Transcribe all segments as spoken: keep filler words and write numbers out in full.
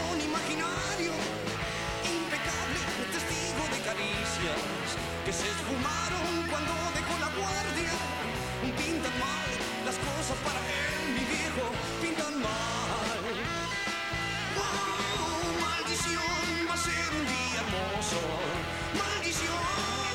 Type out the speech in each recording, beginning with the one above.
corazón imaginario, impecable testigo de caricias que se esfumaron cuando dejó la guardia. Pintan mal las cosas para él, mi viejo, pintan mal. Oh, maldición, va a ser un día hermoso. Maldición.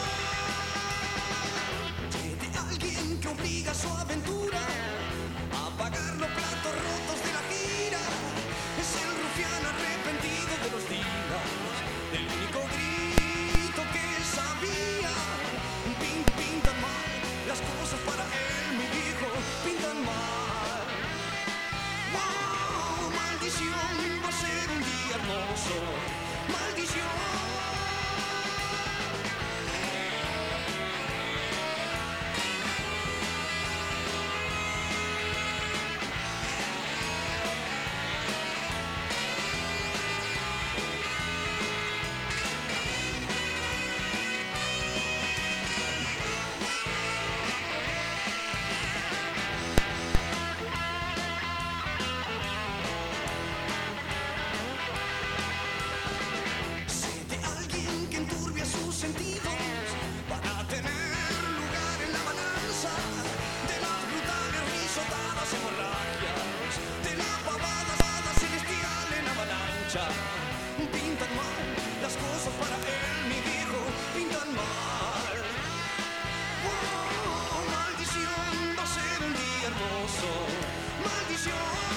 De alguien que obliga a su aventura a pagar los platos rotos de la gira. Es el rufián arrepentido de los días, del único grito que sabía. Pin, pintan mal las cosas para él, mi viejo, pintan mal. Wow, maldición, va a ser un día hermoso. Maldición. Pintan mal las cosas para él, mi viejo, pintan mal. Oh, maldición, va a ser un día hermoso. Maldición.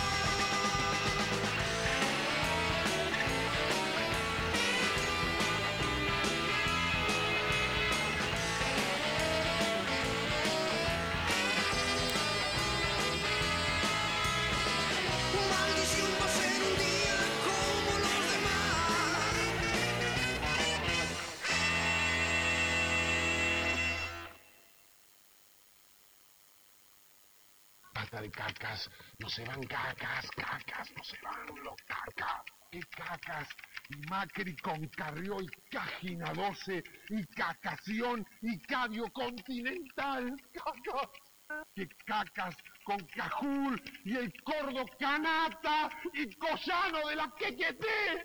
Maldición, va a ser un día como los demás. Basta de cacas, no se van cacas, cacas, no se van los cacas. ¿Qué cacas? Macri con Carrió y Cágina doce y Cacación y Cadio Continental. Cacas. ¿Qué cacas con Cajul y el Cordo Canata y Collano de la Quequeté?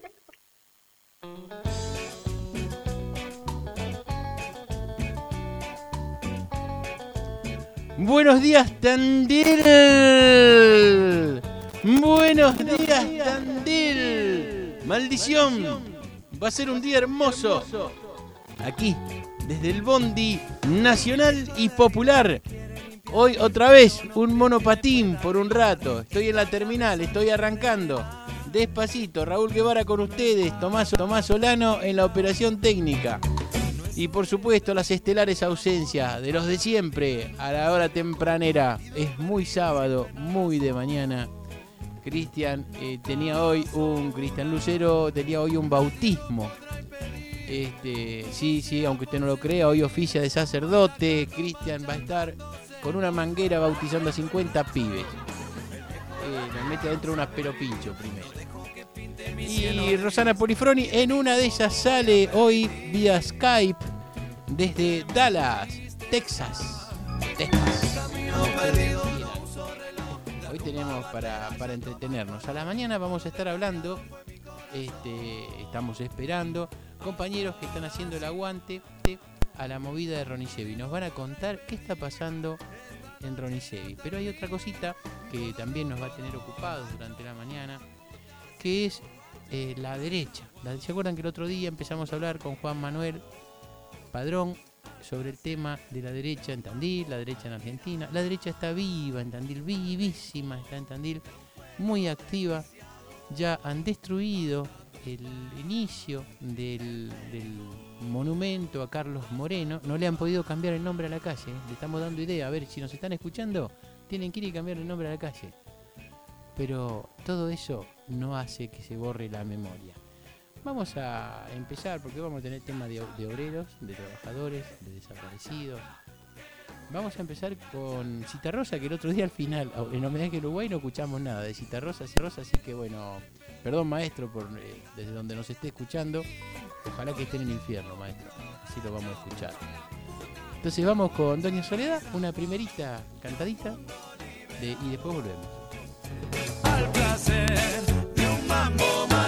Buenos días, Tandil. Buenos días, Tandil. Maldición, va a ser un día hermoso. Aquí, desde el Bondi Nacional y Popular. Hoy otra vez un monopatín por un rato. Estoy en la terminal, estoy arrancando. Despacito, Raúl Guevara con ustedes, Tomás, Tomás Solano en la operación técnica. Y por supuesto las estelares ausencias de los de siempre a la hora tempranera. Es muy sábado, muy de mañana. Cristian eh, tenía hoy un, Cristian Lucero tenía hoy un bautismo. Este, sí, sí, aunque usted no lo crea, hoy oficia de sacerdote. Cristian va a estar con una manguera bautizando a cincuenta pibes. Eh, me mete adentro unas pelopincho primero. Y Rosana Polifroni en una de ellas sale hoy vía Skype desde Dallas, Texas. Texas. Hoy tenemos para, para entretenernos. A la mañana vamos a estar hablando, este, estamos esperando, compañeros que están haciendo el aguante a la movida de Ronicevi. Nos van a contar qué está pasando en Ronicevi. Pero hay otra cosita que también nos va a tener ocupados durante la mañana, que es eh, la derecha. ¿Se acuerdan que el otro día empezamos a hablar con Juan Manuel Padrón sobre el tema de la derecha en Tandil, la derecha en Argentina? La derecha está viva en Tandil, vivísima está en Tandil, muy activa. Ya han destruido el inicio del, del monumento a Carlos Moreno. No le han podido cambiar el nombre a la calle, ¿eh? Le estamos dando idea. A ver, si nos están escuchando, tienen que ir y cambiar el nombre a la calle. Pero todo eso no hace que se borre la memoria. Vamos a empezar porque vamos a tener temas de, de obreros, de trabajadores, de desaparecidos. Vamos a empezar con Citarrosa, que el otro día al final, en homenaje a Uruguay, no escuchamos nada de Citarrosa, Citarrosa, así que bueno, perdón maestro por eh, desde donde nos esté escuchando. Ojalá que esté en el infierno, maestro, así lo vamos a escuchar. Entonces vamos con Doña Soledad, una primerita cantadita de, y después volvemos. Al placer de un mambo más.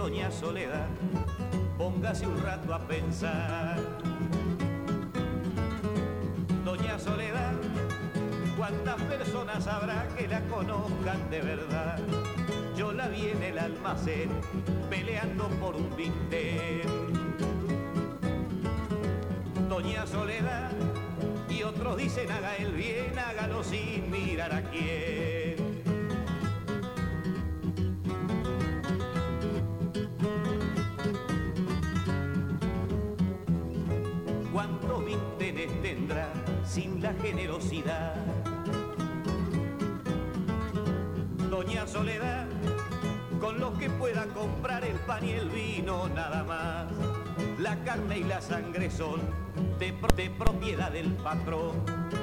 doña Soledad, póngase un rato a pensar. Doña Soledad, ¿cuántas personas habrá que la conozcan de verdad? Yo la vi en el almacén, peleando por un bistec. Doña Soledad, y otros dicen haga el bien, hágalo sin mirar a quién. ¿Cuántos vínteres tendrá sin la generosidad? Doña Soledad, con lo que pueda comprar el pan y el vino nada más. La carne y la sangre son de, de propiedad del patrón.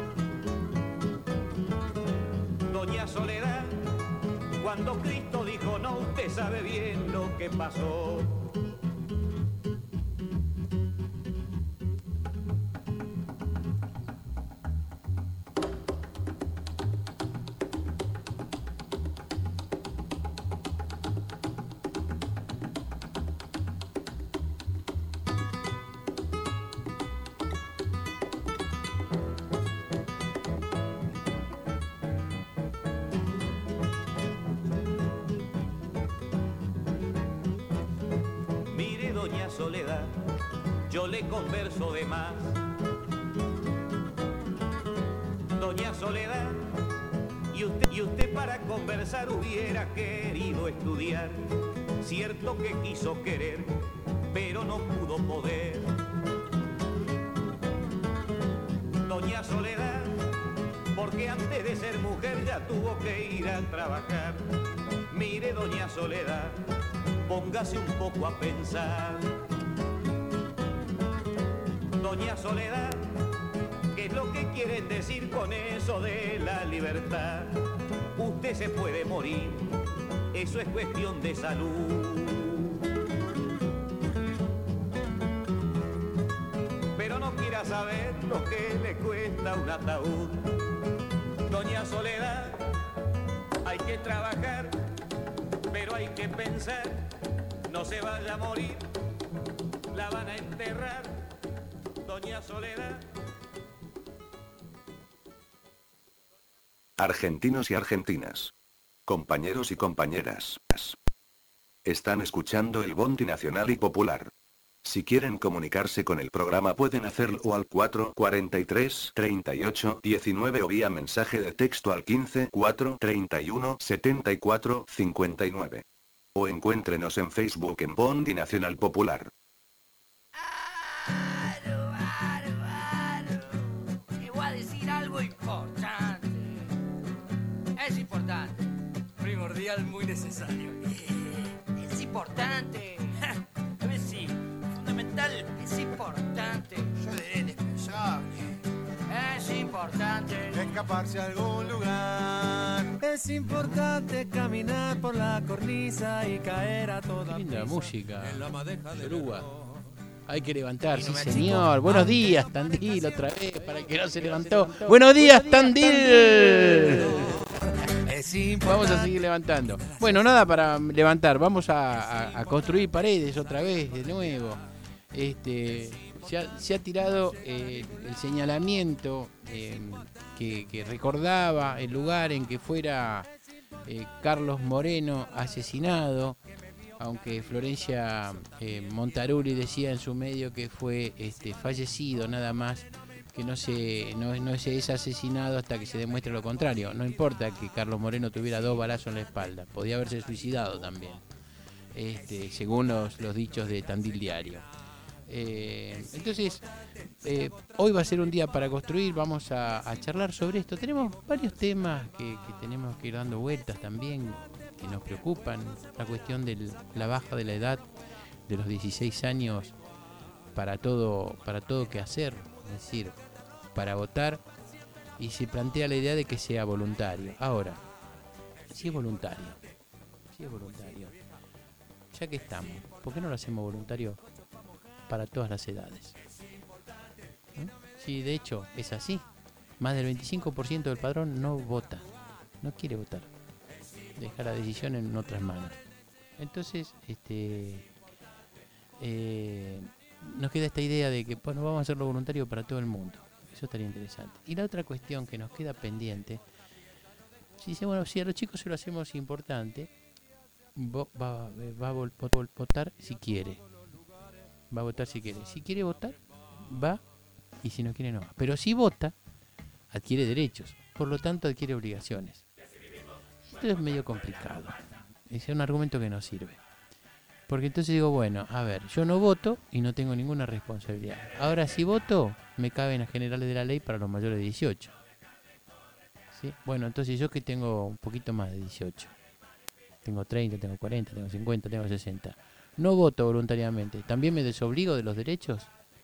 Doña Soledad, cuando Cristo dijo no, usted sabe bien lo que pasó. Soledad, yo le converso de más. Doña Soledad, y usted, y usted para conversar hubiera querido estudiar. Cierto que quiso querer, pero no pudo poder. Doña Soledad, porque antes de ser mujer ya tuvo que ir a trabajar. Mire, doña Soledad, póngase un poco a pensar. Doña Soledad, ¿qué es lo que quieren decir con eso de la libertad? Usted se puede morir, eso es cuestión de salud. Pero no quiera saber lo que le cuesta un ataúd. Doña Soledad, hay que trabajar, pero hay que pensar, no se vaya a morir, la van a enterrar, doña Soledad. Argentinos y argentinas, compañeros y compañeras, están escuchando el Bondi Nacional y Popular. Si quieren comunicarse con el programa pueden hacerlo al cuatro cuarenta y tres, treinta y ocho, diecinueve o vía mensaje de texto al quince, cuatro, treinta y uno, setenta y cuatro, cincuenta y nueve. O encuéntrenos en Facebook en Bondi Nacional Popular. Aro, aro, aro. Te voy a decir algo importante. Es importante. Primordial, muy necesario. Es importante. A ver si. Fundamental, es importante. Yo diré indispensable. Es importante. Escaparse a algún lugar. Es importante caminar por la cornisa y caer a toda Qué linda prisa música. en la madeja de Yoruba. reloj. Hay que levantar, sí Y no me señor. achico. Buenos días, Tandil, otra vez, para el que no se levantó. Buenos días, Tandil. Es importante. Vamos a seguir levantando. Bueno, nada para levantar. Vamos a, a- a construir paredes otra vez, de nuevo. Este, se, ha, se ha tirado eh, el señalamiento eh, que, que recordaba el lugar en que fuera eh, Carlos Moreno asesinado, aunque Florencia eh, Montaruli decía en su medio que fue este, fallecido nada más, que no, se, no, no se es asesinado hasta que se demuestre lo contrario. No importa que Carlos Moreno tuviera dos balazos en la espalda, podía haberse suicidado también, este, según los, los dichos de Tandil Diario. Eh, entonces, eh, hoy va a ser un día para construir, vamos a, a charlar sobre esto. Tenemos varios temas que, que tenemos que ir dando vueltas también, que nos preocupan. La cuestión de la baja de la edad de los dieciséis años para todo, para todo que hacer, es decir, para votar, y se plantea la idea de que sea voluntario. Ahora, si es voluntario, si es voluntario, ya que estamos, ¿por qué no lo hacemos voluntario para todas las edades? ¿Eh? Sí, de hecho, es así. Más del veinticinco por ciento del padrón no vota, no quiere votar. Deja la decisión en otras manos. entonces este eh, nos queda esta idea de que bueno, vamos a hacerlo voluntario para todo el mundo. Eso estaría interesante. Y la otra cuestión que nos queda pendiente, si dice, bueno, si a los chicos se lo hacemos importante, va, va, va a vol- vol- votar si quiere. Va a votar si quiere. Si quiere votar, va, y si no quiere, no va. Pero si vota, adquiere derechos, por lo tanto adquiere obligaciones. Esto es medio complicado. Es un argumento que no sirve. Porque entonces digo, bueno, a ver, yo no voto y no tengo ninguna responsabilidad. Ahora si voto, me caben las generales de la ley para los mayores de dieciocho. ¿Sí? Bueno, entonces yo que tengo un poquito más de dieciocho. Tengo treinta, tengo cuarenta, tengo cincuenta, tengo sesenta. No voto voluntariamente. ¿También me desobligo de los derechos?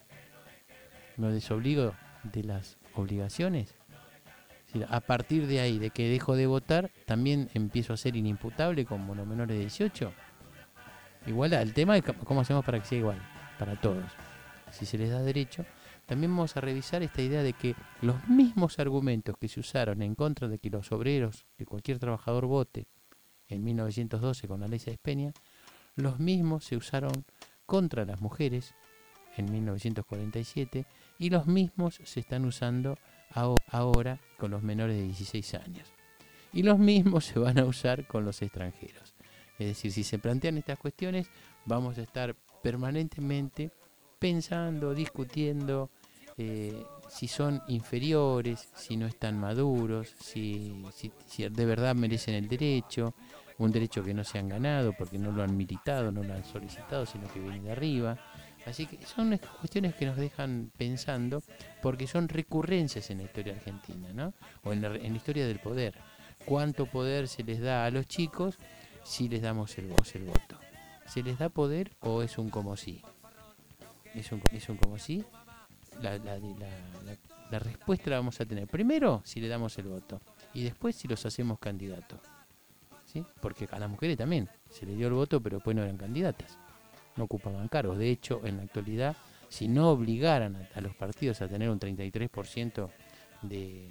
¿Me desobligo de las obligaciones? A partir de ahí, de que dejo de votar, también empiezo a ser inimputable como los menores de dieciocho. Igual el tema es cómo hacemos para que sea igual para todos. Si se les da derecho, también vamos a revisar esta idea de que los mismos argumentos que se usaron en contra de que los obreros, que cualquier trabajador vote en mil novecientos doce con la ley Sáenz Peña, los mismos se usaron contra las mujeres en mil novecientos cuarenta y siete y los mismos se están usando ahora con los menores de dieciséis años. Y los mismos se van a usar con los extranjeros. Es decir, si se plantean estas cuestiones, vamos a estar permanentemente pensando, discutiendo eh, si son inferiores, si no están maduros, si, si, si de verdad merecen el derecho, un derecho que no se han ganado porque no lo han militado, no lo han solicitado, sino que viene de arriba. Así que son cuestiones que nos dejan pensando porque son recurrencias en la historia argentina, ¿no? O en la, en la historia del poder. ¿Cuánto poder se les da a los chicos si les damos el, el voto? ¿Se les da poder o es un como sí? ¿Es un, es un como sí? La, la, la, la, la respuesta la vamos a tener primero si le damos el voto y después si los hacemos candidatos. ¿Sí? Porque a las mujeres también se les dio el voto, pero después no eran candidatas. No ocupaban cargos. De hecho, en la actualidad, si no obligaran a, a los partidos a tener un treinta y tres por ciento de,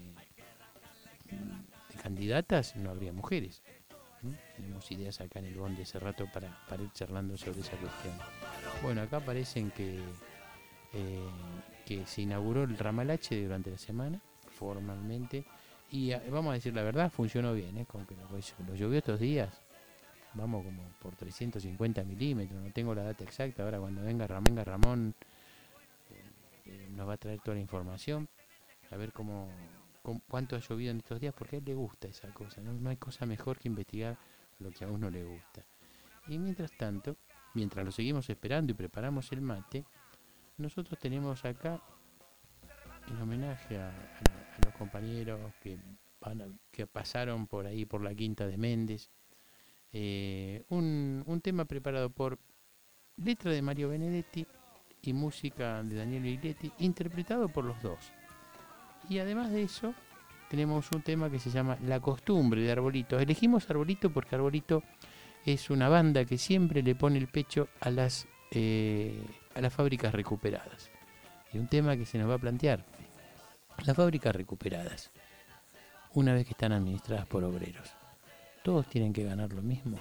de candidatas, no habría mujeres. ¿Mm? Tenemos ideas acá en el bondi hace rato para, para ir charlando sobre esa cuestión. Bueno, acá parecen que, eh, que se inauguró el ramal H durante la semana, formalmente, y a, vamos a decir la verdad, funcionó bien, ¿eh? Con que lo, lo llovió estos días. Vamos como por trescientos cincuenta milímetros, no tengo la data exacta. Ahora cuando venga Ramón, venga Ramón eh, eh, nos va a traer toda la información, a ver cómo, cómo cuánto ha llovido en estos días, porque a él le gusta esa cosa, ¿no? No hay cosa mejor que investigar lo que a uno le gusta. Y mientras tanto, mientras lo seguimos esperando y preparamos el mate, nosotros tenemos acá, en homenaje a, a, a los compañeros que, van a, que pasaron por ahí por la Quinta de Méndez, Eh, un, un tema preparado por letra de Mario Benedetti y música de Daniel Biglietti, interpretado por los dos. Y además de eso, tenemos un tema que se llama La Costumbre de Arbolito. Elegimos Arbolito porque Arbolito es una banda que siempre le pone el pecho a las, eh, a las fábricas recuperadas. Y un tema que se nos va a plantear. Las fábricas recuperadas, una vez que están administradas por obreros, ¿todos tienen que ganar lo mismo?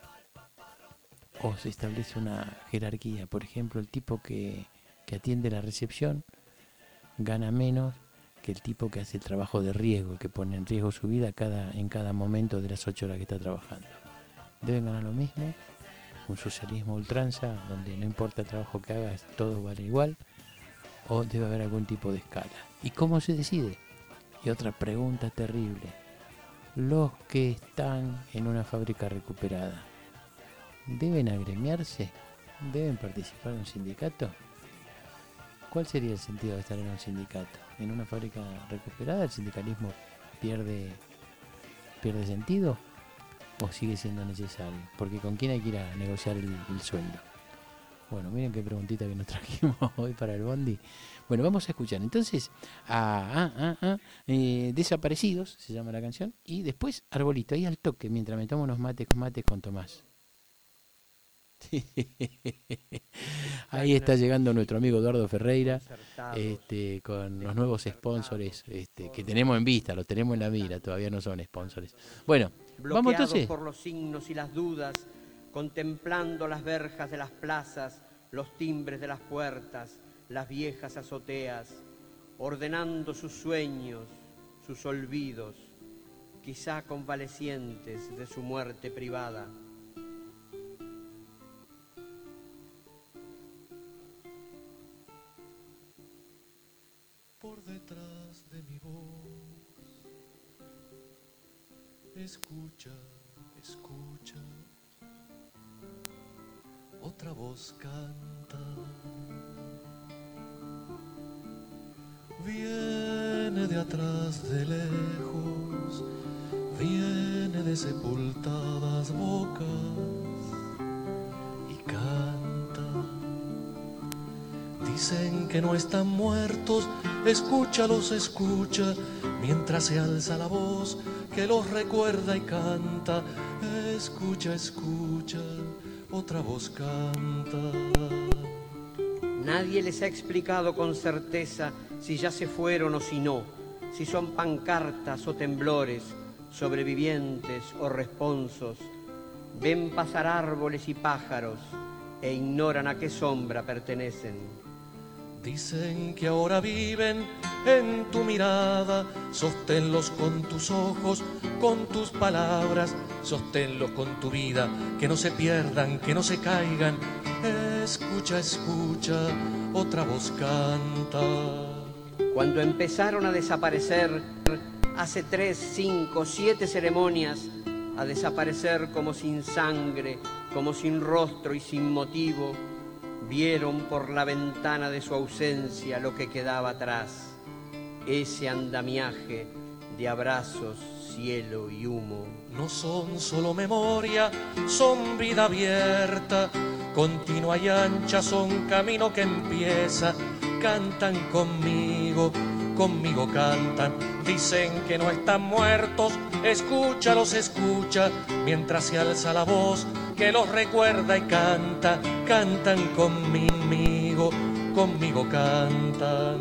¿O se establece una jerarquía? Por ejemplo, el tipo que, que atiende la recepción gana menos que el tipo que hace el trabajo de riesgo, que pone en riesgo su vida cada, en cada momento de las ocho horas que está trabajando. ¿Deben ganar lo mismo? ¿Un socialismo ultranza, donde no importa el trabajo que hagas, todo vale igual? ¿O debe haber algún tipo de escala? ¿Y cómo se decide? Y otra pregunta terrible. Los que están en una fábrica recuperada, ¿deben agremiarse? ¿Deben participar en un sindicato? ¿Cuál sería el sentido de estar en un sindicato? ¿En una fábrica recuperada el sindicalismo pierde, pierde sentido? ¿O sigue siendo necesario? Porque ¿con quién hay que ir a negociar el, el sueldo? Bueno, miren qué preguntita que nos trajimos hoy para el bondi. Bueno, vamos a escuchar entonces a, a, a, a eh, Desaparecidos, se llama la canción, y después Arbolito, ahí al toque, mientras me tomo unos mates, mates con Tomás. Ahí está llegando nuestro amigo Eduardo Ferreira, este, con los nuevos sponsors este, que tenemos en vista, los tenemos en la mira, todavía no son sponsors. Bueno, vamos entonces. Por los signos y las dudas, contemplando las verjas de las plazas, los timbres de las puertas, las viejas azoteas, ordenando sus sueños, sus olvidos, quizá convalecientes de su muerte privada. Por detrás de mi voz, escucha, escucha, otra voz canta. Viene de atrás de lejos, viene de sepultadas bocas y canta. Dicen que no están muertos, escúchalos, escucha, mientras se alza la voz que los recuerda y canta. Escucha, escucha, otra voz canta. Nadie les ha explicado con certeza si ya se fueron o si no, si son pancartas o temblores, sobrevivientes o responsos. Ven pasar árboles y pájaros e ignoran a qué sombra pertenecen. Dicen que ahora viven en tu mirada, sosténlos con tus ojos, con tus palabras, sosténlos con tu vida, que no se pierdan, que no se caigan. Escucha, escucha, otra voz canta. Cuando empezaron a desaparecer, hace tres, cinco, siete ceremonias, a desaparecer como sin sangre, como sin rostro y sin motivo, vieron por la ventana de su ausencia lo que quedaba atrás, ese andamiaje de abrazos, cielo y humo. No son solo memoria, son vida abierta, continua y ancha, son camino que empieza. Cantan conmigo, conmigo cantan, dicen que no están muertos, escúchalos, escucha, mientras se alza la voz que los recuerda y canta. Cantan conmigo, conmigo cantan.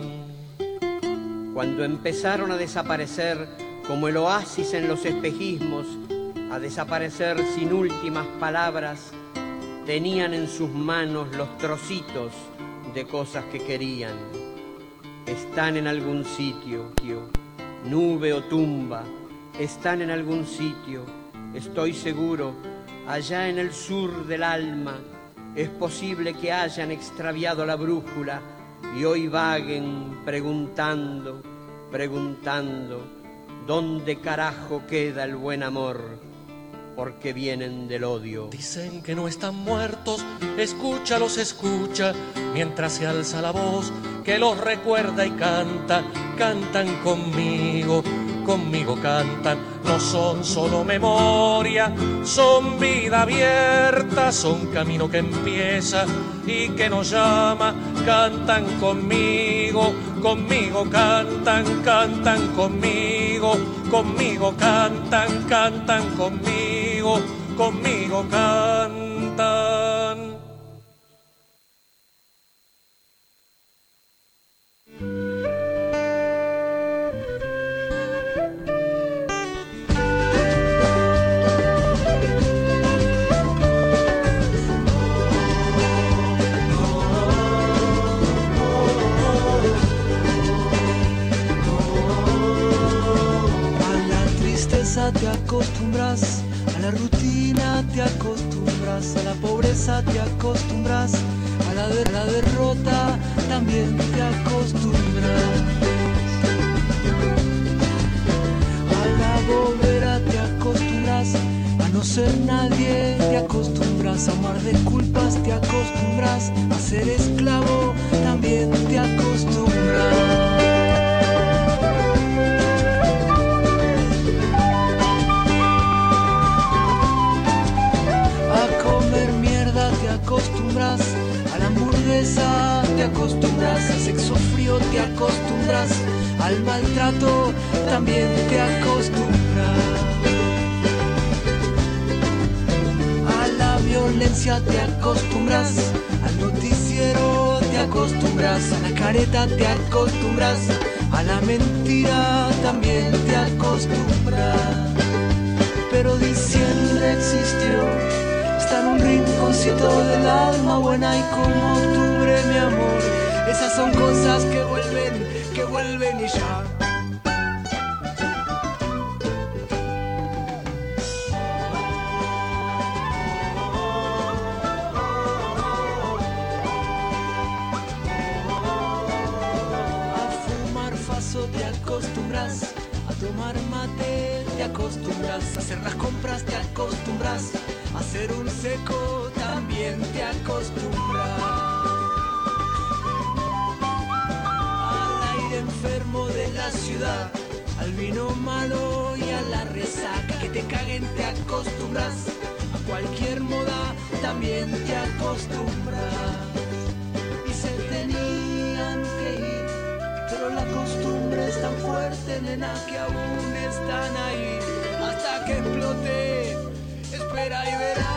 Cuando empezaron a desaparecer como el oasis en los espejismos, a desaparecer sin últimas palabras, tenían en sus manos los trocitos de cosas que querían. Están en algún sitio, nube o tumba, están en algún sitio, estoy seguro, allá en el sur del alma. Es posible que hayan extraviado la brújula y hoy vaguen preguntando, preguntando, ¿dónde carajo queda el buen amor? Porque vienen del odio. Dicen que no están muertos, escúchalos, escucha, mientras se alza la voz que los recuerda y canta. Cantan conmigo, conmigo cantan. No son solo memoria, son vida abierta, son camino que empieza y que nos llama. Cantan conmigo, conmigo cantan, cantan conmigo, conmigo cantan, cantan conmigo, conmigo cantan. Te acostumbras, a la rutina te acostumbras, a la pobreza te acostumbras, a la, de la derrota también te acostumbras, a la bobera te acostumbras, a no ser nadie te acostumbras, a amar de culpas te acostumbras, a ser esclavo también te acostumbras. Acostumbras a la hamburguesa, te acostumbras al sexo frío, te acostumbras al maltrato, también te acostumbras a la violencia, te acostumbras al noticiero, te acostumbras a la careta, te acostumbras a la mentira, también te acostumbras. Pero diciembre existió, está en un río rinconcito del alma buena y como octubre, mi amor. Esas son cosas que vuelven, que vuelven y ya. Te acostumbras a tomar mate, te acostumbras a hacer las compras, te acostumbras a hacer un seco, también te acostumbras al aire enfermo de la ciudad, al vino malo y a la resaca, que te caguen, te acostumbras a cualquier moda, también te acostumbras y se tenían que ir. Pero la costumbre es tan fuerte, nena, que aún están ahí. Hasta que explote, espera y verás.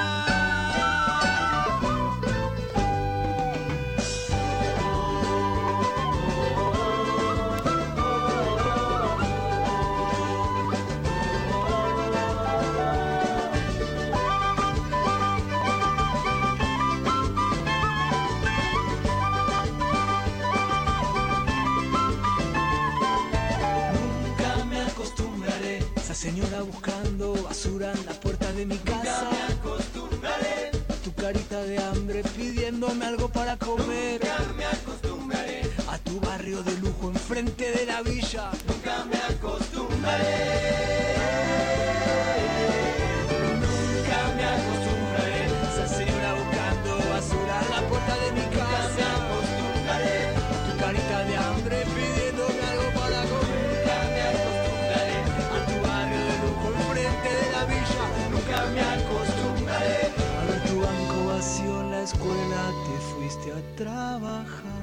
Señora buscando basura en la puerta de mi casa. Nunca me acostumbraré. Tu carita de hambre pidiéndome algo para comer. Nunca me acostumbraré. A tu barrio de lujo enfrente de la villa. Nunca me acostumbraré. Nunca me acostumbraré. Esa señora buscando basura en la puerta de mi casa. Nunca me acostumbraré. Tu carita de hambre pidiéndome algo para comer. Nunca me acostumbraré a ver tu banco vacío en la escuela, te fuiste a trabajar.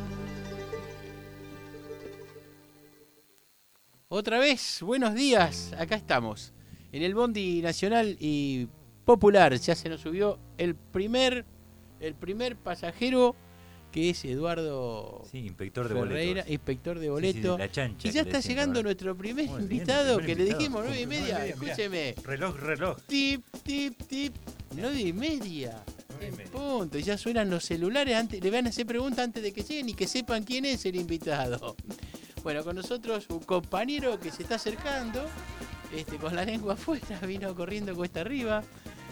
Otra vez, buenos días, acá estamos, en el Bondi Nacional y Popular. Ya se nos subió el primer, el primer pasajero, que es Eduardo sí, inspector de Ferreira, boletos. inspector de boletos. Sí, sí, de la chancha, y ya está llegando nuestro primer Muy invitado, bien, primer que invitado. Le dijimos nueve y media, bien, escúcheme. Reloj, reloj. Tip, tip, tip, nueve y media. En punto, y ya suenan los celulares, antes, le van a hacer preguntas antes de que lleguen y que sepan quién es el invitado. Bueno, con nosotros un compañero que se está acercando, este, con la lengua afuera, vino corriendo cuesta arriba.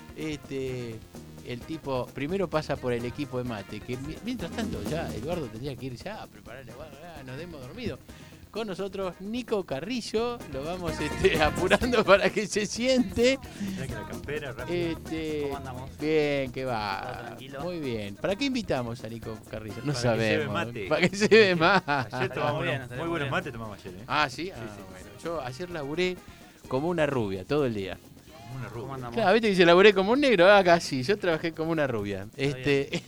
Este... El tipo primero pasa por el equipo de mate, que mientras tanto ya Eduardo tendría que ir ya a prepararle, bueno, ya nos hemos dormido. Con nosotros Nico Carrillo, lo vamos este, apurando para que se siente. Ya que la campera, rápido. Este, ¿Cómo andamos? Bien, que va. Tranquilo. Muy bien. ¿Para qué invitamos a Nico Carrillo? No para sabemos. Que se para que se ve más. Ayer tomamos bien, muy buenos mates tomamos ayer, ¿eh? Ah, ¿sí? Sí, Ah, sí. bueno. Yo ayer laburé como una rubia todo el día. Una rubia. Claro, viste que se laburé como un negro, ah, casi, yo trabajé como una rubia. Este,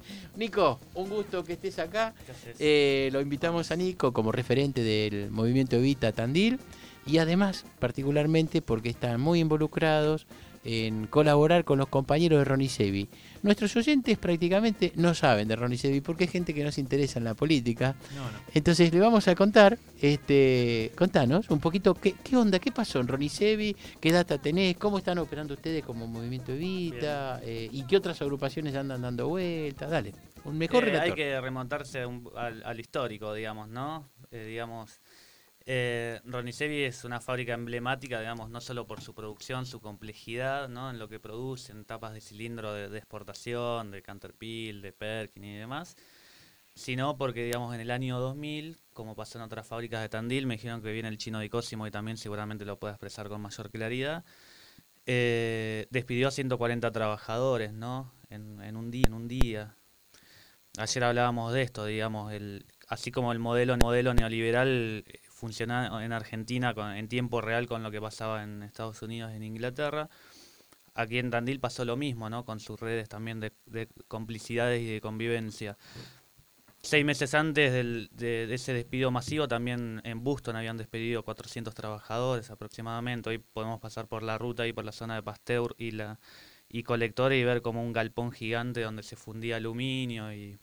Nico, un gusto que estés acá. Eh, lo invitamos a Nico como referente del movimiento Evita Tandil y además, particularmente, porque están muy involucrados en colaborar con los compañeros de Ronicevi. Nuestros oyentes prácticamente no saben de Ronicevi porque es gente que no se interesa en la política. No, no. Entonces le vamos a contar, este, contanos un poquito qué, qué onda, qué pasó en Ronicevi, qué data tenés, cómo están operando ustedes como Movimiento Evita eh, y qué otras agrupaciones andan dando vueltas. Dale, un mejor eh, relator. Hay que remontarse un, al, al histórico, digamos, ¿no? Eh, digamos... Eh, Ronicevi es una fábrica emblemática, digamos, no solo por su producción, su complejidad, ¿no? En lo que producen, tapas de cilindro de, de exportación, de Canterpillar, de Perkin y demás, sino porque, digamos, en el año dos mil, como pasó en otras fábricas de Tandil, me dijeron que viene el chino de Cosimo y también seguramente lo pueda expresar con mayor claridad, eh, despidió a ciento cuarenta trabajadores, ¿no? En, en un día, en un día. Ayer hablábamos de esto, digamos, el, así como el modelo, modelo neoliberal funciona en Argentina con, en tiempo real con lo que pasaba en Estados Unidos y en Inglaterra. Aquí en Tandil pasó lo mismo, ¿no? Con sus redes también de, de complicidades y de convivencia. Seis meses antes del, de, de ese despido masivo, también en Buston habían despedido cuatrocientos trabajadores aproximadamente. Hoy podemos pasar por la ruta y por la zona de Pasteur y la y Colectores y ver como un galpón gigante donde se fundía aluminio y,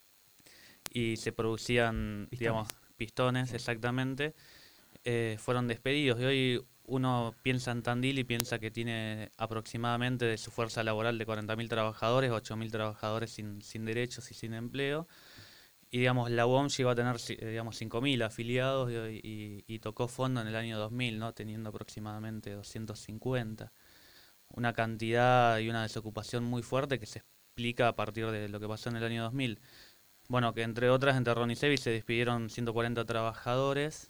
y se producían, pistones. digamos, pistones, exactamente, eh, fueron despedidos. Y hoy uno piensa en Tandil y piensa que tiene aproximadamente de su fuerza laboral de cuarenta mil trabajadores, ocho mil trabajadores sin, sin derechos y sin empleo. Y digamos, la U O M llegó a tener digamos, cinco mil afiliados y, y, y tocó fondo en el año dos mil, ¿no? Teniendo aproximadamente doscientos cincuenta. Una cantidad y una desocupación muy fuerte que se explica a partir de lo que pasó en el año dos mil. Bueno, que entre otras, entre Ronicevi se despidieron ciento cuarenta trabajadores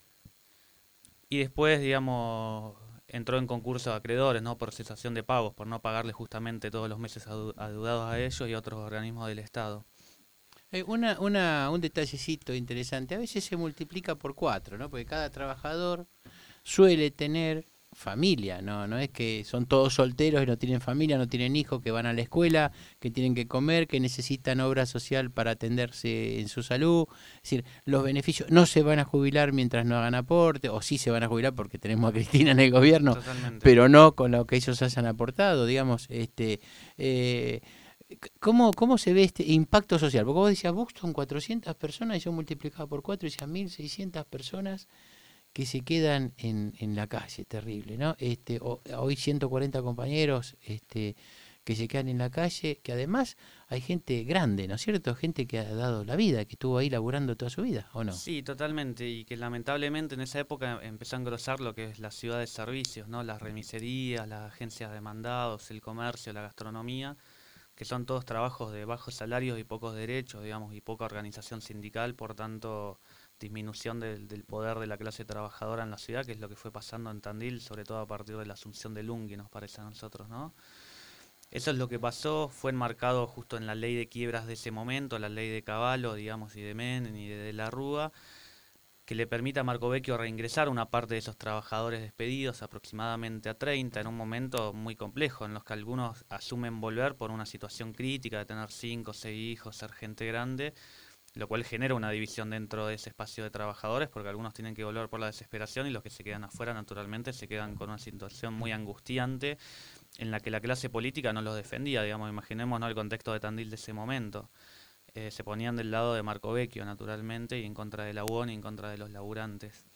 y después, digamos, entró en concurso de acreedores, ¿no? Por cesación de pagos, por no pagarle justamente todos los meses adeudados a ellos y a otros organismos del Estado. Eh, una, una, un detallecito interesante, a veces se multiplica por cuatro, ¿no? Porque cada trabajador suele tener familia, no no es que son todos solteros y no tienen familia, no tienen hijos, que van a la escuela, que tienen que comer, que necesitan obra social para atenderse en su salud. Es decir, los beneficios no se van a jubilar mientras no hagan aporte, o sí se van a jubilar porque tenemos a Cristina en el gobierno, totalmente, pero no con lo que ellos hayan aportado, digamos. este eh, ¿Cómo, ¿Cómo se ve este impacto social? Porque vos decías, Buxton, cuatrocientas personas, y yo multiplicaba por cuatro y decía mil seiscientas personas que se quedan en, en la calle, terrible, ¿no? Este, o, hoy ciento cuarenta compañeros este, que se quedan en la calle, que además hay gente grande, ¿no es cierto? Gente que ha dado la vida, que estuvo ahí laburando toda su vida, ¿o no? Sí, totalmente, y que lamentablemente en esa época empezó a engrosar lo que es la ciudad de servicios, ¿no? Las remiserías, las agencias de mandados, el comercio, la gastronomía, que son todos trabajos de bajos salarios y pocos derechos, digamos, y poca organización sindical, por tanto disminución del, del poder de la clase trabajadora en la ciudad, que es lo que fue pasando en Tandil, sobre todo a partir de la asunción de Lungui, nos parece a nosotros, ¿no? Eso es lo que pasó, fue enmarcado justo en la ley de quiebras de ese momento, la ley de Cavallo, digamos, y de Menem y de, de la Rúa, que le permite a Marco Vecchio reingresar una parte de esos trabajadores despedidos, aproximadamente a treinta, en un momento muy complejo, en los que algunos asumen volver por una situación crítica de tener cinco o seis hijos, ser gente grande, lo cual genera una división dentro de ese espacio de trabajadores, porque algunos tienen que volver por la desesperación y los que se quedan afuera naturalmente se quedan con una situación muy angustiante en la que la clase política no los defendía, digamos, imaginemos, ¿no?, el contexto de Tandil de ese momento. Eh, se ponían del lado de Marco Vecchio naturalmente y en contra de la U O N y en contra de los laburantes.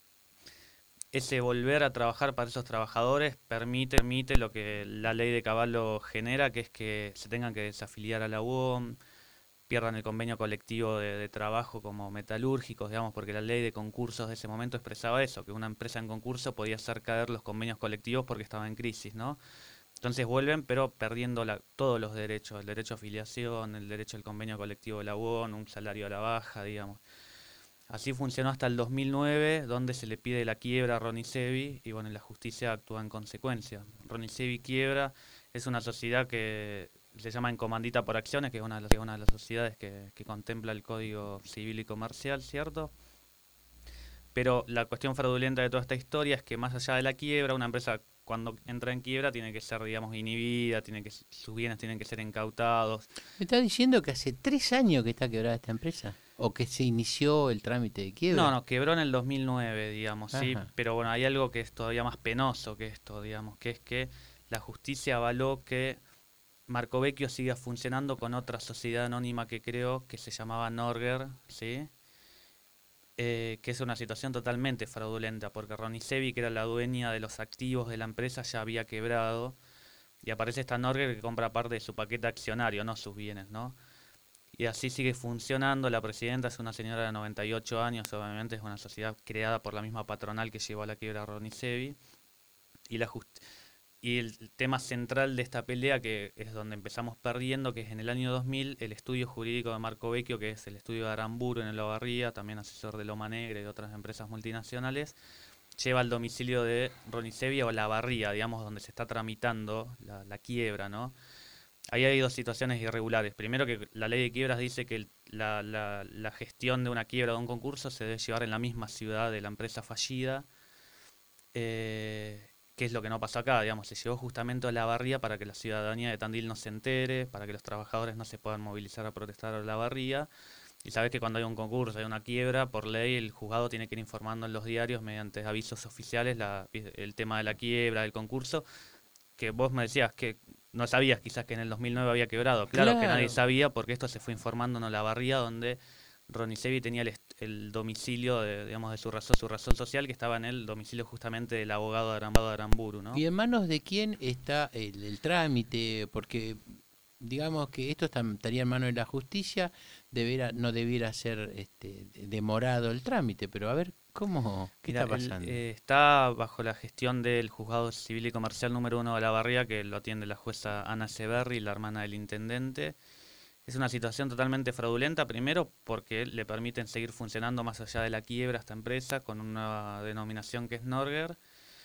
Ese volver a trabajar para esos trabajadores permite, permite lo que la ley de Cavallo genera, que es que se tengan que desafiliar a la U O N, pierdan el convenio colectivo de, de trabajo como metalúrgicos, digamos, porque la ley de concursos de ese momento expresaba eso, que una empresa en concurso podía hacer caer los convenios colectivos porque estaba en crisis, ¿no? Entonces vuelven, pero perdiendo la, todos los derechos, el derecho a afiliación, el derecho al convenio colectivo de la U O N, un salario a la baja, digamos. Así funcionó hasta el dos mil nueve, donde se le pide la quiebra a Ronicevi y bueno, la justicia actúa en consecuencia. Ronicevi quiebra, es una sociedad que se llama Encomandita por Acciones, que es una de las, una de las sociedades que, que contempla el Código Civil y Comercial, ¿cierto? Pero la cuestión fraudulenta de toda esta historia es que más allá de la quiebra, una empresa cuando entra en quiebra tiene que ser, digamos, inhibida, tiene que sus bienes tienen que ser incautados. ¿Me estás diciendo que hace tres años que está quebrada esta empresa? ¿O que se inició el trámite de quiebra? No, no, quebró en el dos mil nueve, digamos, Ajá. sí, pero bueno, hay algo que es todavía más penoso que esto, digamos, que es que la justicia avaló que Marco Vecchio siga funcionando con otra sociedad anónima que creó, que se llamaba Norger, ¿sí? Eh, que es una situación totalmente fraudulenta, porque Ronicevi, que era la dueña de los activos de la empresa, ya había quebrado, y aparece esta Norger que compra parte de su paquete accionario, no sus bienes, ¿no? Y así sigue funcionando. La presidenta es una señora de noventa y ocho años, obviamente es una sociedad creada por la misma patronal que llevó a la quiebra a Ronicevi, y la just Y el tema central de esta pelea, que es donde empezamos perdiendo, que es en el año dos mil, el estudio jurídico de Marco Vecchio, que es el estudio de Aramburu en el Olavarría, también asesor de Loma Negra y de otras empresas multinacionales, lleva al domicilio de Ronicevi o Olavarría, digamos, donde se está tramitando la, la quiebra, ¿no? Ahí hay dos situaciones irregulares. Primero, que la ley de quiebras dice que el, la, la, la gestión de una quiebra o de un concurso se debe llevar en la misma ciudad de la empresa fallida, eh... que es lo que no pasó acá, digamos, se llevó justamente a Olavarría para que la ciudadanía de Tandil no se entere, para que los trabajadores no se puedan movilizar a protestar a Olavarría, y sabes que cuando hay un concurso, hay una quiebra, por ley el juzgado tiene que ir informando en los diarios mediante avisos oficiales la, el tema de la quiebra, del concurso, que vos me decías que no sabías quizás que en el dos mil nueve había quebrado, claro, claro. que nadie sabía porque esto se fue informando en Olavarría, donde Ronicevi tenía el, est- el domicilio de, digamos, de su razón, su razón social, que estaba en el domicilio justamente del abogado de Aramburu, de Aramburu, ¿no? ¿Y en manos de quién está el, el trámite? Porque digamos que esto está- estaría en manos de la justicia, debiera, no debiera ser este, demorado el trámite, pero a ver, ¿cómo? ¿Qué Mira, está el- pasando? eh, está bajo la gestión del Juzgado Civil y Comercial número uno de La Barría, que lo atiende la jueza Ana Echeverri, la hermana del intendente. Es una situación totalmente fraudulenta, primero porque le permiten seguir funcionando más allá de la quiebra a esta empresa con una denominación que es Norger.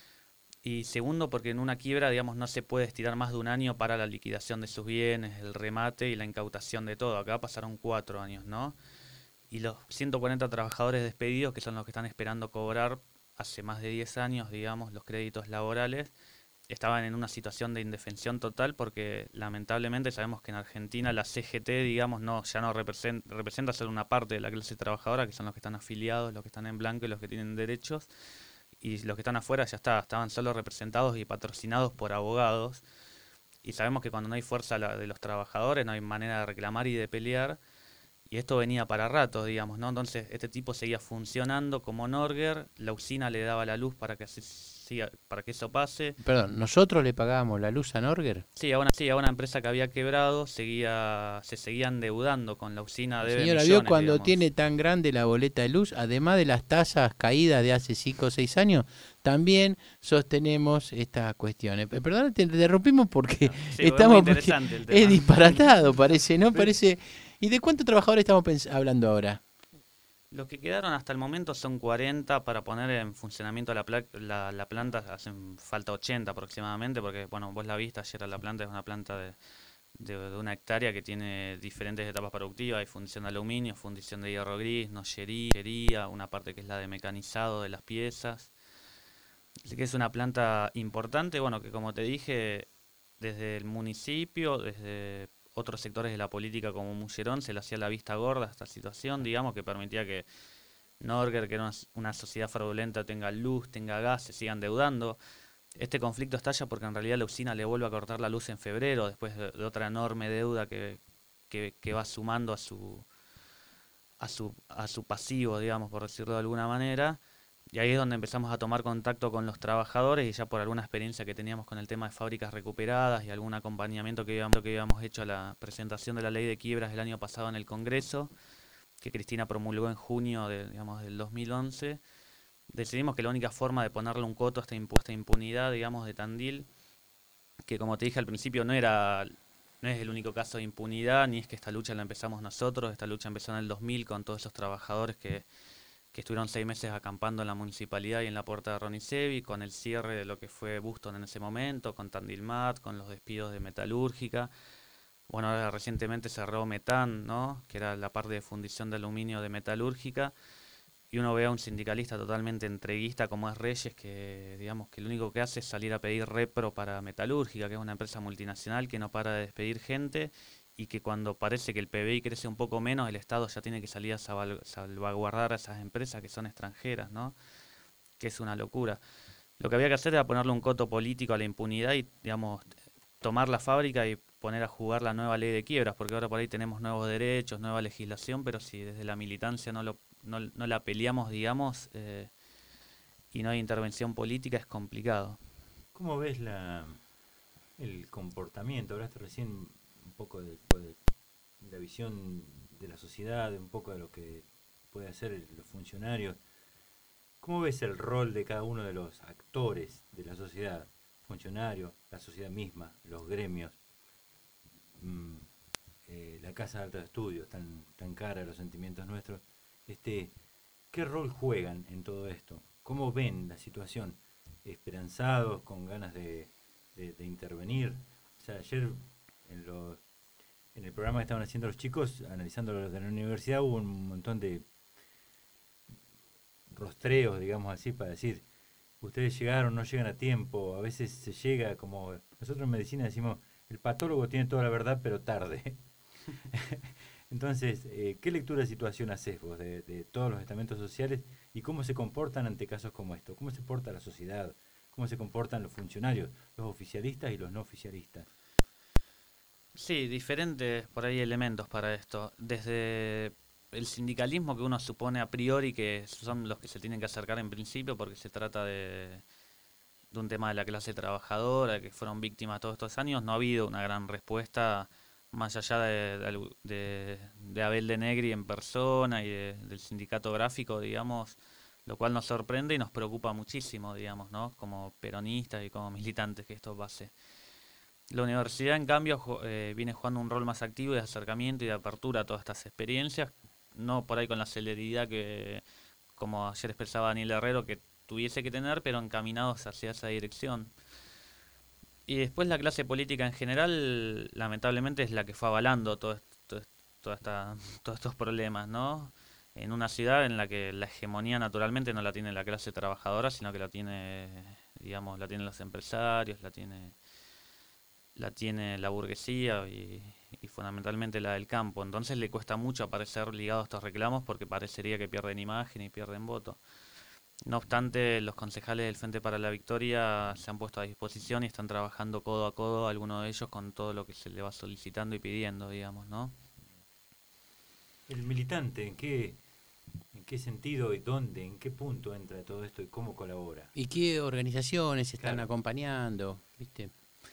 Y segundo, porque en una quiebra, digamos, no se puede estirar más de un año para la liquidación de sus bienes, el remate y la incautación de todo. Acá pasaron cuatro años, ¿no? Y los ciento cuarenta trabajadores despedidos, que son los que están esperando cobrar hace más de diez años, digamos, los créditos laborales, estaban en una situación de indefensión total porque lamentablemente sabemos que en Argentina la C G T, digamos, no ya no represent- representa solo una parte de la clase trabajadora, que son los que están afiliados, los que están en blanco y los que tienen derechos, y los que están afuera ya está, estaban solo representados y patrocinados por abogados, y sabemos que cuando no hay fuerza la- de los trabajadores no hay manera de reclamar y de pelear, y esto venía para rato, digamos, ¿no? Entonces este tipo seguía funcionando como Norger, la usina le daba la luz para que así siga- para que eso pase. Perdón, ¿nosotros le pagábamos la luz a Norger? Sí, a una, sí, a una empresa que había quebrado, seguía, se seguía endeudando con la usina de Señora, ¿vio cuando tiene tan grande la boleta de luz? Además de las tasas caídas de hace cinco o seis años, también sostenemos estas cuestiones. Eh, Perdón, te interrumpimos porque Sí, es estamos muy porque interesante el tema. es disparatado, parece, ¿no? Parece. ¿Y de cuántos trabajadores estamos pens- hablando ahora? Los que quedaron hasta el momento son cuarenta para poner en funcionamiento la, pla- la, la planta, hacen falta ochenta aproximadamente, porque bueno, vos la viste ayer a la planta, es una planta de, de, de una hectárea que tiene diferentes etapas productivas, hay fundición de aluminio, fundición de hierro gris, noyería, una parte que es la de mecanizado de las piezas. Así que es una planta importante, bueno, que como te dije, desde el municipio, desde otros sectores de la política como Mullerón se le hacía la vista gorda a esta situación, digamos, que permitía que Norger, que era una, una sociedad fraudulenta, tenga luz, tenga gas, se siga endeudando. Este conflicto estalla porque en realidad la usina le vuelve a cortar la luz en febrero, después de, de otra enorme deuda que, que, que va sumando a su, a su a su pasivo, digamos, por decirlo de alguna manera. Y ahí es donde empezamos a tomar contacto con los trabajadores y ya por alguna experiencia que teníamos con el tema de fábricas recuperadas y algún acompañamiento que habíamos, que habíamos hecho a la presentación de la ley de quiebras el año pasado en el Congreso, que Cristina promulgó en junio de, digamos, del dos mil once, decidimos que la única forma de ponerle un coto a esta, impu- a esta impunidad, digamos, de Tandil, que como te dije al principio no era no es el único caso de impunidad, ni es que esta lucha la empezamos nosotros, esta lucha empezó en el dos mil con todos esos trabajadores que que estuvieron seis meses acampando en la municipalidad y en la puerta de Ronicevi, con el cierre de lo que fue Buston en ese momento, con Tandilmat, con los despidos de Metalúrgica. Bueno, ahora recientemente cerró Metan, ¿no? Que era la parte de fundición de aluminio de Metalúrgica, y uno ve a un sindicalista totalmente entreguista como es Reyes, que digamos que lo único que hace es salir a pedir repro para Metalúrgica, que es una empresa multinacional que no para de despedir gente, y que cuando parece que el P B I crece un poco menos, el Estado ya tiene que salir a salva- salvaguardar a esas empresas que son extranjeras, ¿no? Que es una locura. Lo que había que hacer era ponerle un coto político a la impunidad y, digamos, tomar la fábrica y poner a jugar la nueva ley de quiebras, porque ahora por ahí tenemos nuevos derechos, nueva legislación, pero si desde la militancia no, lo, no, no la peleamos, digamos, eh, y no hay intervención política, es complicado. ¿Cómo ves la, el comportamiento? Hablaste recién un poco de, de la visión de la sociedad, de un poco de lo que puede hacer el- los funcionarios. ¿Cómo ves el rol de cada uno de los actores de la sociedad? Funcionarios, la sociedad misma, los gremios, mm, eh, la casa de altos estudios, tan, tan cara a los sentimientos nuestros. Este, ¿qué rol juegan en todo esto? ¿Cómo ven la situación? ¿Esperanzados, con ganas de, de, de intervenir? O sea, ayer en, los, en el programa que estaban haciendo los chicos, analizando los de la universidad, hubo un montón de rostreos, digamos así, para decir, ustedes llegaron, no llegan a tiempo, a veces se llega como, nosotros en medicina decimos, el patólogo tiene toda la verdad, pero tarde. Entonces, eh, ¿qué lectura de situación haces vos de, de todos los estamentos sociales y cómo se comportan ante casos como estos? ¿Cómo se porta la sociedad? ¿Cómo se comportan los funcionarios, los oficialistas y los no oficialistas? Sí, diferentes por ahí elementos para esto. Desde el sindicalismo que uno supone a priori que son los que se tienen que acercar en principio porque se trata de, de un tema de la clase trabajadora, que fueron víctimas todos estos años, no ha habido una gran respuesta más allá de, de, de, de Abel de Negri en persona y de, del sindicato gráfico, digamos, lo cual nos sorprende y nos preocupa muchísimo, digamos, ¿no? Como peronistas y como militantes que esto pase. La universidad, en cambio, eh, viene jugando un rol más activo de acercamiento y de apertura a todas estas experiencias, no por ahí con la celeridad que, como ayer expresaba Daniel Herrero, que tuviese que tener, pero encaminados hacia esa dirección. Y después la clase política en general, lamentablemente, es la que fue avalando todo esto, todo esta, todos estos problemas, ¿no? En una ciudad en la que la hegemonía naturalmente no la tiene la clase trabajadora, sino que la tiene, digamos, la tienen los empresarios, la tiene... la tiene la burguesía y, y fundamentalmente la del campo. Entonces le cuesta mucho aparecer ligado a estos reclamos porque parecería que pierden imagen y pierden voto. No obstante, los concejales del Frente para la Victoria se han puesto a disposición y están trabajando codo a codo, algunos de ellos, con todo lo que se le va solicitando y pidiendo, digamos, ¿no? El militante, ¿en qué, en qué sentido y dónde, en qué punto entra todo esto y cómo colabora? ¿Y qué organizaciones están Claro. acompañando? ¿Viste?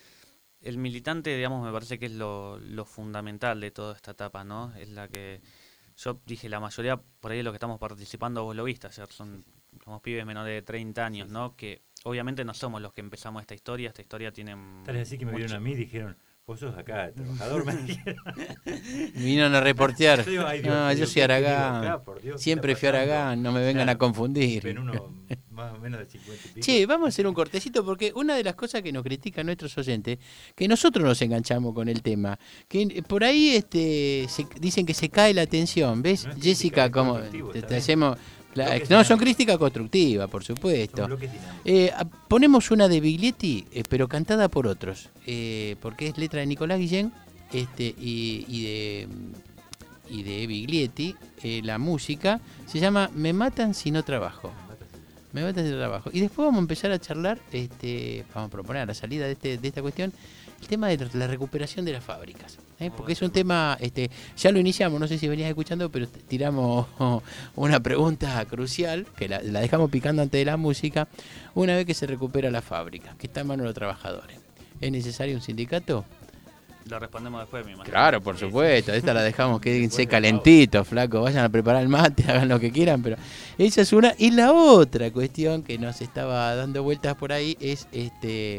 El militante, digamos, me parece que es lo, lo fundamental de toda esta etapa, ¿no? Es la que, yo dije, la mayoría por ahí de los que estamos participando, vos lo viste ayer, son, somos pibes menores de treinta años, ¿no? Que obviamente no somos los que empezamos esta historia, esta historia tiene... Tal es así que me mucho- vieron a mí y dijeron, vos sos acá, trabajador, me dijeron. Vinieron a reportear. Yo digo, ay, Dios, No, digo, yo soy ¿qué te digo Aragán. acá, por Dios, ¿qué Siempre está fui pasando? Aragán, no me vengan Claro, a confundir. ven uno más o menos de cincuenta y pico. Che, vamos a hacer un cortecito porque una de las cosas que nos critican nuestros oyentes, que nosotros nos enganchamos con el tema, que por ahí este se, dicen que se cae la atención, ¿ves? No es Jessica, crítica, es como constructivo, te, está te bien. hacemos... la- Bloques no, son dinámicos. críticas constructivas, por supuesto. Son bloques dinámicos. Eh, a- ponemos una de Biglietti, eh, pero cantada por otros, eh, porque es letra de Nicolás Guillén este, y, y de y de Biglietti. Eh, la música se llama Me matan si no trabajo. Me matan si no trabajo. Y después vamos a empezar a charlar, este, vamos a proponer a la salida de, este, de esta cuestión, el tema de la recuperación de las fábricas. ¿eh? Porque es un tema, este, ya lo iniciamos, no sé si venías escuchando, pero t- tiramos una pregunta crucial, que la, la dejamos picando antes de la música. Una vez que se recupera la fábrica, que está en manos de los trabajadores, ¿es necesario un sindicato? Lo respondemos después, me imagino. Claro, por supuesto, esta la dejamos, quédense calentitos, flaco, vayan a preparar el mate, hagan lo que quieran, pero esa es una. Y la otra cuestión que nos estaba dando vueltas por ahí es este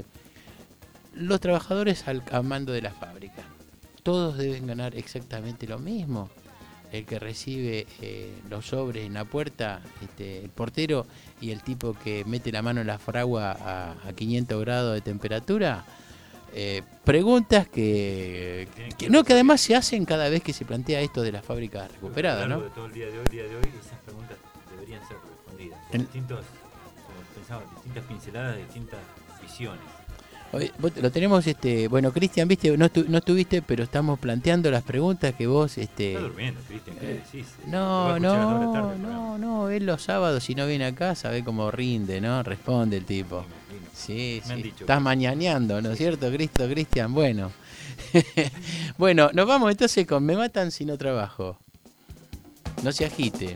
los trabajadores al, al mando de la fábrica. Todos deben ganar exactamente lo mismo. El que recibe eh, los sobres en la puerta, este, el portero, y el tipo que mete la mano en la fragua a, a quinientos grados de temperatura. Eh, preguntas que, que no que además se hacen cada vez que se plantea esto de las fábricas recuperadas, A lo ¿no? largo de todo el día de hoy, día de hoy, esas preguntas deberían ser respondidas. El- Distintos, como pensaba, distintas pinceladas, distintas visiones. Oye, vos lo tenemos, este, bueno, Cristian, viste, no, estu- no estuviste, pero estamos planteando las preguntas que vos, este, Está durmiendo, Cristian, ¿qué eh, decís? no, Lo va a escuchar a la hora no, tarde, el no, no, él los sábados si no viene acá sabe cómo rinde, ¿no? Responde el tipo. Sí, Me han sí. dicho Estás que- mañaneando, ¿no es cierto, Cristo, Cristian? Bueno. Bueno, nos vamos entonces con Me matan si no trabajo. No se agite.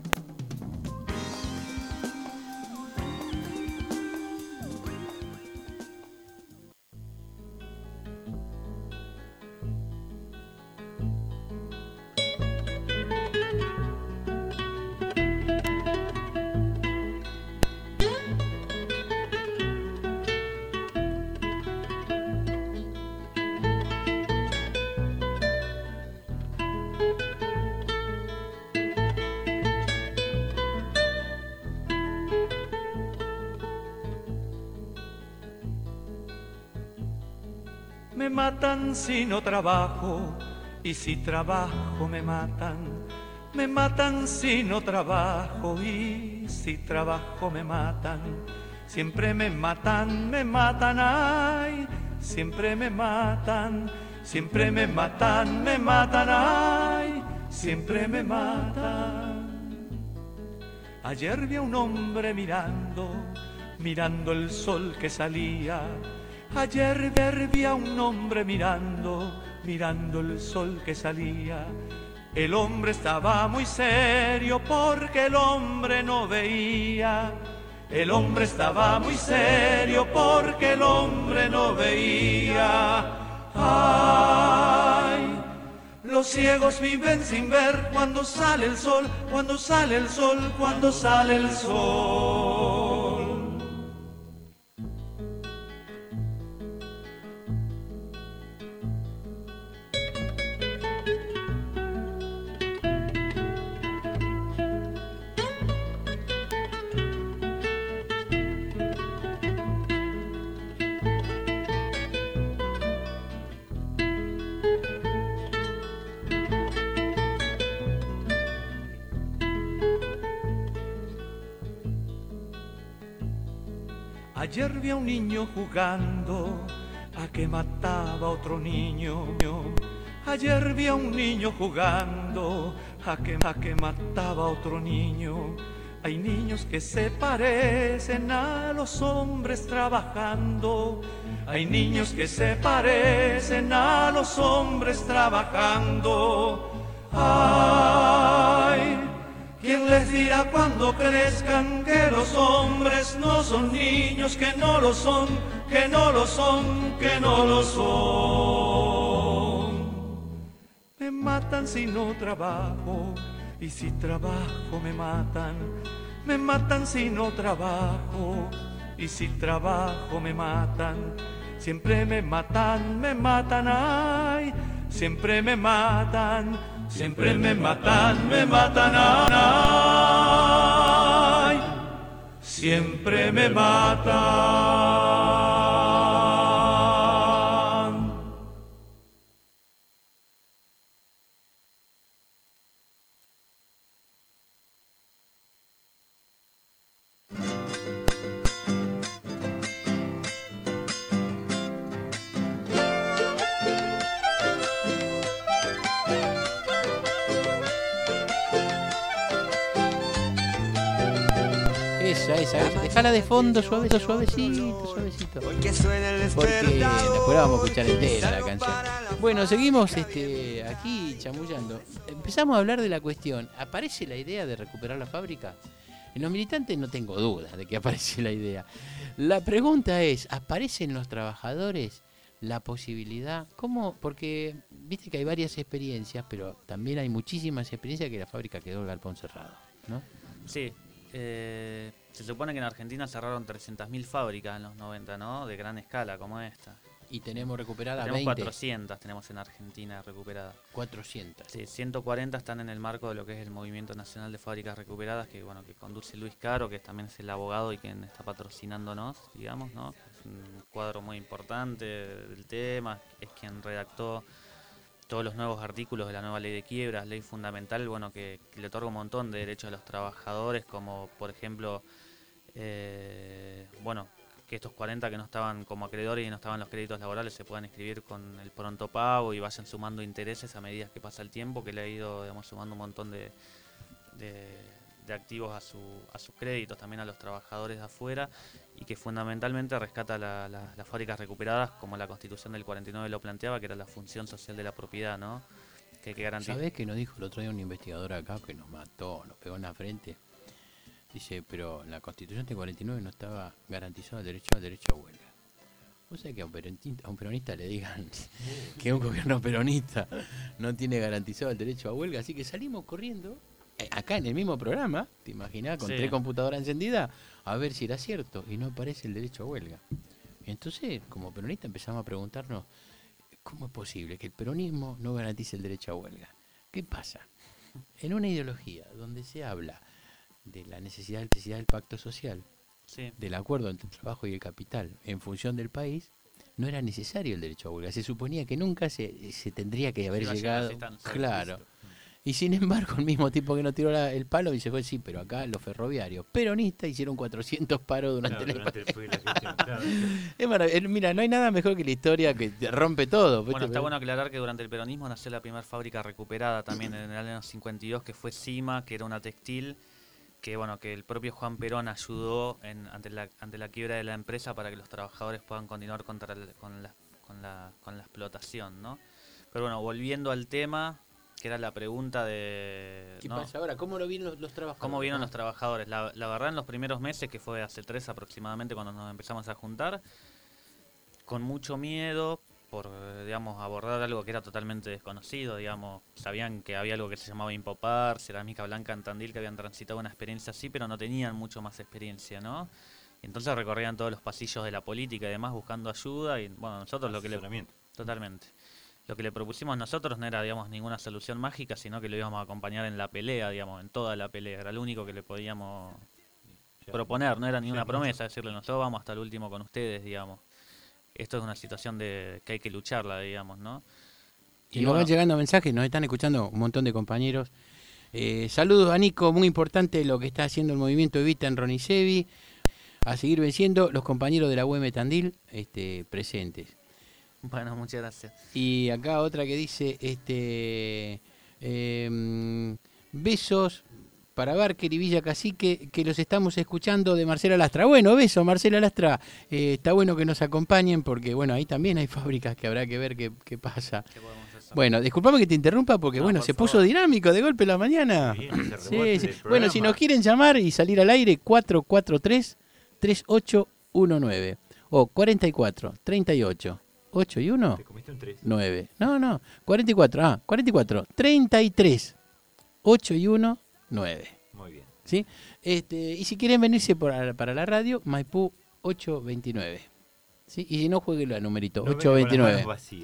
Me matan si no trabajo y si trabajo me matan. Me matan si no trabajo y si trabajo me matan. Siempre me matan, me matan, ay, siempre me matan. Siempre me matan, me matan, ay, siempre me matan. Ayer vi a un hombre mirando, mirando el sol que salía. Ayer vi a un hombre mirando, mirando el sol que salía. El hombre estaba muy serio porque el hombre no veía. El hombre estaba muy serio porque el hombre no veía. Ay, los ciegos viven sin ver cuando sale el sol, cuando sale el sol, cuando sale el sol. Ayer vi a un niño jugando a que mataba a otro niño. Ayer vi a un niño jugando a que, a que mataba a otro niño. Hay niños que se parecen a los hombres trabajando. Hay niños que se parecen a los hombres trabajando. Ay, ¿quién les dirá cuando crezcan que los hombres no son niños, que no lo son, que no lo son, que no lo son? Me matan si no trabajo, y si trabajo me matan. Me matan si no trabajo, y si trabajo me matan. Siempre me matan, me matan, ay, siempre me matan. Siempre me matan, me matan, ay, siempre me matan. Esa, esa, esa. Dejala de fondo, suavecito, suavecito, suavecito. Porque después la vamos a escuchar entera la canción. Bueno, seguimos este, aquí chamullando. Empezamos a hablar de la cuestión. ¿Aparece la idea de recuperar la fábrica? En los militantes no tengo dudas de que aparece la idea. La pregunta es, ¿aparece en los trabajadores la posibilidad? ¿Cómo? Porque viste que hay varias experiencias, pero también hay muchísimas experiencias que la fábrica quedó el galpón cerrado, ¿no? Sí. Eh, se supone que en Argentina cerraron trescientas mil fábricas en los noventa, ¿no? De gran escala como esta. Y tenemos recuperadas tenemos veinte. cuatrocientas tenemos en Argentina recuperadas. cuatrocientas. Sí, ciento cuarenta están en el marco de lo que es el Movimiento Nacional de Fábricas Recuperadas, que bueno, que conduce Luis Caro, que también es el abogado y quien está patrocinándonos, digamos, ¿no? Es un cuadro muy importante del tema, es quien redactó todos los nuevos artículos de la nueva ley de quiebras, ley fundamental, bueno, que, que le otorga un montón de derechos a los trabajadores, como por ejemplo, eh, bueno, que estos cuarenta que no estaban como acreedores y no estaban los créditos laborales se puedan inscribir con el pronto pago y vayan sumando intereses a medida que pasa el tiempo, que le ha ido, digamos, sumando un montón de, de, de activos a, su, a sus créditos, también a los trabajadores de afuera, y que fundamentalmente rescata la, la, las fábricas recuperadas, como la Constitución del cuarenta y nueve lo planteaba, que era la función social de la propiedad, ¿no? Que hay que garantizar. ¿Sabés que nos dijo el otro día un investigador acá que nos mató, nos pegó en la frente? Dice, pero la Constitución del cuarenta y nueve no estaba garantizado el derecho al derecho a huelga. ¿Vos sabés que a un peronista, a un peronista le digan que un gobierno peronista no tiene garantizado el derecho a huelga? Así que salimos corriendo, acá en el mismo programa, te imaginás, con Sí. tres computadoras encendidas, a ver si era cierto, y no aparece el derecho a huelga. Entonces, como peronista empezamos a preguntarnos, ¿cómo es posible que el peronismo no garantice el derecho a huelga? ¿Qué pasa? En una ideología donde se habla de la necesidad, necesidad del pacto social, Sí. del acuerdo entre el trabajo y el capital en función del país, no era necesario el derecho a huelga. Se suponía que nunca se, se tendría que haber iba a llegado. llegar así tan Claro. listo. Y sin embargo, el mismo tipo que nos tiró la- el palo dice, pues sí, pero acá los ferroviarios peronistas hicieron cuatrocientos paros durante, Claro, la, durante el- fue la gestión, claro. es marav- Mira, no hay nada mejor que la historia que te rompe todo. Bueno, ¿viste? está bueno aclarar que durante el peronismo nació la primera fábrica recuperada también en el año cincuenta y dos, que fue Cima, que era una textil, que bueno, que el propio Juan Perón ayudó en, ante, la, ante la quiebra de la empresa para que los trabajadores puedan continuar contra el- con, la, con, la, con la explotación, ¿no? Pero bueno, volviendo al tema, que era la pregunta de... ¿Qué ¿no? pasa ahora? ¿Cómo lo vieron los, los trabajadores? ¿Cómo vieron ¿no? los trabajadores? La, la verdad, en los primeros meses, que fue hace tres aproximadamente cuando nos empezamos a juntar, con mucho miedo por, digamos, abordar algo que era totalmente desconocido, digamos, sabían que había algo que se llamaba Impopar, Cerámica Blanca en Tandil, que habían transitado una experiencia así, pero no tenían mucho más experiencia, ¿no? Y entonces recorrían todos los pasillos de la política y demás buscando ayuda, y bueno, nosotros lo que le... Totalmente. Lo que le propusimos nosotros no era, digamos, ninguna solución mágica, sino que lo íbamos a acompañar en la pelea, digamos, en toda la pelea. Era lo único que le podíamos proponer, no era ni una promesa, decirle, nosotros vamos hasta el último con ustedes, digamos. Esto es una situación de que hay que lucharla, digamos, ¿no? Y, y nos bueno, van llegando mensajes, nos están escuchando un montón de compañeros. Eh, saludos a Nico, muy importante lo que está haciendo el movimiento Evita en Ronicevi. A seguir venciendo, los compañeros de la U E M Tandil este, presentes. Bueno, muchas gracias. Y acá otra que dice, este eh, besos para Barker y Villa Cacique, que los estamos escuchando, de Marcela Lastra. Bueno, besos, Marcela Lastra. Eh, está bueno que nos acompañen porque, bueno, ahí también hay fábricas que habrá que ver qué, qué pasa. ¿Qué bueno, disculpame que te interrumpa porque, no, bueno, se favor. puso dinámico de golpe la mañana. Bien, sí, sí. Bueno, si nos quieren llamar y salir al aire, cuatro cuatro tres, tres ocho uno nueve o cuarenta y cuatro, treinta y ocho. ocho y uno, nueve. No, no, cuarenta y cuatro, ah, cuarenta y cuatro, treinta y tres, ocho y uno, nueve. Muy bien. ¿Sí? Este, y si quieren venirse por, para la radio, Maipú ochocientos veintinueve. ¿Sí? Y si no, jueguelo al numerito, no ochocientos veintinueve.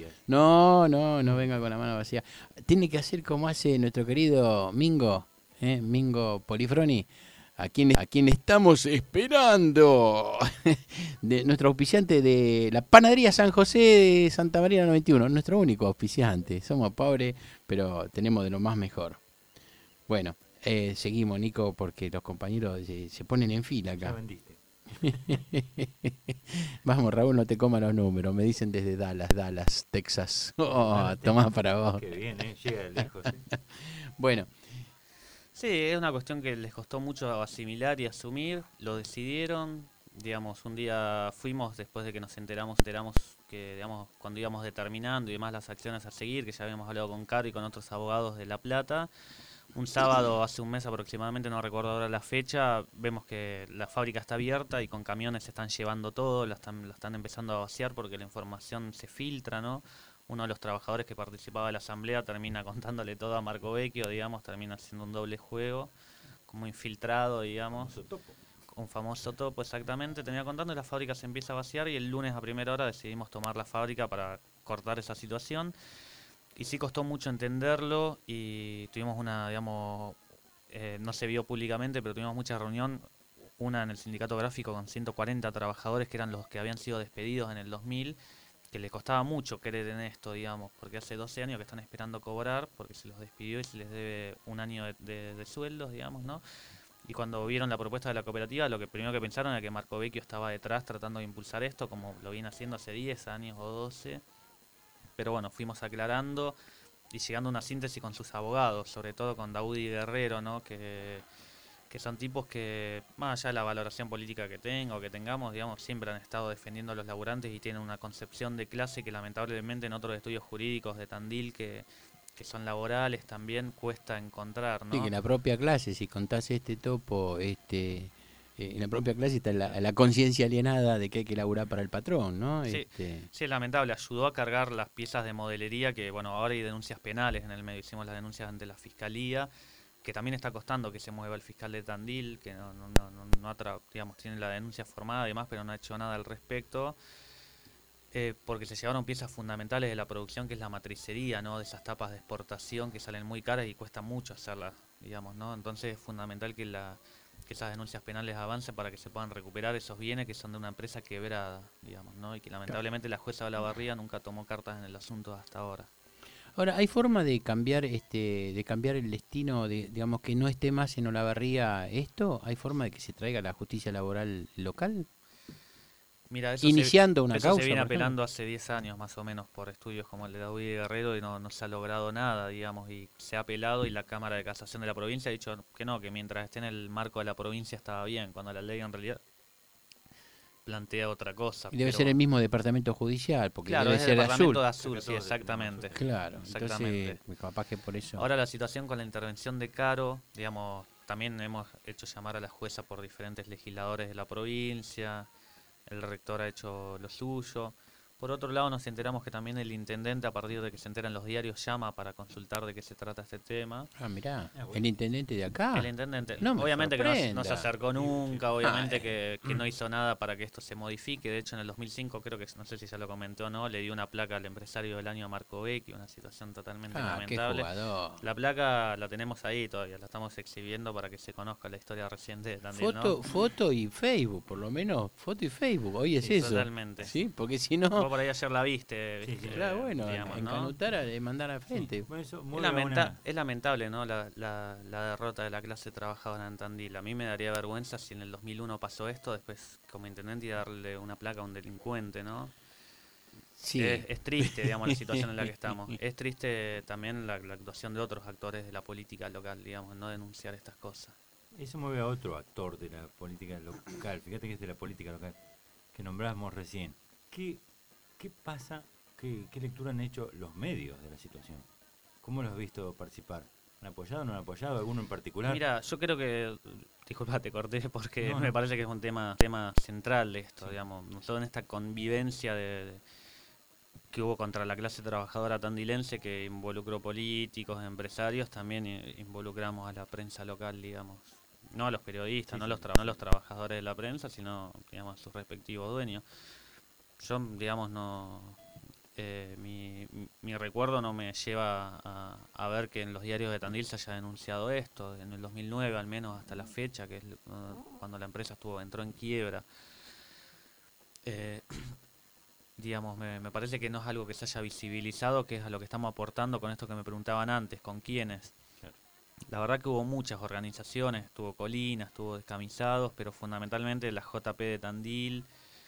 No, no, no venga con la mano vacía. Tiene que hacer como hace nuestro querido Mingo, ¿eh? Mingo Polifroni. A quien, a quien estamos esperando, de nuestro auspiciante de la Panadería San José de Santa María noventa y uno, nuestro único auspiciante. Somos pobres, pero tenemos de lo más mejor. Bueno, eh, seguimos, Nico, porque los compañeros se, se ponen en fila acá. Ya vendiste. Vamos, Raúl, no te comas los números. Me dicen desde Dallas, Dallas, Texas. Oh, tomá para vos. Qué bien, ¿eh? Llega lejos. ¿eh? Bueno. Sí, es una cuestión que les costó mucho asimilar y asumir, lo decidieron, digamos, un día fuimos después de que nos enteramos, enteramos que, digamos, cuando íbamos determinando y demás las acciones a seguir, que ya habíamos hablado con Caro y con otros abogados de La Plata, un sábado hace un mes aproximadamente, no recuerdo ahora la fecha, vemos que la fábrica está abierta y con camiones se están llevando todo, la están, la están empezando a vaciar porque la información se filtra, ¿no? Uno de los trabajadores que participaba de la asamblea termina contándole todo a Marco Vecchio, digamos, termina haciendo un doble juego, como infiltrado, digamos. Un topo. Un famoso topo, exactamente. Termina contando y la fábrica se empieza a vaciar y el lunes a primera hora decidimos tomar la fábrica para cortar esa situación. Y sí costó mucho entenderlo y tuvimos una, digamos, eh, no se vio públicamente, pero tuvimos mucha reunión. Una en el sindicato gráfico con ciento cuarenta trabajadores que eran los que habían sido despedidos en el dos mil, que les costaba mucho creer en esto, digamos, porque hace doce años que están esperando cobrar, porque se los despidió y se les debe un año de, de, de sueldos, digamos, ¿no? Y cuando vieron la propuesta de la cooperativa, lo que primero que pensaron era que Marco Vecchio estaba detrás tratando de impulsar esto, como lo viene haciendo hace diez años o doce. Pero bueno, fuimos aclarando y llegando a una síntesis con sus abogados, sobre todo con Daudi Guerrero, ¿no? Que... que son tipos que, más allá de la valoración política que tenga o que tengamos, digamos, siempre han estado defendiendo a los laburantes y tienen una concepción de clase que lamentablemente en otros estudios jurídicos de Tandil que, que son laborales también cuesta encontrar, ¿no? Sí, que en la propia clase, si contás este topo, este eh, en la propia clase está la, la conciencia alienada de que hay que laburar para el patrón, ¿no? Sí, este... sí, es lamentable, ayudó a cargar las piezas de modelería que, bueno, ahora hay denuncias penales en el medio, hicimos las denuncias ante la Fiscalía, que también está costando que se mueva el fiscal de Tandil, que no, no, no, no, no atra, digamos, tiene la denuncia formada y demás, pero no ha hecho nada al respecto, eh, porque se llevaron piezas fundamentales de la producción, que es la matricería, ¿no? De esas tapas de exportación que salen muy caras y cuesta mucho hacerlas, digamos, ¿no? Entonces es fundamental que, la, que esas denuncias penales avancen para que se puedan recuperar esos bienes que son de una empresa quebrada, digamos, ¿no? Y que lamentablemente la jueza Olavarría nunca tomó cartas en el asunto hasta ahora. Ahora, ¿hay forma de cambiar este de cambiar el destino, de, digamos, que no esté más en Olavarría esto? ¿Hay forma de que se traiga la justicia laboral local? Mira, eso Iniciando se, una eso causa. se viene apelando hace diez años más o menos por estudios como el de David Guerrero y no, no se ha logrado nada, digamos, y se ha apelado y la Cámara de Casación de la provincia ha dicho que no, que mientras esté en el marco de la provincia estaba bien, cuando la ley en realidad plantea otra cosa. Y debe pero- ser el mismo departamento judicial, porque Claro, debe es ser el de departamento azul. de azul, sí, exactamente. Claro, Exactamente. entonces capaz que por eso. Ahora la situación con la intervención de Caro, digamos, también hemos hecho llamar a la jueza por diferentes legisladores de la provincia, el rector ha hecho lo suyo. Por otro lado, nos enteramos que también el intendente, a partir de que se enteran los diarios, llama para consultar de qué se trata este tema. Ah, mirá, el intendente de acá. El intendente, No me obviamente que no, sorprenda. no se acercó nunca, obviamente Ay. que, que no hizo nada para que esto se modifique. De hecho, en el dos mil cinco, creo que, no sé si ya lo comentó o no, le dio una placa al empresario del año a Marco Vecchi, una situación totalmente Ah, qué lamentable. jugador. La placa la tenemos ahí todavía, la estamos exhibiendo para que se conozca la historia reciente también, Foto, ¿no? foto y Facebook, por lo menos, foto y Facebook, hoy es Sí, eso. totalmente. Sí, porque si no. Vos por ahí ayer la viste. viste, Claro, bueno, digamos, en ¿no? Canutara le mandar a frente. Es, lamenta- es lamentable, ¿no? La, la, la derrota de la clase trabajadora en Tandil. A mí me daría vergüenza si en el dos mil uno pasó esto, después como intendente y darle una placa a un delincuente, ¿no? Sí. Es, es triste, digamos, la situación en la que estamos. Es triste también la, la actuación de otros actores de la política local, digamos, no denunciar estas cosas. Eso mueve a otro actor de la política local. Fíjate que es de la política local que nombramos recién. ¿Qué, qué pasa? ¿Qué, ¿Qué lectura han hecho los medios de la situación? ¿Cómo los has visto participar? ¿Han apoyado o no han apoyado? ¿Alguno en particular? Mira, yo creo que, disculpa, te corté porque No, me no. parece que es un tema tema central de esto, digamos, no solo en esta convivencia de, de- que hubo contra la clase trabajadora tandilense que involucró políticos, empresarios, también eh, involucramos a la prensa local, digamos, no a los periodistas, Sí, no, sí. Los tra- no los trabajadores de la prensa, sino, digamos, a sus respectivos dueños. Yo, digamos, no... Eh, mi, mi- mi recuerdo no me lleva a, a ver que en los diarios de Tandil se haya denunciado esto, en el dos mil nueve al menos hasta la fecha, que es lo- cuando la empresa estuvo entró en quiebra. Eh, digamos, me, me parece que no es algo que se haya visibilizado, que es a lo que estamos aportando con esto que me preguntaban antes, con quiénes. La verdad que hubo muchas organizaciones, estuvo Colina, estuvo Descamisados, pero fundamentalmente la J P de Tandil,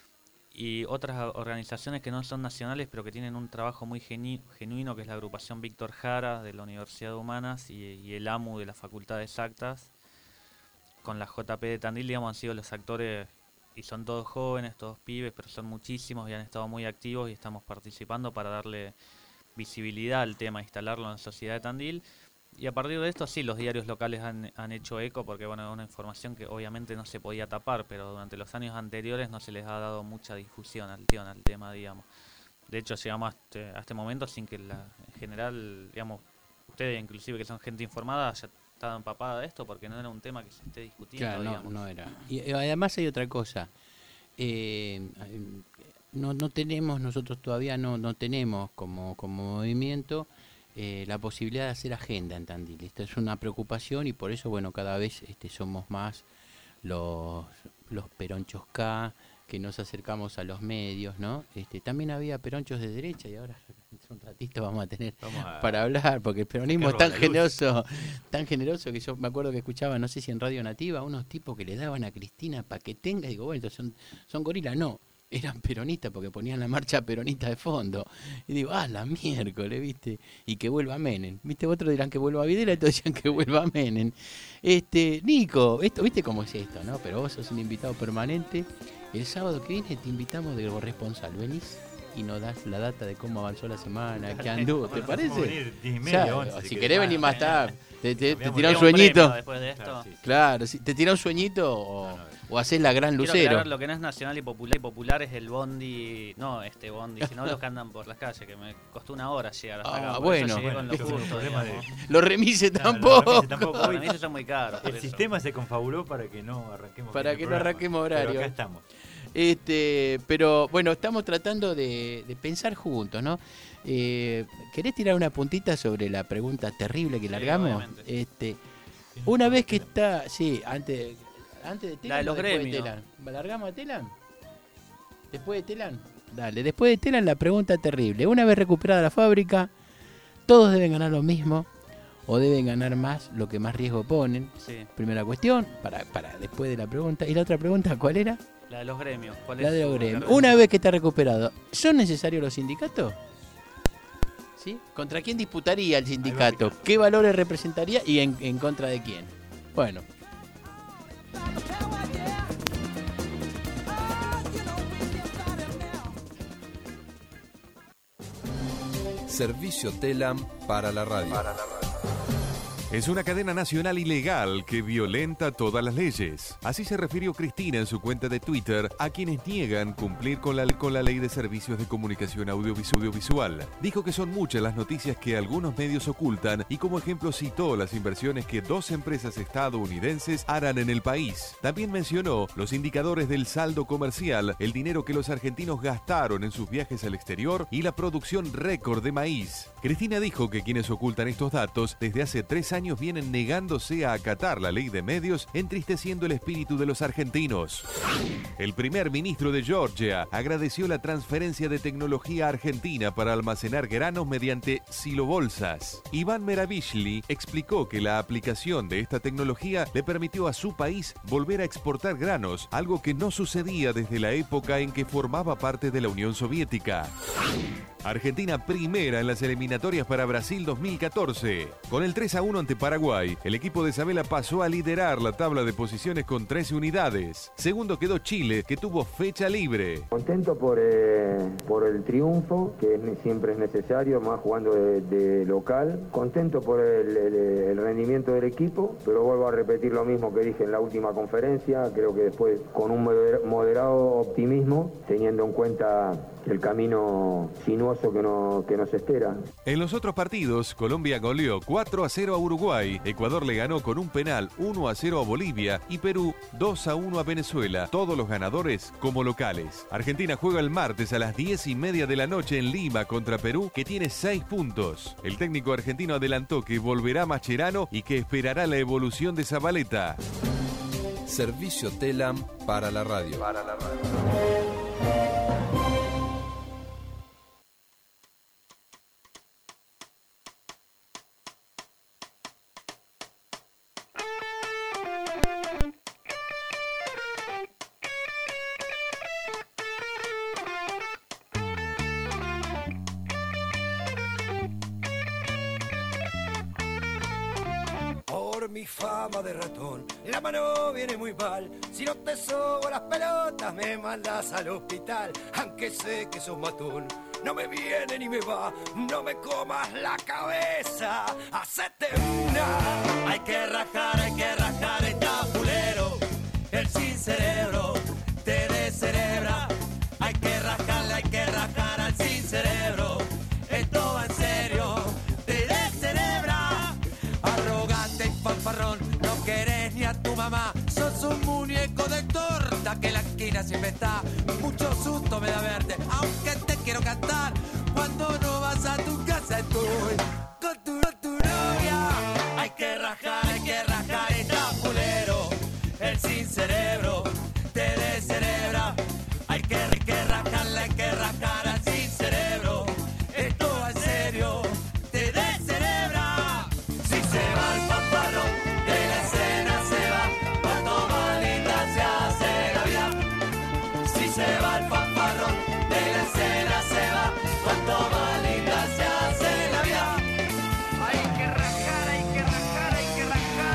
y otras a- organizaciones que no son nacionales pero que tienen un trabajo muy geni- genuino, que es la agrupación Víctor Jara de la Universidad de Humanas y, y el A M U de la Facultad de Exactas. Con la J P de Tandil, digamos, han sido los actores, y son todos jóvenes, todos pibes, pero son muchísimos y han estado muy activos y estamos participando para darle visibilidad al tema, instalarlo en la sociedad de Tandil. Y a partir de esto, sí, los diarios locales han, han hecho eco, porque bueno, es una información que obviamente no se podía tapar, pero durante los años anteriores no se les ha dado mucha difusión al, al tema, digamos. De hecho, llegamos a este, a este momento sin que la, en general, digamos, ustedes inclusive que son gente informada, haya estado empapada de esto, porque no era un tema que se esté discutiendo, Claro, no, digamos. no era. Y eh, además hay otra cosa. Eh, no, no tenemos, nosotros todavía no, no tenemos como, como movimiento eh, la posibilidad de hacer agenda en Tandil. Esta es una preocupación y por eso, bueno, cada vez este, somos más los, los peronchos K, que nos acercamos a los medios, ¿no? Este, también había peronchos de derecha y ahora un ratito vamos a tener Vamos a para hablar, porque el peronismo es sacarlo a tan la luz. generoso, tan generoso que yo me acuerdo que escuchaba, no sé si en Radio Nativa, unos tipos que le daban a Cristina para que tenga, y digo, bueno, estos son, son gorilas, no, eran peronistas porque ponían la marcha peronista de fondo. Y digo, ah, la miércoles, ¿viste? Y que vuelva Menem. ¿Viste? Otros dirán que vuelva Videla, otros decían que vuelva Menem. Este, Nico, esto, ¿viste cómo es esto, no? Pero vos sos un invitado permanente. El sábado que viene te invitamos de corresponsal. Venís y nos das la data de cómo avanzó la semana, qué anduvo, ¿te Bueno, podemos parece? venir diez y media, Ya, once, si si querés querés. venir más tarde, te, te, te Cambiamos tirá un un premio sueñito. después de esto. Claro, sí, sí. Claro, si te tirá un sueñito o, o haces la gran Quiero lucero. aclarar, lo que no es nacional y popular, y popular es el bondi, no este bondi, sino los que andan por las calles, que me costó una hora llegar hasta Ah, acá. por bueno. eso llegué Bueno, con lo yo tengo un justo, problema digamos. Los remises Claro, tampoco. los remises tampoco. Los Hoy remises son muy caros. por el eso. sistema se confabuló para que no arranquemos Para bien el que no programa, arranquemos pero horario. acá estamos. Este, pero bueno, estamos tratando de, de pensar juntos, ¿no? Eh, ¿Querés tirar una puntita sobre la pregunta terrible que Sí, largamos? obviamente. Este, una vez que está, sí, antes, antes de Telan, La de los o después gremios. Telan? ¿Largamos a Telan? ¿Después de Telan? Dale, después de Telan la pregunta terrible. Una vez recuperada la fábrica, ¿todos deben ganar lo mismo o deben ganar más lo que más riesgo ponen? Sí. Primera cuestión, para, para después de la pregunta. ¿Y la otra pregunta cuál era? La de los gremios. ¿Cuál La es de su los gremios. carrera? Una vez que está recuperado, ¿son necesarios los sindicatos? ¿Sí? ¿Contra quién disputaría el sindicato? ¿Qué valores representaría y en, en contra de quién? Bueno. Servicio Telam para la radio. Para la radio. Es una cadena nacional ilegal que violenta todas las leyes. Así se refirió Cristina en su cuenta de Twitter a quienes niegan cumplir con la, con la ley de servicios de comunicación audiovisual. Dijo que son muchas las noticias que algunos medios ocultan y como ejemplo citó las inversiones que dos empresas estadounidenses harán en el país. También mencionó los indicadores del saldo comercial, el dinero que los argentinos gastaron en sus viajes al exterior y la producción récord de maíz. Cristina dijo que quienes ocultan estos datos desde hace tres años vienen negándose a acatar la ley de medios, entristeciendo el espíritu de los argentinos. El primer ministro de Georgia agradeció la transferencia de tecnología argentina para almacenar granos mediante silobolsas. Iván Meravishli explicó que la aplicación de esta tecnología le permitió a su país volver a exportar granos, algo que no sucedía desde la época en que formaba parte de la Unión Soviética. Argentina primera en las eliminatorias para Brasil dos mil catorce. Con el tres a uno ante Paraguay, el equipo de Sabela pasó a liderar la tabla de posiciones con trece unidades. Segundo quedó Chile, que tuvo fecha libre. Contento por, eh, por el triunfo, que es, siempre es necesario, más jugando de, de local. Contento por el, el, el rendimiento del equipo, pero vuelvo a repetir lo mismo que dije en la última conferencia. Creo que después con un moderado optimismo, teniendo en cuenta el camino sinuoso que, no, que nos espera. En los otros partidos, Colombia goleó cuatro a cero a Uruguay, Ecuador le ganó con un penal uno a cero a Bolivia y Perú dos a uno a Venezuela, todos los ganadores como locales. Argentina juega el martes a las diez y media de la noche en Lima contra Perú, que tiene seis puntos. El técnico argentino adelantó que volverá Mascherano y que esperará la evolución de Zabaleta. Servicio Telam para la radio. Para la radio. Mi fama de ratón, la mano viene muy mal. Si no te sobo las pelotas, me mandas al hospital. Aunque sé que sos matón, no me viene ni me va. No me comas la cabeza, hacete una. Hay que rajar, hay que rajar el tapulero. El sin cerebro te descerebra. Hay que rajarle, hay que rajar al sin cerebro. Esto va en serio, te descerebra. Arrogante y fanfarrón, no querés ni a tu mamá. Sos un muñeco de torta que la esquina siempre está. Mucho susto me da verte, aunque te quiero cantar. Cuando no vas a tu casa estoy con tu, con tu novia. Hay que rajar, hay que rajar el tapulero. El sin cerebro te descerebra. Hay que, hay que rajarle, hay que rajar al sin cerebro. Esto va en serio, te descerebra. Si se va el fanfarrón, de la escena se va. Cuando más linda se hace la vida. Si se va el fanfarrón, de la escena se va. Cuando más linda se hace la vida. Hay que rajar, hay que rajar, hay que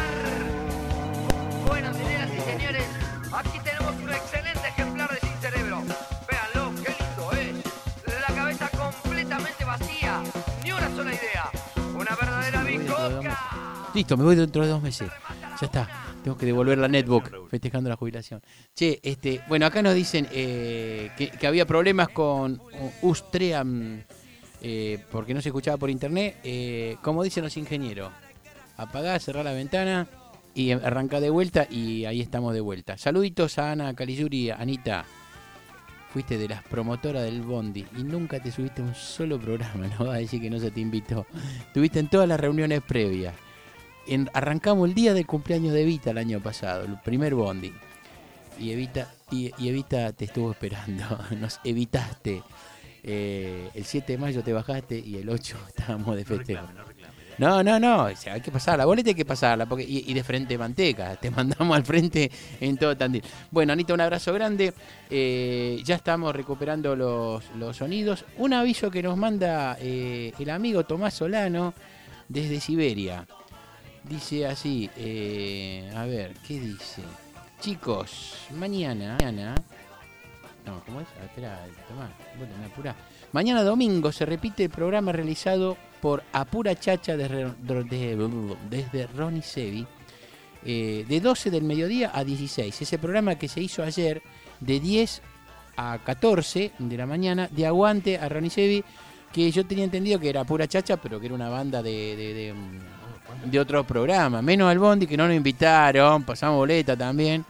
rajar. Bueno, señoras y señores, aquí tenemos un excelente ejemplar de Sin Cerebro. Véanlo, qué lindo es. La cabeza completamente vacía, ni una sola idea. Una verdadera bicoca. Listo, me voy dentro de dos meses. Ya está. Tengo que devolver la netbook festejando la jubilación. Che, este, bueno, acá nos dicen eh, que, que había problemas con Ustream eh, porque no se escuchaba por internet. Eh, como dicen los ingenieros, apagá, cerrá la ventana y arrancá de vuelta y ahí estamos de vuelta. Saluditos a Ana Caliyuri, Anita. Fuiste de las promotoras del Bondi y nunca te subiste a un solo programa, no vas a decir que no se te invitó. Estuviste en todas las reuniones previas. En, arrancamos el día del cumpleaños de Evita el año pasado, el primer Bondi. Y Evita, y, y Evita te estuvo esperando, nos evitaste. Eh, el siete de mayo te bajaste y el ocho estábamos de festejo. No, reclame, no, reclame. no, no, no, o sea, hay que pasarla, la boleta hay que pasarla, porque, y, y de frente manteca, te mandamos al frente en todo Tandil. Bueno, Anita, un abrazo grande. Eh, ya estamos recuperando los, los sonidos. Un aviso que nos manda eh, el amigo Tomás Solano desde Siberia. Dice así, eh, a ver, ¿qué dice? Chicos, mañana, mañana No, ¿cómo es? Ah, espera, Tomás, vos te me apurás. Mañana domingo se repite el programa realizado por Apura Chacha desde, desde, desde Ronnie Sevi, eh, de doce del mediodía a dieciséis. Ese programa que se hizo ayer de diez a catorce de la mañana, de Aguante a Ronnie Sevi, que yo tenía entendido que era Pura Chacha, pero que era una banda de, de, de, de otro programa. Menos al Bondi, que no nos invitaron, pasamos boleta también.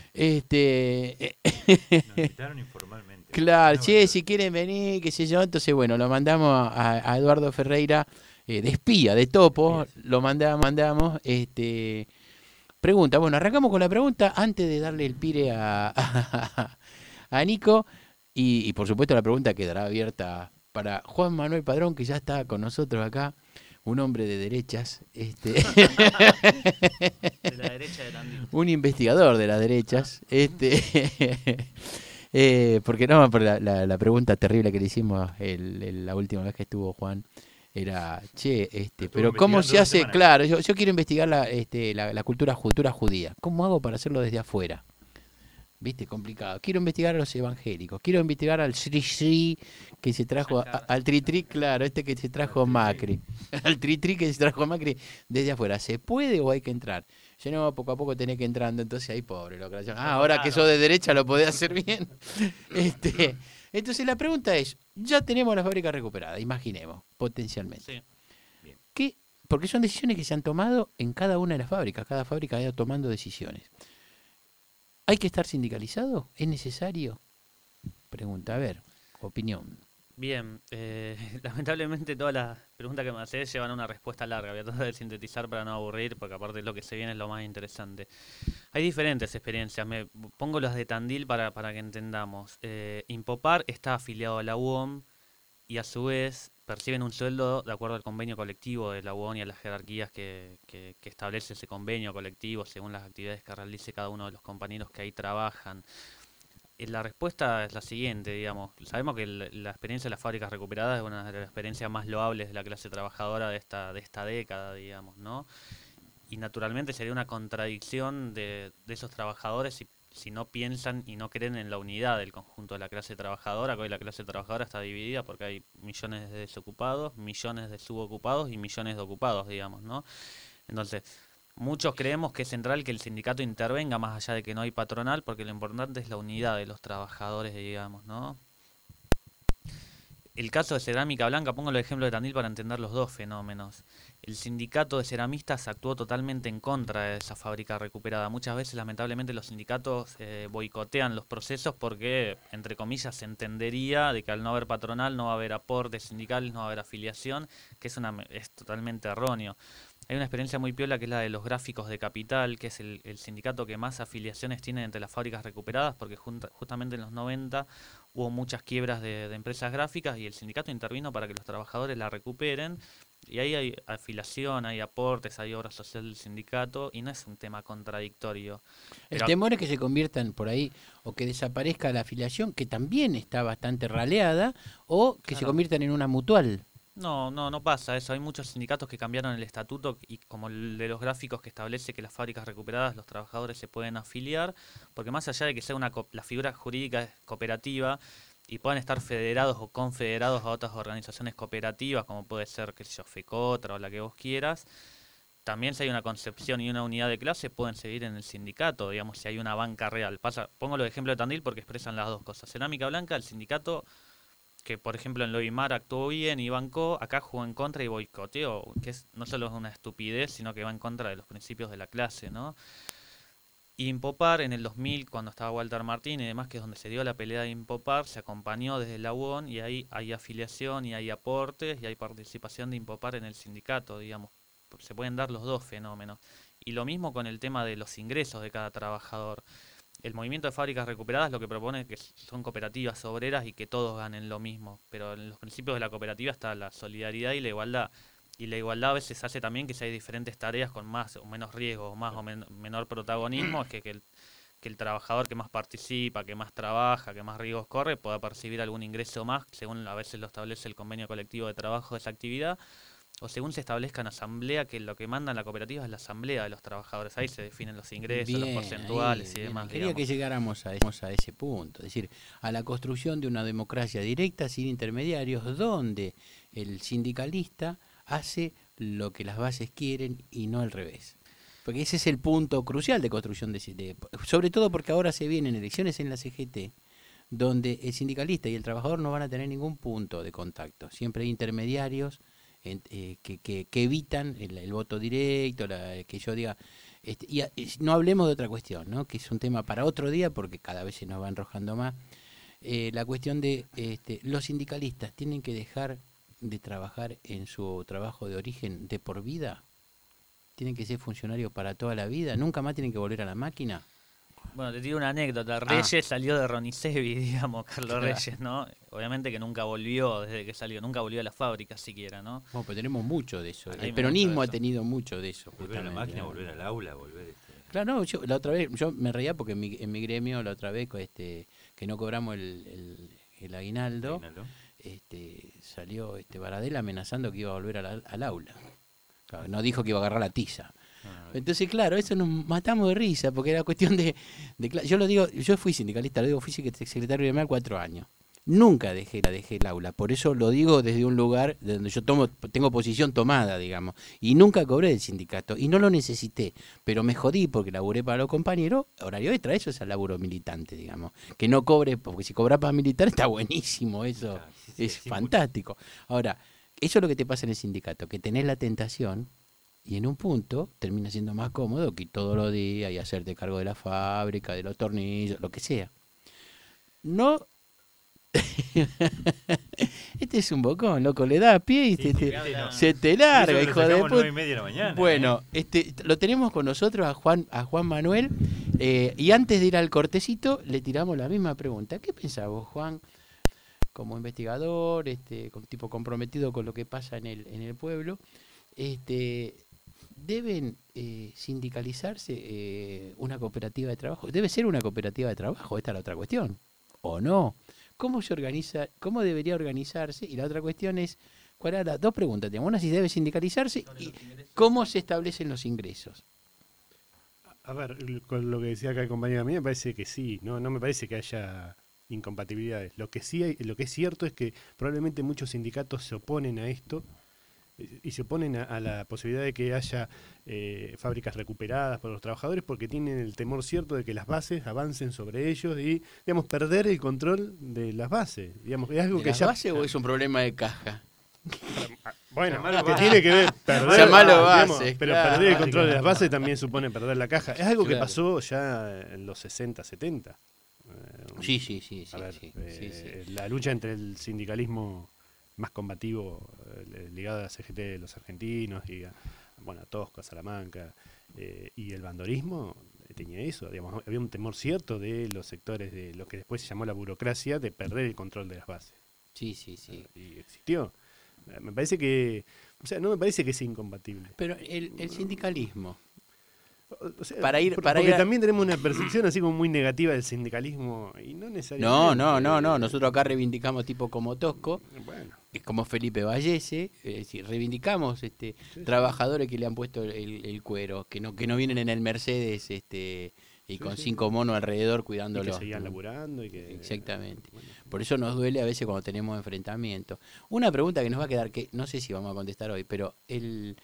Este, Nos invitaron informalmente. Claro, che, bueno, si quieren venir, qué sé yo. Entonces, bueno, lo mandamos a, a Eduardo Ferreira, eh, de espía, de topo. Sí, sí. Lo mandamos, mandamos. Este, pregunta, bueno, arrancamos con la pregunta antes de darle el pire a, a, a Nico. Y, y por supuesto la pregunta quedará abierta para Juan Manuel Padrón, que ya está con nosotros acá. Un hombre de derechas, este de la derecha de Tandil. Un investigador de las derechas, este eh, porque no, por la, la, la pregunta terrible que le hicimos el, el, la última vez que estuvo Juan era, che, este, pero cómo se hace, claro, yo, yo quiero investigar la, este, la, la cultura, cultura judía, ¿cómo hago para hacerlo desde afuera? ¿Viste? Complicado. Quiero investigar a los evangélicos. Quiero investigar al Sri Sri que se trajo, a, al Tri Tri, claro, este que se trajo Macri. Al Tri Tri que se trajo Macri desde afuera. ¿Se puede o hay que entrar? Yo no, poco a poco tenés que entrando, entonces ahí pobre. Lo que ah, ahora que sos de derecha lo podés hacer bien. este, entonces la pregunta es, ya tenemos la fábrica recuperada, imaginemos, potencialmente. Sí. Bien. ¿Qué? Porque son decisiones que se han tomado en cada una de las fábricas. Cada fábrica ha ido tomando decisiones. ¿Hay que estar sindicalizado? ¿Es necesario? Pregunta, a ver, opinión. Bien, eh, lamentablemente todas las preguntas que me haces llevan a una respuesta larga. Voy a tratar de sintetizar para no aburrir, porque aparte lo que se viene es lo más interesante. Hay diferentes experiencias, me pongo las de Tandil para, para que entendamos. Eh, Impopar está afiliado a la U O M y a su vez perciben un sueldo de acuerdo al convenio colectivo de la U O M y a las jerarquías que, que, que establece ese convenio colectivo según las actividades que realice cada uno de los compañeros que ahí trabajan. Y la respuesta es la siguiente, digamos. Sabemos que el, la experiencia de las fábricas recuperadas es una de las experiencias más loables de la clase trabajadora de esta, de esta década, digamos, ¿no? Y naturalmente sería una contradicción de, de esos trabajadores si si no piensan y no creen en la unidad del conjunto de la clase trabajadora, que hoy la clase trabajadora está dividida porque hay millones de desocupados, millones de subocupados y millones de ocupados, digamos, ¿no? Entonces, muchos creemos que es central que el sindicato intervenga más allá de que no hay patronal, porque lo importante es la unidad de los trabajadores, digamos, ¿no? El caso de Cerámica Blanca, pongo el ejemplo de Tandil para entender los dos fenómenos. El sindicato de ceramistas actuó totalmente en contra de esa fábrica recuperada. Muchas veces, lamentablemente, los sindicatos eh, boicotean los procesos porque, entre comillas, se entendería de que al no haber patronal no va a haber aportes sindicales, no va a haber afiliación, que es, una, es totalmente erróneo. Hay una experiencia muy piola que es la de los gráficos de Capital, que es el, el sindicato que más afiliaciones tiene entre las fábricas recuperadas, porque junta, justamente en los noventa hubo muchas quiebras de, de empresas gráficas y el sindicato intervino para que los trabajadores la recuperen. Y ahí hay afiliación, hay aportes, hay obra social del sindicato y no es un tema contradictorio. El Pero, temor es que se conviertan por ahí o que desaparezca la afiliación, que también está bastante raleada, o que claro. se conviertan en una mutual. No, no, no pasa eso. Hay muchos sindicatos que cambiaron el estatuto y como el de los gráficos que establece que las fábricas recuperadas los trabajadores se pueden afiliar, porque más allá de que sea una la figura jurídica cooperativa y puedan estar federados o confederados a otras organizaciones cooperativas, como puede ser, qué sé yo, FECOTRA o la que vos quieras, también si hay una concepción y una unidad de clase pueden seguir en el sindicato, digamos, si hay una banca real. Pasa, pongo los ejemplos de Tandil porque expresan las dos cosas. Cerámica Blanca, el sindicato que por ejemplo en Loimar actuó bien y bancó, acá jugó en contra y boicoteó, que es, no solo es una estupidez, sino que va en contra de los principios de la clase, ¿no? Y Impopar en el dos mil, cuando estaba Walter Martín y demás, que es donde se dio la pelea de Impopar, se acompañó desde la U O M y ahí hay afiliación y hay aportes y hay participación de Impopar en el sindicato, digamos. Se pueden dar los dos fenómenos. Y lo mismo con el tema de los ingresos de cada trabajador. El movimiento de fábricas recuperadas lo que propone es que son cooperativas obreras y que todos ganen lo mismo, pero en los principios de la cooperativa está la solidaridad y la igualdad, y la igualdad a veces hace también que si hay diferentes tareas con más o menos riesgo o más o men- menor protagonismo, es que, que, el, que el trabajador que más participa, que más trabaja, que más riesgos corre, pueda percibir algún ingreso más, según a veces lo establece el convenio colectivo de trabajo de esa actividad, o según se establezca en asamblea, que lo que manda en la cooperativa es la asamblea de los trabajadores. Ahí se definen los ingresos, Bien, los porcentuales ahí, y bien. demás. Quería digamos. que llegáramos a, a ese punto, es decir, a la construcción de una democracia directa sin intermediarios, donde el sindicalista hace lo que las bases quieren y no al revés. Porque ese es el punto crucial de construcción de, de sobre todo porque ahora se vienen elecciones en la C G T, donde el sindicalista y el trabajador no van a tener ningún punto de contacto. Siempre hay intermediarios en, eh, que, que, que evitan el, el voto directo, la, que yo diga... Este, y, y no hablemos de otra cuestión, ¿no? Que es un tema para otro día, porque cada vez se nos va enrojando más. Eh, la cuestión de este, los sindicalistas tienen que dejar de trabajar en su trabajo de origen de por vida. Tienen que ser funcionarios para toda la vida. Nunca más tienen que volver a la máquina. Bueno, te tiro una anécdota. Reyes Ah. salió de Ronicevi, digamos, Carlos Claro. Reyes, ¿no? Obviamente que nunca volvió desde que salió, nunca volvió a la fábrica siquiera, ¿no? Bueno, pues tenemos mucho de eso. Hay El peronismo mucho de ha eso. tenido mucho de eso. Volver a la justamente, máquina, ¿no? volver al aula, volver... Este... Claro, no, yo la otra vez, yo me reía porque en mi, en mi gremio la otra vez este, que no cobramos el, el, el aguinaldo, ¿Aguinaldo? este, salió este Baradel amenazando que iba a volver al, al aula. Claro, no dijo que iba a agarrar la tiza. Entonces, claro, eso nos matamos de risa, porque era cuestión de, de... Yo lo digo, yo fui sindicalista, lo digo, fui secretario de M A cuatro años. Nunca dejé, la dejé el aula, por eso lo digo desde un lugar de donde yo tomo, tengo posición tomada, digamos. Y nunca cobré del sindicato, y no lo necesité, pero me jodí porque laburé para los compañeros, horario extra, eso es el laburo militante, digamos. Que no cobre, porque si cobras para militar está buenísimo, eso Claro, sí, sí, es sí, fantástico. Ahora, eso es lo que te pasa en el sindicato, que tenés la tentación... Y en un punto termina siendo más cómodo que todos los días y hacerte cargo de la fábrica, de los tornillos, lo que sea. No. Este es un bocón, loco, le da pie y Sí, te- te- fíjate, no. se te larga, Eso que lo hijo de sacamos puta. nueve y media de la mañana, Bueno, ¿eh? este, lo tenemos con nosotros a Juan, a Juan Manuel. eh, y antes de ir al cortecito, le tiramos la misma pregunta. ¿Qué pensás vos, Juan, como investigador, este, como tipo comprometido con lo que pasa en el, en el pueblo? Este, ¿Deben eh, sindicalizarse eh, una cooperativa de trabajo? ¿Debe ser una cooperativa de trabajo? Esta es la otra cuestión. ¿O no? ¿Cómo se organiza? ¿Cómo debería organizarse? Y la otra cuestión es, ¿cuál era la, dos preguntas? Tengo una, si debe sindicalizarse y cómo se establecen los ingresos. A ver, con lo que decía acá el compañero, a mí me parece que sí, no, no me parece que haya incompatibilidades. Lo que sí hay, lo que es cierto es que probablemente muchos sindicatos se oponen a esto eh, y se oponen a, a la posibilidad de que haya eh, fábricas recuperadas por los trabajadores porque tienen el temor cierto de que las bases avancen sobre ellos y, digamos, perder el control de las bases. Digamos, es algo ¿De que las ya bases o es un problema de caja? Bueno, Llamalo que base. tiene que ver perder, Llamalo digamos, base, pero claro. perder el control de las bases también supone perder la caja. Es algo que Claro. pasó ya en los sesenta, setenta. Eh, Sí, sí, sí, sí, a ver, sí, eh, sí, sí. la lucha entre el sindicalismo más combativo eh, ligado a la C G T de los argentinos y a, bueno, a Tosco, a Salamanca eh, y el bandorismo eh, tenía eso, digamos, había un temor cierto de los sectores de lo que después se llamó la burocracia de perder el control de las bases. Sí, sí, sí. Y existió. Eh, Me parece que, o sea, no me parece que sea incompatible. Pero el, el sindicalismo, O sea, para ir- por- para porque ir a- también tenemos una percepción así como muy negativa del sindicalismo y no necesariamente. no, no, no, no, nosotros acá reivindicamos tipo como Tosco, Bueno, es como Felipe Vallese, es decir, reivindicamos este trabajadores que le han puesto el, el cuero, que no que no vienen en el Mercedes este y Sí, con sí. cinco monos alrededor y cuidándolo. que seguían laburando y que Exactamente. Por eso nos duele a veces cuando tenemos enfrentamientos. Una pregunta que nos va a quedar, que no sé si vamos a contestar hoy, pero el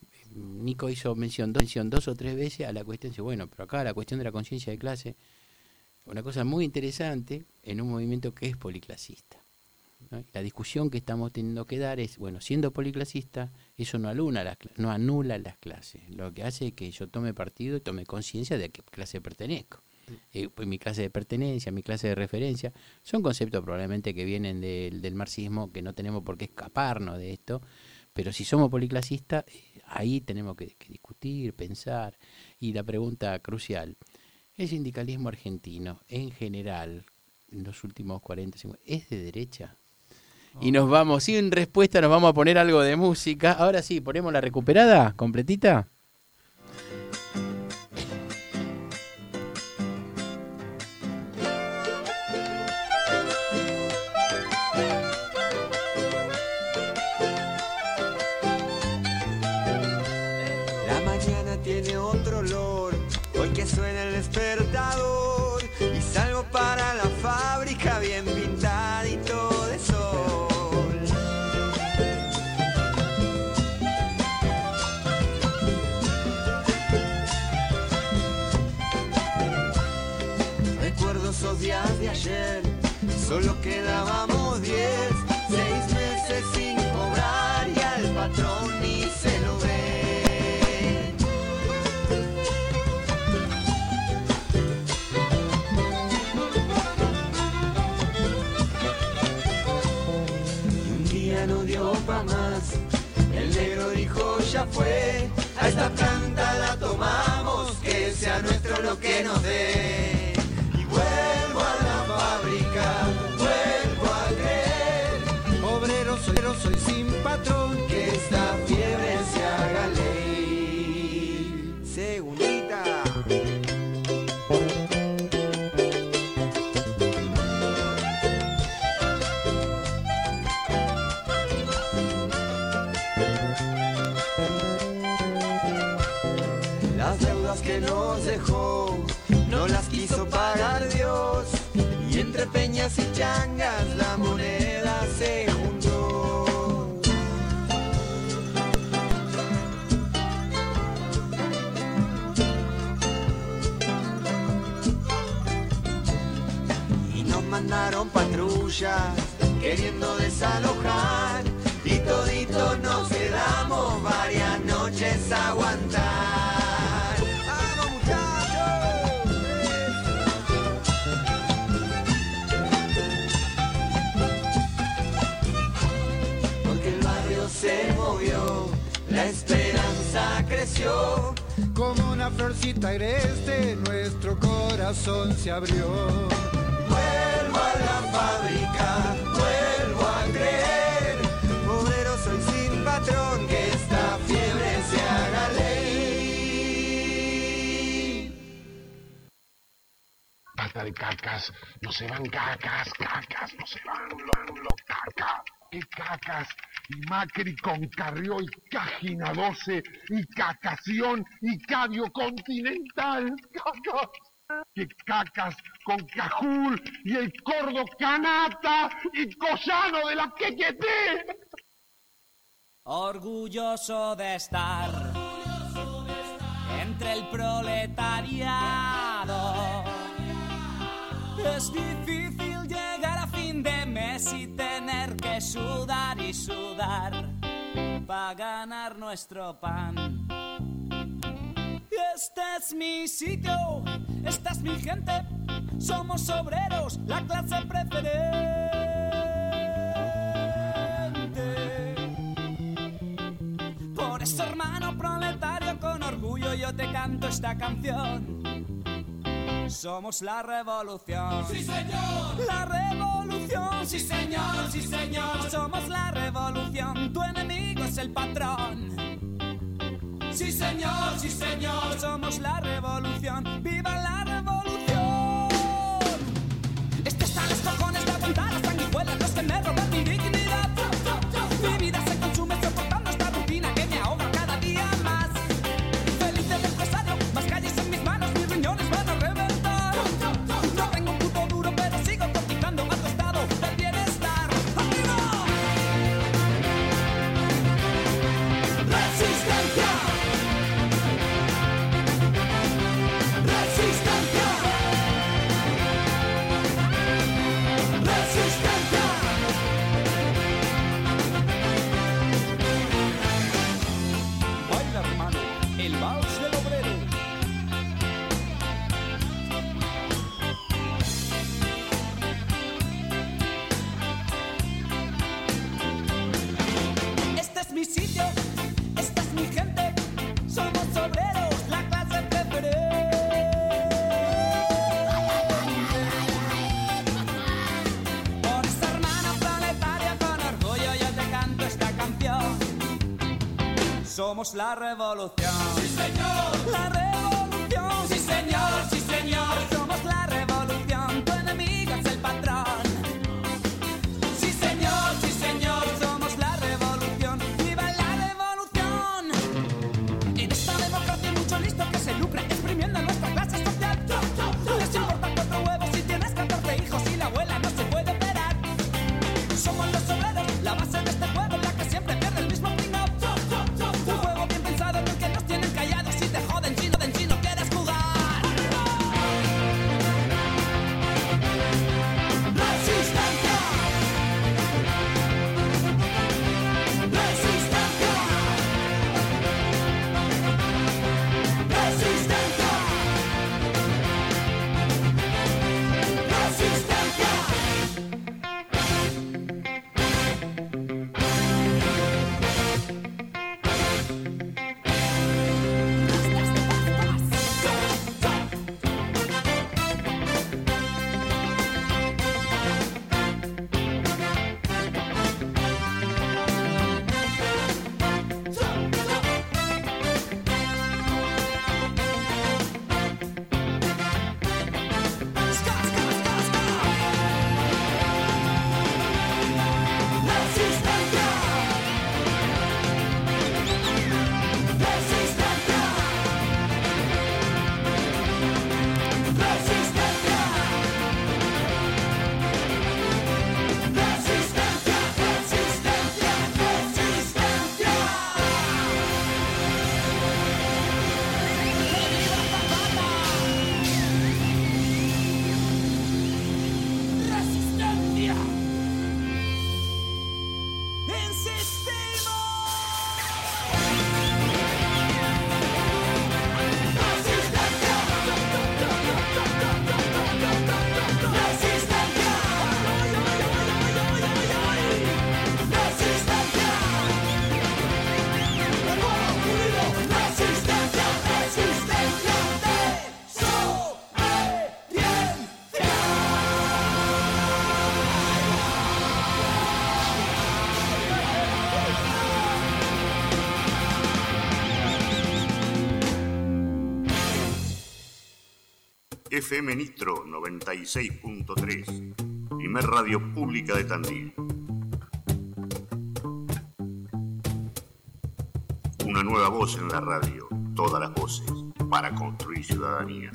Nico hizo mención dos, mención dos o tres veces a la cuestión, dice, bueno, pero acá la cuestión de la conciencia de clase, una cosa muy interesante en un movimiento que es policlasista, ¿no? La discusión que estamos teniendo que dar es, bueno, siendo policlasista, eso no anula las, cla- no anula las clases. Lo que hace es que yo tome partido y tome conciencia de a qué clase pertenezco. Eh, pues mi clase de pertenencia, mi clase de referencia, son conceptos probablemente que vienen del, del marxismo, que no tenemos por qué escaparnos de esto, pero si somos policlasistas, eh, ahí tenemos que, que discutir, pensar. Y la pregunta crucial, ¿el sindicalismo argentino en general, en los últimos cuarenta, cincuenta, es de derecha? Y nos vamos, sin respuesta, nos vamos a poner algo de música. Ahora sí, ponemos la recuperada, completita. despertador y salgo para la fábrica bien pintadito de sol. Recuerdo esos días de ayer, solo quedábamos diez, seis meses sin cobrar y al patrón ni se lo ve. No dio pa' más, el negro dijo ya fue, a esta planta la tomamos, que sea nuestro lo que nos dé. Y vuelvo a la fábrica, vuelvo a creer, obrero soy, obrero soy sin patrón, que esta fiebre se haga ley. Segundita. Que nos dejó, no las quiso pagar Dios, y entre peñas y changas la moneda se juntó. Y nos mandaron patrullas queriendo desalojar, y toditos nos quedamos varias noches a aguantar. Se movió, la esperanza creció, como una florcita agreste, nuestro corazón se abrió. Vuelvo a la fábrica, vuelvo a creer, obrero soy sin patrón, que esta fiebre se haga ley. Basta de cacas, no se van cacas, cacas, no se van los, los cacas. ¿Qué cacas? Y Macri con Carrió y Cágina doce y Cacación y Cadio Continental. ¡Cacas! ¡Qué cacas con Cajul y el Cordo Canata y Collano de la Quequeté! Orgulloso de estar entre el proletariado. Es difícil llegar a fin de mes y tener que sudar y sudar para ganar nuestro pan. Este es mi sitio, esta es mi gente, somos obreros, la clase preferente. Por eso, hermano proletario, con orgullo yo te canto esta canción. Somos la revolución. ¡Sí, señor! La revolución. ¡Sí, señor! ¡Sí, señor! Somos la revolución. Tu enemigo es el patrón. ¡Sí, señor! ¡Sí, señor! Somos la revolución. ¡Viva la revolución! Este está los cojones de aguantar las sanguijuelas, los que me roban mi dignidad. Mi vida se consume soportando esta rutina que me ahoga cada día más. Feliz del empresario, más calles en mis manos, mis riñones van a reventar. No tengo un puto duro, pero sigo cotizando a tu estado del bienestar. ¡Arriba! ¡Resistencia! ¡Resistencia! ¡Resistencia! Baila, hermano, el vals del obrero. Este es mi sitio, esta es mi gente, somos obreros, la clase preferente. Por esa hermana planetaria, con orgullo yo te canto esta canción. Somos la revolución. ¡Sí, señor! La revolución. ¡Sí, señor! ¡Sí, señor! Somos la revolución, tu enemigo es el patrón. ¡Sí, señor! ¡Sí, señor! Somos la revolución, viva la revolución. En esta democracia hay mucho listo que se lucra exprimiendo nuestra clase social. F M Nitro noventa y seis punto tres, primer radio pública de Tandil. Una nueva voz en la radio, todas las voces para construir ciudadanía.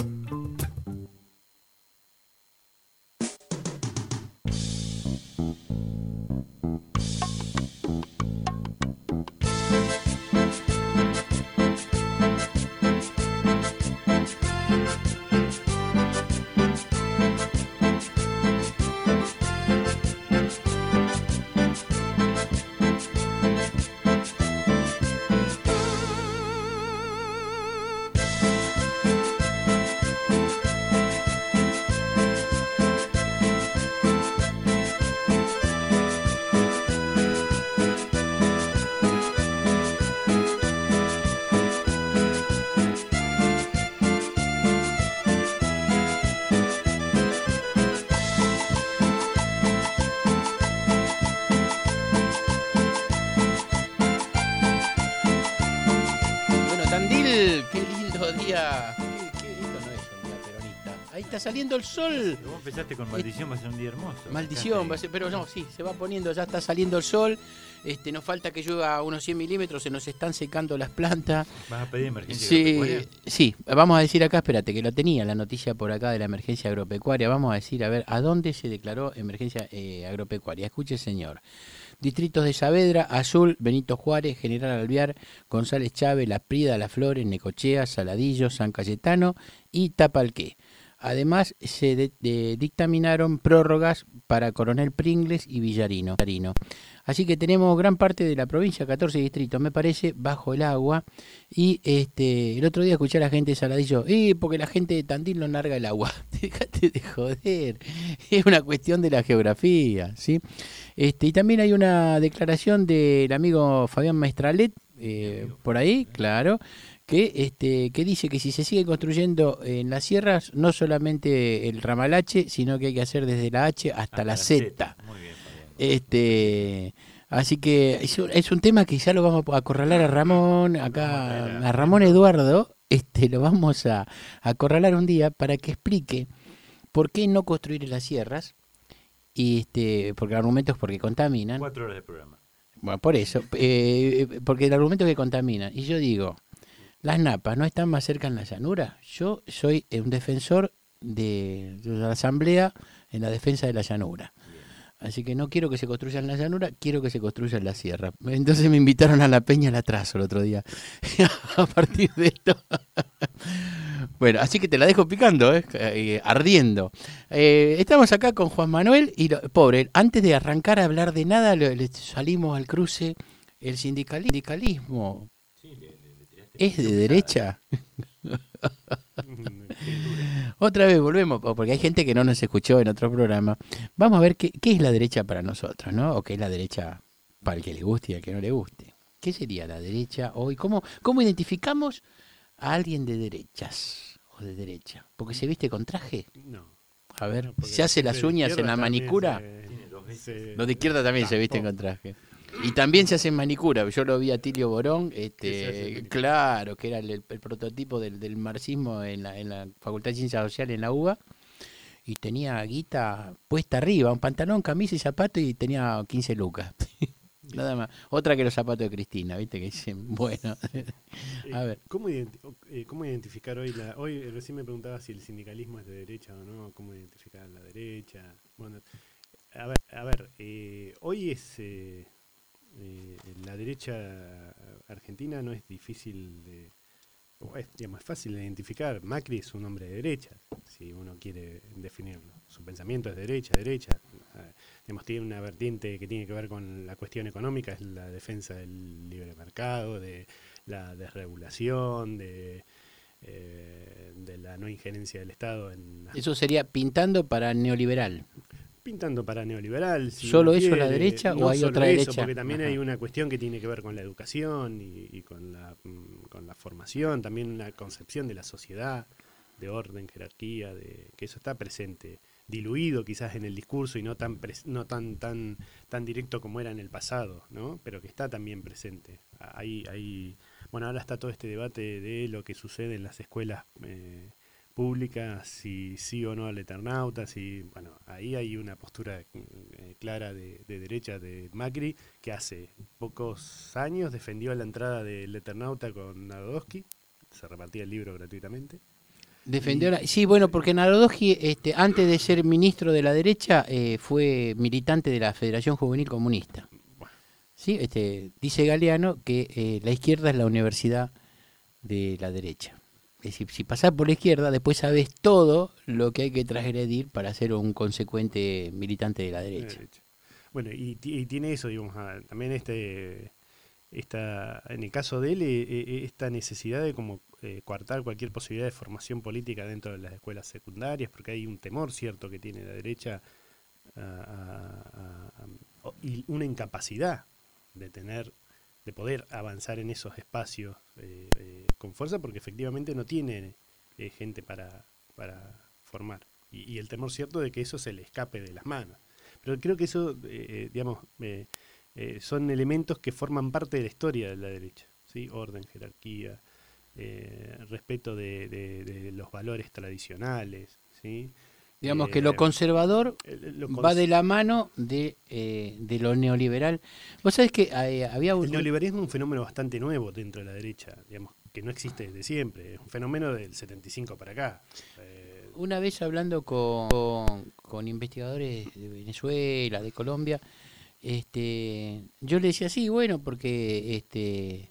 Saliendo el sol. Vos empezaste con maldición, va a ser un día hermoso. Maldición, va a ser, pero no, sí, se va poniendo, ya está saliendo el sol. Este, nos falta que llueva unos cien milímetros, se nos están secando las plantas. ¿Vas a pedir emergencia sí, agropecuaria? Sí, vamos a decir acá, espérate, que lo tenía la noticia por acá de la emergencia agropecuaria. Vamos a decir, a ver, ¿a dónde se declaró emergencia eh, agropecuaria? Escuche, señor. Distritos de Saavedra, Azul, Benito Juárez, General Alvear, González Chávez, La Prida, Las Flores, Necochea, Saladillo, San Cayetano y Tapalqué. Además, se de, de, dictaminaron prórrogas para Coronel Pringles y Villarino. Así que tenemos gran parte de la provincia, catorce distritos, me parece, bajo el agua. Y este el otro día escuché a la gente de Saladillo, eh, porque la gente de Tandil no larga el agua. Déjate de joder, es una cuestión de la geografía, ¿sí? Este, y también hay una declaración del amigo Fabián Maestralet, eh, por ahí, claro, que este que dice que si se sigue construyendo en las sierras, no solamente el ramal H, sino que hay que hacer desde la H hasta, hasta la Z. Muy bien, este así que es un, es un tema que ya lo vamos a acorralar a Ramón, acá a Ramón Eduardo, este lo vamos a, a acorralar un día para que explique por qué no construir en las sierras, y este porque el argumento es porque contaminan. Cuatro horas de programa. Bueno, por eso, eh, porque el argumento es que contaminan. Y yo digo, ¿las napas no están más cerca en la llanura? Yo soy un defensor de, de la asamblea en la defensa de la llanura. Así que no quiero que se construya en la llanura, quiero que se construya en la sierra. Entonces me invitaron a la Peña al Atraso el otro día. A partir de esto. Bueno, así que te la dejo picando, ¿eh? Eh, ardiendo. Eh, estamos acá con Juan Manuel y, lo, pobre, antes de arrancar a hablar de nada, le, le salimos al cruce. El sindicali- sindicalismo es de derecha. Otra vez volvemos, porque hay gente que no nos escuchó en otro programa. Vamos a ver qué, qué es la derecha para nosotros, ¿no? O qué es la derecha para el que le guste y al que no le guste. ¿Qué sería la derecha hoy? ¿Cómo, cómo identificamos a alguien de derechas o de derecha? ¿Porque se viste con traje? No. A ver, no, ¿se hace las uñas en la manicura? Se, se, Los de izquierda también se visten con traje. Y también se hacen manicura. Yo lo vi a Tilio Borón, este, claro, que era el, el, el prototipo del, del marxismo en la, en la Facultad de Ciencias Sociales en la U B A. Y tenía guita puesta arriba, un pantalón, camisa y zapato, y tenía quince lucas. Nada más. Otra que los zapatos de Cristina, ¿viste? Que dicen, bueno. A ver. ¿Cómo, identi- eh, ¿Cómo identificar hoy? La, hoy recién me preguntaba si el sindicalismo es de derecha o no. ¿Cómo identificar la derecha? Bueno, a ver, a ver eh, hoy es. Eh, Eh, la derecha argentina no es difícil de, es, digamos, es fácil de identificar. Macri es un hombre de derecha, si uno quiere definirlo. Su pensamiento es derecha, derecha. Eh, digamos, tiene una vertiente que tiene que ver con la cuestión económica, es la defensa del libre mercado, de la desregulación, de, eh, de la no injerencia del Estado en... Eso sería pintando para neoliberal. Pintando para neoliberal. Si ¿Solo eso quiere, la derecha no o hay solo otra eso, derecha? Porque también Ajá. hay una cuestión que tiene que ver con la educación y, y con, la, con la formación, también una concepción de la sociedad, de orden, jerarquía, de que eso está presente, diluido quizás en el discurso y no tan pres, no tan tan tan directo como era en el pasado, ¿no? Pero que está también presente. Hay, hay, bueno, ahora está todo este debate de lo que sucede en las escuelas eh, pública, si sí o no al Eternauta, si, bueno, ahí hay una postura eh, clara de, de derecha de Macri, que hace pocos años defendió la entrada del Eternauta con Narodowski, se repartía el libro gratuitamente. Defendió la- sí, bueno, porque Narodowski, este, antes de ser ministro de la derecha, eh, fue militante de la Federación Juvenil Comunista. Sí, este, dice Galeano que eh, la izquierda es la universidad de la derecha. Es decir, si pasás por la izquierda, después sabes todo lo que hay que transgredir para ser un consecuente militante de la derecha. derecha. Bueno, y, ti- y tiene eso, digamos, ah, también este, esta, en el caso de él, eh, eh, esta necesidad de como eh, coartar cualquier posibilidad de formación política dentro de las escuelas secundarias, porque hay un temor cierto que tiene la derecha a- a- a- a- y una incapacidad de tener, de poder avanzar en esos espacios eh, eh, con fuerza, porque efectivamente no tiene eh, gente para, para formar. Y, y el temor cierto de que eso se le escape de las manos. Pero creo que eso, eh, eh, digamos, eh, eh, son elementos que forman parte de la historia de la derecha, ¿sí? Orden, jerarquía, eh, respeto de, de- de los valores tradicionales, ¿sí? Digamos Eh, que lo conservador lo va cons- de la mano de, eh, de lo neoliberal. Vos sabés que eh, había un... El neoliberalismo es un fenómeno bastante nuevo dentro de la derecha, digamos, que no existe desde siempre, es un fenómeno del setenta y cinco para acá. Eh, Una vez hablando con, con, con investigadores de Venezuela, de Colombia, este, yo le decía, sí, bueno, porque este,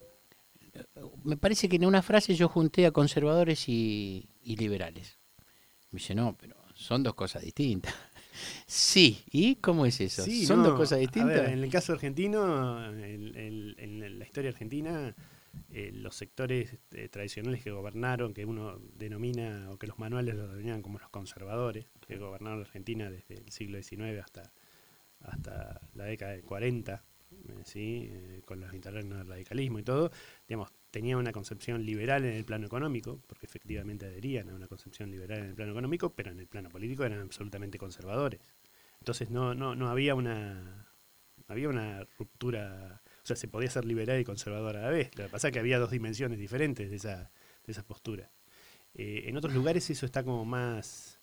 me parece que en una frase yo junté a conservadores y, y liberales. Me dice, no, pero son dos cosas distintas. Sí, ¿y cómo es eso? Sí, ¿Son no, dos cosas a distintas? ver, en el caso argentino, en, en- en la historia argentina, eh, los sectores eh, tradicionales que gobernaron, que uno denomina, o que los manuales los denominan como los conservadores, que gobernaron la Argentina desde el siglo diecinueve hasta, hasta la década del cuarenta, eh, ¿sí? Eh, con los interregnos del radicalismo y todo, digamos, tenían una concepción liberal en el plano económico, porque efectivamente adherían a una concepción liberal en el plano económico, pero en el plano político eran absolutamente conservadores. Entonces no, no, no había una no había una ruptura, o sea, se podía ser liberal y conservador a la vez. Lo que pasa es que había dos dimensiones diferentes de esa, de esa postura. Eh, en otros lugares eso está como más,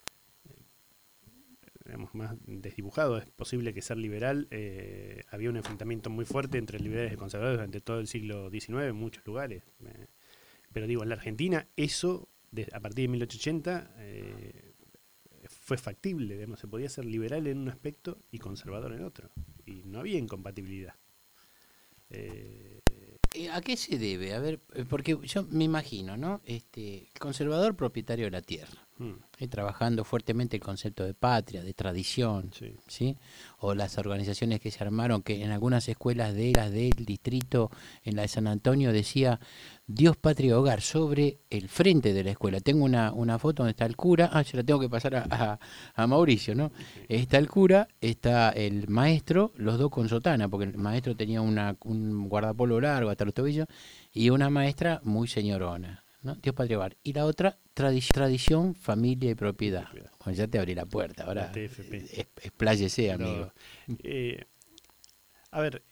digamos, más desdibujado. Es posible que ser liberal, eh, había un enfrentamiento muy fuerte entre liberales y conservadores durante todo el siglo diecinueve en muchos lugares. Eh, pero digo, en la Argentina eso, de- a partir de mil ochocientos ochenta, eh, fue factible, digamos, se podía ser liberal en un aspecto y conservador en otro. Y no había incompatibilidad. Eh, Eh, ¿A qué se debe? A ver, eh, porque yo me imagino, ¿no? Este, el conservador propietario de la tierra, Hmm. eh, trabajando fuertemente el concepto de patria, de tradición, Sí. ¿sí? O las organizaciones que se armaron, que en algunas escuelas de las del distrito, en la de San Antonio, decía Dios, patria, hogar, sobre el frente de la escuela. Tengo una, una foto donde está el cura, ah, yo la tengo que pasar a, a, a Mauricio, ¿no? Está el cura, está el maestro, los dos con sotana, porque el maestro tenía una, un guardapolvo largo hasta los tobillos, y una maestra muy señorona, ¿no? Dios, patria, hogar. Y la otra, tradi- tradición, familia y propiedad. Bueno, ya te abrí la puerta, ahora La T F P. es- expláyese, Pero, amigo. eh, a ver,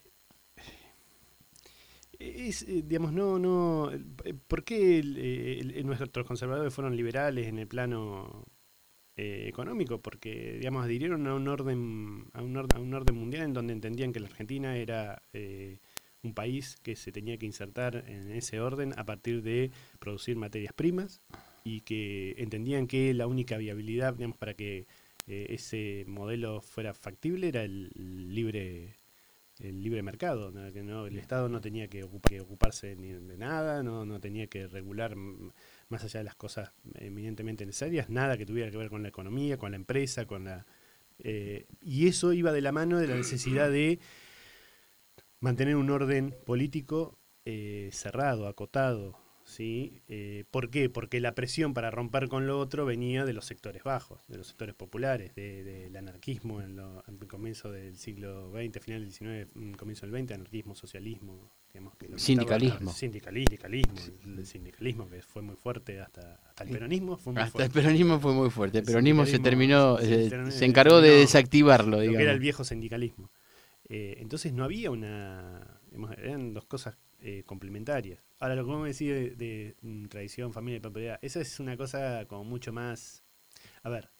es, eh, digamos, no, no, eh, ¿por qué el- el- el- nuestros conservadores fueron liberales en el plano eh, económico? Porque, digamos, adhirieron a un orden, a un orden, a un orden mundial en donde entendían que la Argentina era eh, un país que se tenía que insertar en ese orden a partir de producir materias primas, y que entendían que la única viabilidad, digamos, para que eh, ese modelo fuera factible era el libre el libre mercado, ¿no? Que no, el Estado no tenía que, ocupa- que ocuparse ni de nada, no, no tenía que regular mm, más allá de las cosas eminentemente necesarias, nada que tuviera que ver con la economía, con la empresa, con la eh, y eso iba de la mano de la necesidad de mantener un orden político eh, cerrado, acotado, ¿sí? Eh, ¿Por qué? Porque la presión para romper con lo otro venía de los sectores bajos, de los sectores populares, de- del anarquismo en, lo, en el comienzo del siglo veinte, final del diecinueve, mm, comienzo del veinte, anarquismo, socialismo, digamos que lo que Sindicalismo. estaba- sindicalismo, sindicalismo, el sindicalismo que fue muy fuerte hasta, hasta el peronismo fue muy Hasta fuerte. el peronismo fue muy fuerte. El El peronismo se sindicalismo, terminó, sí, eh, terminó- se encargó de terminó desactivarlo, lo que digamos. era el viejo sindicalismo. Eh, entonces no había una, digamos, eran dos cosas eh, complementarias. Ahora, lo que vos me decís de, de, de tradición, familia y propiedad, eso es una cosa como mucho más... A ver,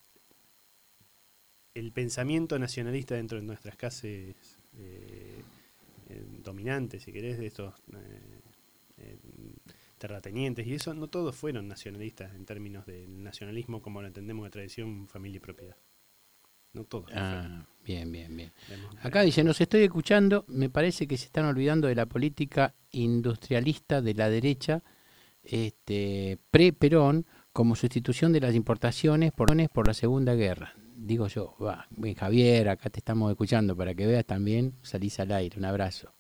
el pensamiento nacionalista dentro de nuestras clases eh, eh, dominantes, si querés, de estos eh, eh, terratenientes, y eso, no todos fueron nacionalistas en términos del nacionalismo como lo entendemos de tradición, familia y propiedad. No todos. Ah, bien, bien, bien. Acá dice, nos estoy escuchando, me parece que se están olvidando de la política industrialista de la derecha este, pre-Perón como sustitución de las importaciones por, por la Segunda Guerra. Digo yo, va, bien, Javier, acá te estamos escuchando para que veas también, salís al aire, un abrazo.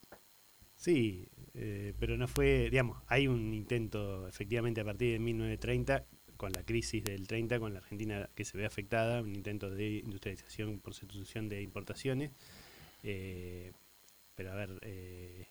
Sí, eh, pero no fue, digamos, hay un intento efectivamente a partir de mil novecientos treinta, con la crisis del treinta, con la Argentina que se ve afectada, un intento de industrialización por sustitución de importaciones, eh, pero a ver, eh,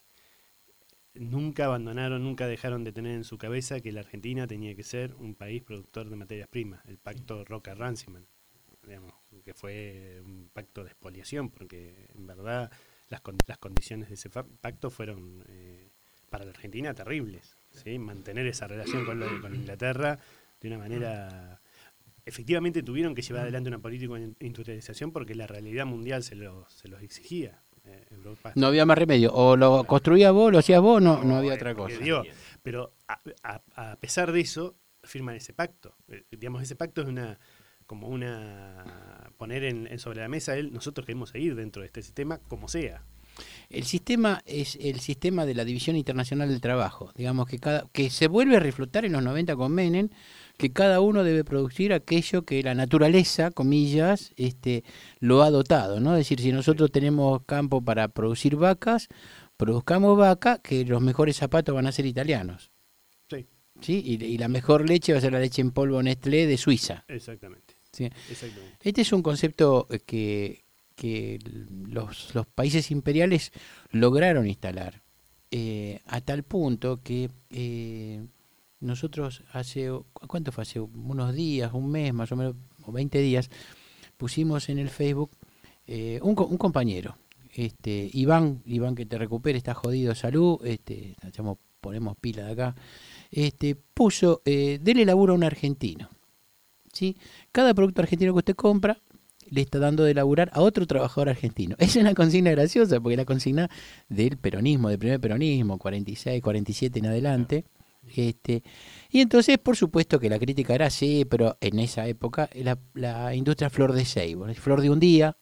nunca abandonaron, nunca dejaron de tener en su cabeza que la Argentina tenía que ser un país productor de materias primas, el pacto Roca-Runciman, digamos, que fue un pacto de expoliación, porque en verdad las, con, las condiciones de ese pacto fueron eh, para la Argentina terribles, ¿sí? Mantener esa relación con, lo, con Inglaterra de una manera... Efectivamente tuvieron que llevar adelante una política de industrialización porque la realidad mundial se los, se los exigía. Eh, Europa, no había más remedio, o lo construías vos, lo hacías vos, no, no, no había eh, otra cosa. Digo, pero a, a, a pesar de eso, firman ese pacto. Eh, digamos, ese pacto es una como una... poner en, en sobre la mesa, él, nosotros queremos seguir dentro de este sistema como sea. El sistema es el sistema de la División Internacional del Trabajo, digamos que cada que se vuelve a reflotar en los noventa con Menem, que cada uno debe producir aquello que la naturaleza, comillas, este, lo ha dotado, ¿no? Es decir, si nosotros tenemos campo para producir vacas, produzcamos vaca, que los mejores zapatos van a ser italianos. Sí. ¿Sí? Y, y la mejor leche va a ser la leche en polvo Nestlé de Suiza. Exactamente. ¿Sí? Exactamente. Este es un concepto que... que los, los países imperiales lograron instalar, eh, a tal punto que eh, nosotros hace, ¿cuánto fue? Hace unos días, un mes más o menos, o veinte días, pusimos en el Facebook eh, un, un compañero, este Iván, Iván que te recupere, está jodido de salud, este, echamos, ponemos pila de acá, este, puso, eh, dele laburo a un argentino, ¿sí? Cada producto argentino que usted compra, le está dando de laburar a otro trabajador argentino. Es una consigna graciosa, porque la consigna del peronismo, del primer peronismo, cuarenta y seis, cuarenta y siete en adelante. Este, y entonces, por supuesto que la crítica era así, pero en esa época la, la industria flor de ceibo, flor de un día,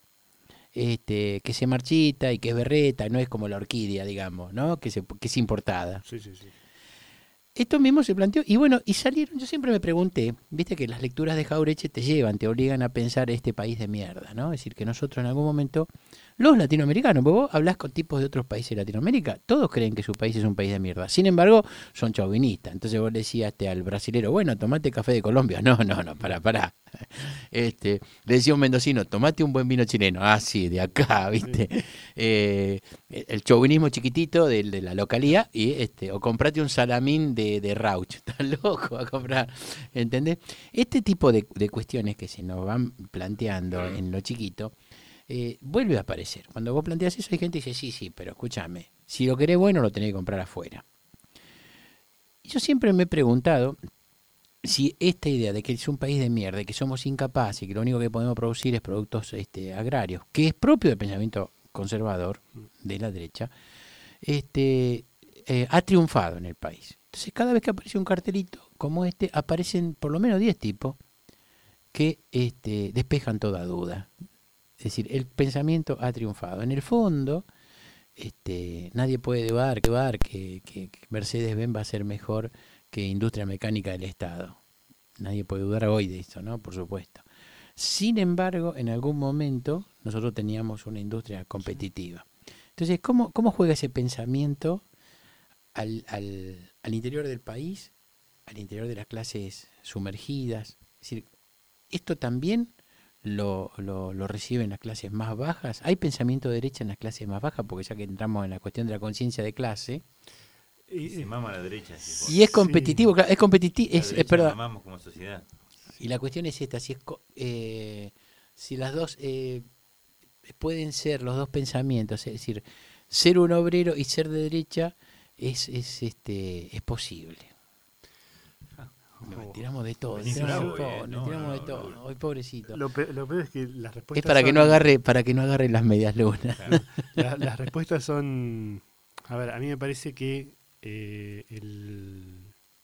este, que se marchita y que es berreta, no es como la orquídea, digamos, ¿no? Que, se, que es importada. Sí, sí, sí. Esto mismo se planteó, y bueno, y salieron, yo siempre me pregunté, viste que las lecturas de Jauretche te llevan, te obligan a pensar este país de mierda, ¿no? Es decir, que nosotros en algún momento, los latinoamericanos, vos hablás con tipos de otros países de Latinoamérica, todos creen que su país es un país de mierda, sin embargo, son chauvinistas. Entonces vos le decías al brasilero, bueno, tomate café de Colombia, no, no, no, pará, pará. Este, le decía a un mendocino, tomate un buen vino chileno, ah, sí, de acá, viste. Sí. Eh, el chauvinismo chiquitito de, de la localía, y este, o comprate un salamín de, de Rauch, estás loco a comprar, ¿entendés? Este tipo de, de cuestiones que se nos van planteando en lo chiquito, eh, vuelve a aparecer. Cuando vos planteas eso, hay gente que dice, sí, sí, pero escúchame, si lo querés bueno, lo tenés que comprar afuera. Y yo siempre me he preguntado si esta idea de que es un país de mierda, que somos incapaces y que lo único que podemos producir es productos este, agrarios, que es propio del pensamiento conservador de la derecha, este, eh, ha triunfado en el país. Entonces, cada vez que aparece un cartelito como este, aparecen por lo menos diez tipos que este, despejan toda duda. Es decir, el pensamiento ha triunfado. En el fondo, este, nadie puede dudar, dudar que, que, que Mercedes-Benz va a ser mejor que industria mecánica del Estado. Nadie puede dudar hoy de eso, ¿no? Por supuesto. Sin embargo, en algún momento nosotros teníamos una industria competitiva. Entonces, ¿cómo, cómo juega ese pensamiento al, al, al interior del país, al interior de las clases sumergidas? Es decir, esto también lo, lo, lo reciben las clases más bajas. ¿Hay pensamiento de derecha en las clases más bajas? Porque ya que entramos en la cuestión de la conciencia de clase, y se mama a la derecha. Sí, y es competitivo, sí. Claro, es competitivo, es, es perdón. Amamos como sociedad. Y la cuestión es esta, si es eh, si las dos eh, pueden ser los dos pensamientos, es decir, ser un obrero y ser de derecha, es, es, este, es posible. Nos tiramos de todo, nos Sí, tiramos, sí, de, todo, sí, nos no, tiramos no, de todo. no. Hoy pobrecito. Lo, pe- lo peor es que las respuestas Es para que son- no agarre, para que no agarre las medias lunas. Claro. La- las respuestas son, a ver, a mí me parece que eh, el,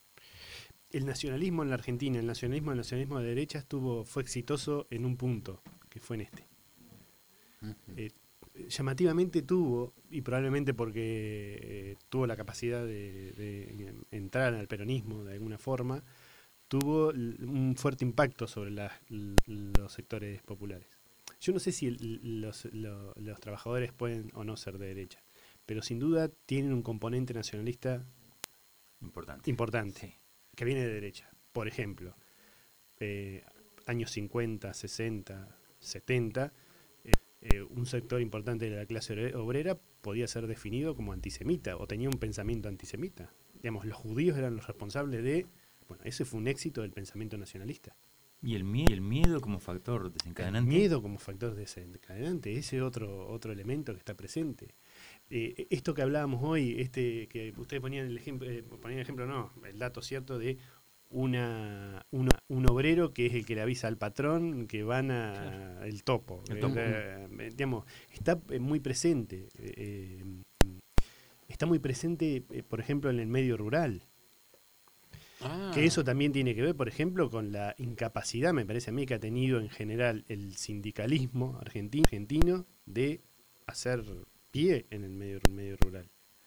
el nacionalismo en la Argentina, el nacionalismo, el nacionalismo de derecha estuvo, fue exitoso en un punto, que fue en este. Eh, llamativamente tuvo, y probablemente porque eh, tuvo la capacidad de, de entrar al peronismo de alguna forma, tuvo l- un fuerte impacto sobre las- l- los sectores populares. Yo no sé si el- los, lo- los trabajadores pueden o no ser de derecha, pero sin duda tienen un componente nacionalista Importante. importante que viene de derecha. Por ejemplo, eh, años cincuenta, sesenta, setenta, eh, eh, un sector importante de la clase obre- obrera podía ser definido como antisemita o tenía un pensamiento antisemita. Digamos, los judíos eran los responsables de... Bueno, ese fue un éxito del pensamiento nacionalista. Y el, mie- el miedo como factor El desencadenante. miedo como factor desencadenante, ese otro otro elemento que está presente. Eh, esto que hablábamos hoy, este que ustedes ponían el ejemplo, eh, ponían el ejemplo, no, el dato cierto de una, una un obrero que es el que le avisa al patrón que van a Claro. el topo. El Eh, topo. eh, digamos, está eh, muy presente. eh, eh, está muy presente, eh, por ejemplo, en el medio rural. Ah. Que eso también tiene que ver, por ejemplo, con la incapacidad, me parece a mí, que ha tenido en general el sindicalismo argentino, argentino de hacer pie en el medio, medio rural.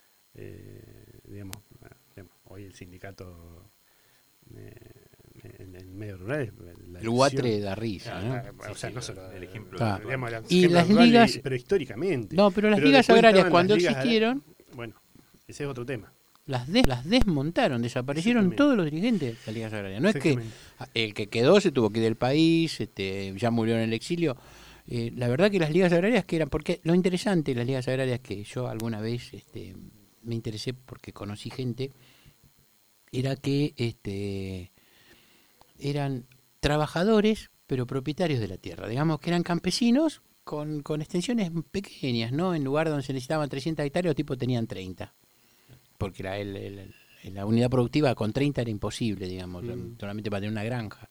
Eh, digamos, ah, digamos, hoy el sindicato eh, en el medio rural es la El Guatre elección. da risa, Ah, ¿no? ah, o sea, no solo el ejemplo Ah. actual. digamos, el Y ejemplo las rural, ligas- pero históricamente. No, pero las ligas después agrarias estaban cuando las ligas agra- existieron, bueno, ese es otro tema. las, des- las desmontaron, desaparecieron Exactamente. todos los dirigentes de las ligas agrarias. No es que Exactamente. el que quedó se tuvo que ir del país, este, ya murió en el exilio. Eh, la verdad que las ligas agrarias que eran, porque lo interesante de las ligas agrarias que yo alguna vez este, me interesé porque conocí gente, era que este, eran trabajadores pero propietarios de la tierra, digamos que eran campesinos con, con extensiones pequeñas, ¿no? En lugar donde se necesitaban trescientas hectáreas, los tipos tenían treinta. Porque la, el- el- el- la unidad productiva con treinta era imposible, digamos, Mm. solamente para tener una granja.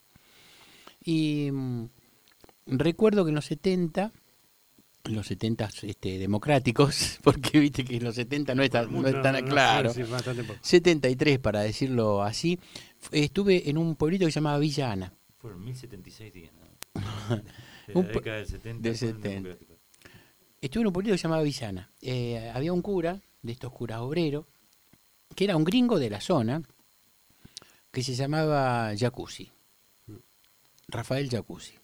Y mm, recuerdo que en los setenta, en los setenta este, democráticos, porque viste que en los setenta no es tan, no es No, tan no, no, claro, sí, bastante poco. setenta y tres para decirlo así, fu- estuve en un pueblito que se llamaba Villa Ana. Fueron mil setenta y seis días, ¿no? De Un la po- década del setenta. del fueron setenta. democráticos. Estuve en un pueblito que se llamaba Villana. Eh, había un cura, de estos curas obreros, que era un gringo de la zona, que se llamaba Jacuzzi. Rafael Jacuzzi.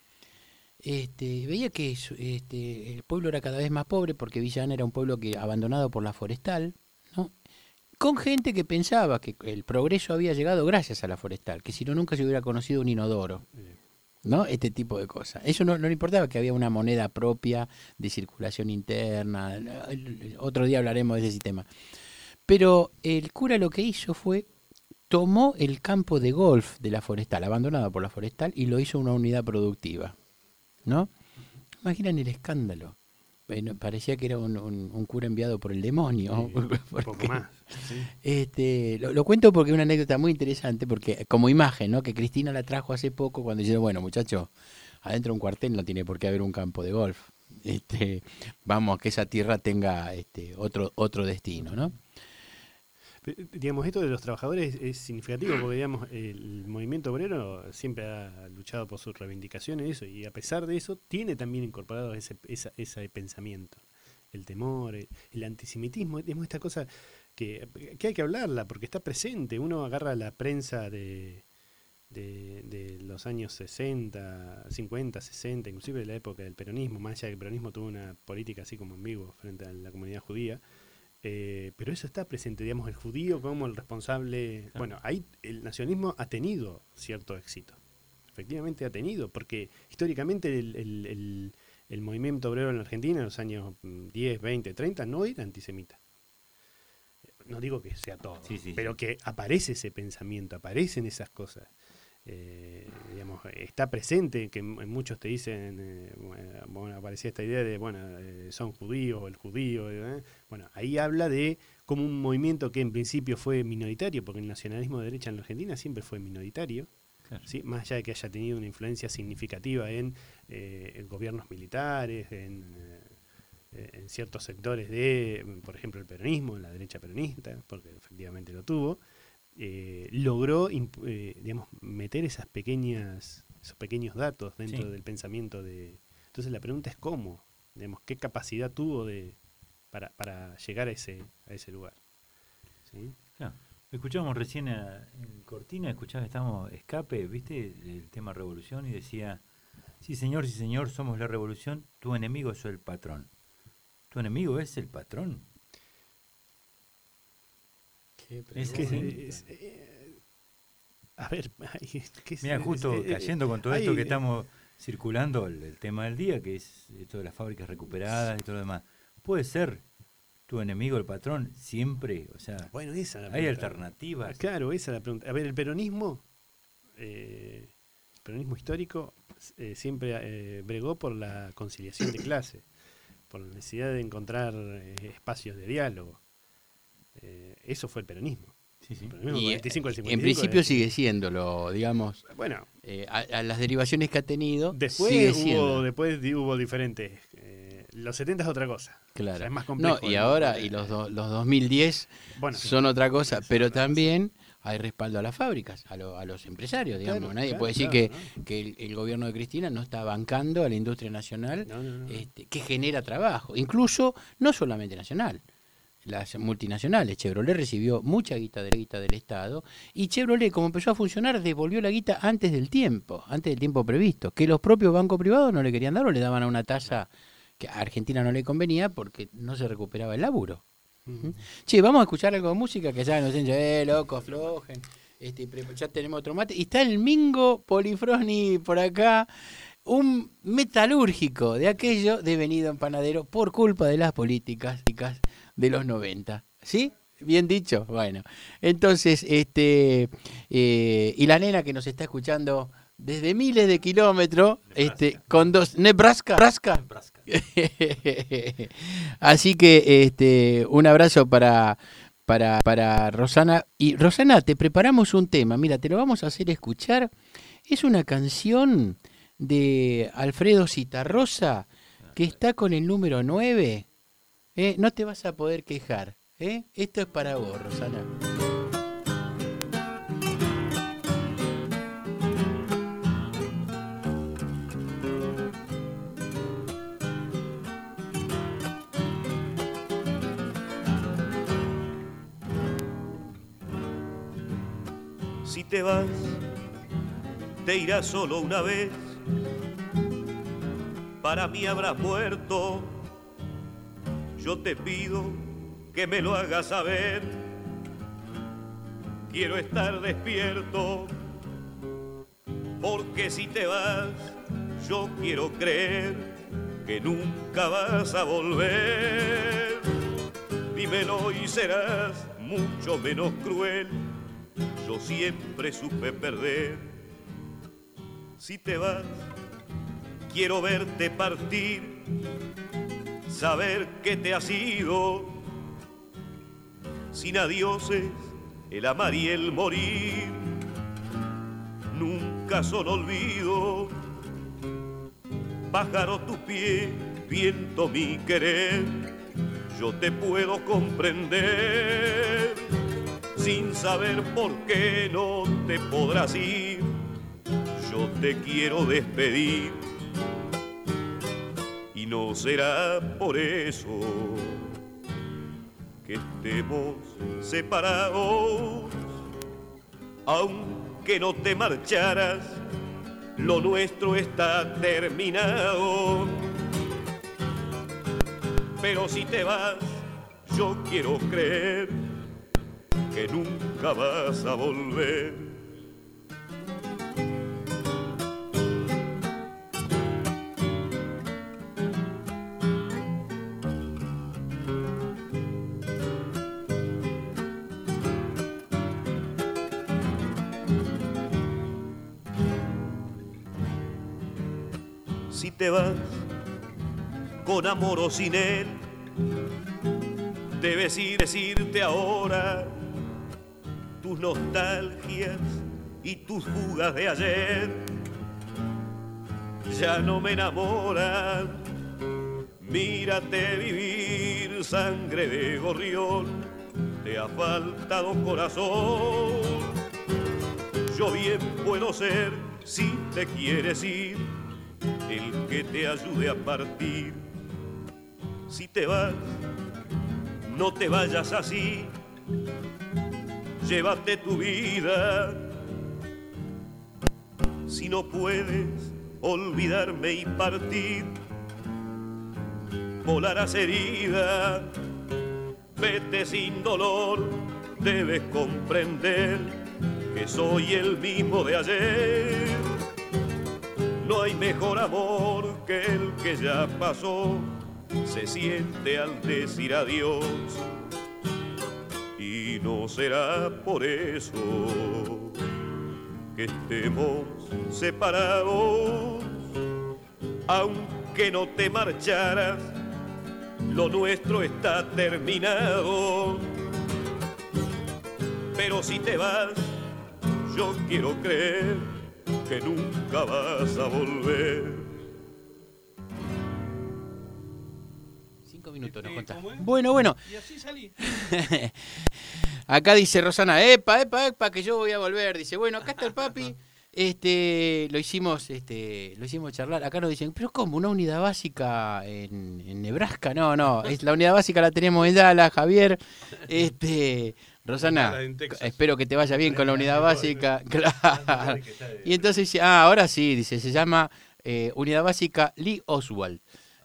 Este, veía que su- este, el pueblo era cada vez más pobre porque Villana era un pueblo que abandonado por la forestal, ¿no? Con gente que pensaba que el progreso había llegado gracias a la forestal, que si no nunca se hubiera conocido un inodoro. ¿No? Este tipo de cosas. Eso no, no le importaba que había una moneda propia de circulación interna. El- el- Otro día hablaremos de ese sistema. Pero el cura lo que hizo fue tomó el campo de golf de la forestal, abandonado por la forestal, y lo hizo una unidad productiva. ¿No? Imaginan el escándalo. Bueno, parecía que era un, un- un cura enviado por el demonio. Sí, un poco Porque- más, sí. Este, lo, lo cuento porque es una anécdota muy interesante, porque como imagen, ¿no? Que Cristina la trajo hace poco cuando dijeron, bueno, muchachos, adentro de un cuartel no tiene por qué haber un campo de golf. Este, vamos a que esa tierra tenga este, otro, otro destino, ¿no? Pero, digamos, esto de los trabajadores es significativo porque, digamos, el movimiento obrero siempre ha luchado por sus reivindicaciones y eso, y a pesar de eso tiene también incorporado ese, esa, ese pensamiento, el temor, el, el antisemitismo, digamos, esta cosa que, que hay que hablarla porque está presente. Uno agarra la prensa de, de, de los años sesenta, cincuenta, sesenta, inclusive de la época del peronismo, más allá de que el peronismo tuvo una política así como en vivo frente a la comunidad judía. Eh, pero eso está presente, digamos, el judío como el responsable. Bueno, ahí el nacionalismo ha tenido cierto éxito. Efectivamente ha tenido, porque históricamente el, el, el, el movimiento obrero en la Argentina en los años diez, veinte, treinta no era antisemita. No digo que sea todo, Sí, sí, pero que aparece ese pensamiento, aparecen esas cosas. Eh, digamos, está presente, que m- muchos te dicen, eh, bueno, aparecía esta idea de, bueno, eh, son judíos, o el judío, eh, bueno, ahí habla de como un movimiento que en principio fue minoritario, porque el nacionalismo de derecha en la Argentina siempre fue minoritario, claro. ¿sí? Más allá de que haya tenido una influencia significativa en, eh, en gobiernos militares, en, eh, en ciertos sectores de, por ejemplo, el peronismo, la derecha peronista, porque efectivamente lo tuvo, eh, logró eh, digamos, meter esas pequeñas, esos pequeños datos dentro sí. del pensamiento de... Entonces la pregunta es cómo, digamos, qué capacidad tuvo de para, para llegar a ese, a ese lugar. ¿Sí? Claro. Escuchábamos recién a, en Cortina, escuchaba que estábamos Escape, ¿viste? El tema revolución, y decía, sí señor, sí señor, somos la revolución, tu enemigo es el patrón. ¿Tu enemigo es el patrón? ¿Qué es que es, eh, a ver, ay, ¿qué es, mira, justo es, eh, cayendo con todo ay, esto que estamos circulando, el, el tema del día, que es esto de las fábricas recuperadas y todo lo demás, ¿puede ser tu enemigo el patrón siempre? O sea, bueno, esa es la hay pregunta. alternativas. Claro, esa es la pregunta. A ver, el peronismo, eh, el peronismo histórico eh, siempre eh, bregó por la conciliación de clase, por la necesidad de encontrar eh, espacios de diálogo. Eh, eso fue el peronismo. Sí, sí. El peronismo Y cuarenta y cinco al cincuenta y en cinco principio es, sigue siéndolo, digamos. Bueno, eh, a, a las derivaciones que ha tenido. Después sigue hubo, siendo. después hubo diferentes. Eh, los setenta es otra cosa. Claro. O sea, es más complejo. No, y ahora, y los, do, los dos mil diez bueno, son otra cosa, pero también hay respaldo a las fábricas, a, lo, a los empresarios, digamos. Claro, Nadie claro, puede decir claro, que, ¿no? que el, el gobierno de Cristina no está bancando a la industria nacional, no, no, no. Este, que genera trabajo, incluso no solamente nacional. Las multinacionales, Chevrolet recibió mucha guita de guita del Estado, y Chevrolet, como empezó a funcionar, devolvió la guita antes del tiempo, antes del tiempo previsto, que los propios bancos privados no le querían dar o le daban a una tasa que a Argentina no le convenía porque no se recuperaba el laburo. Uh-huh. Che, vamos a escuchar algo de música, que ya nos dicen, eh, loco, aflojen, este, ya tenemos otro mate, y está el Mingo Polifroni por acá, un metalúrgico de aquello devenido en panadero por culpa de las políticas de los noventa, ¿sí? Bien dicho, bueno. Entonces, este eh, y la nena que nos está escuchando desde miles de kilómetros, este, con dos Nebraska, Nebraska. Nebraska. Así que este un abrazo para para para Rosana. Y Rosana, te preparamos un tema. Mira, te lo vamos a hacer escuchar. Es una canción de Alfredo Citarrosa que está con el número nueve. ¿Eh? No te vas a poder quejar. ¿Eh? Esto es para vos, Rosana. Si te vas, te irás solo una vez. Para mí habrás muerto. Yo te pido que me lo hagas saber. Quiero estar despierto, porque si te vas, yo quiero creer que nunca vas a volver. Dímelo y serás mucho menos cruel. Yo siempre supe perder. Si te vas, quiero verte partir, saber que te has ido, sin adioses, el amar y el morir, nunca son olvido. Pájaro tu pie, viento mi querer, yo te puedo comprender, sin saber por qué no te podrás ir, yo te quiero despedir. Y no será por eso que estemos separados, aunque no te marcharas, lo nuestro está terminado. Pero si te vas, yo quiero creer que nunca vas a volver. Si te vas, con amor o sin él, debes ir, decirte ahora tus nostalgias y tus fugas de ayer ya no me enamoran. Mírate vivir, sangre de gorrión, te ha faltado corazón. Yo bien puedo ser, si te quieres ir, el que te ayude a partir. Si te vas, no te vayas así, llévate tu vida. Si no puedes olvidarme y partir, volarás herida. Vete sin dolor, debes comprender que soy el mismo de ayer. No hay mejor amor que el que ya pasó, se siente al decir adiós. Y no será por eso que estemos separados. Aunque no te marcharas, lo nuestro está terminado. Pero si te vas, yo quiero creer que nunca vas a volver. Cinco minutos nos contás. Bueno, bueno. Y así salí. Acá dice Rosana, epa, epa, epa, que yo voy a volver. Dice, bueno, acá está el papi. Este, lo hicimos, este, lo hicimos charlar. Acá nos dicen, pero ¿cómo? ¿Una unidad básica en, en Nebraska? No, no, es, la unidad básica la tenemos en Dallas, Javier. Este, Rosana, espero que te vaya bien con la unidad básica. Claro. Y entonces dice, ah, ahora sí, dice, se llama eh, Unidad Básica Lee Oswald.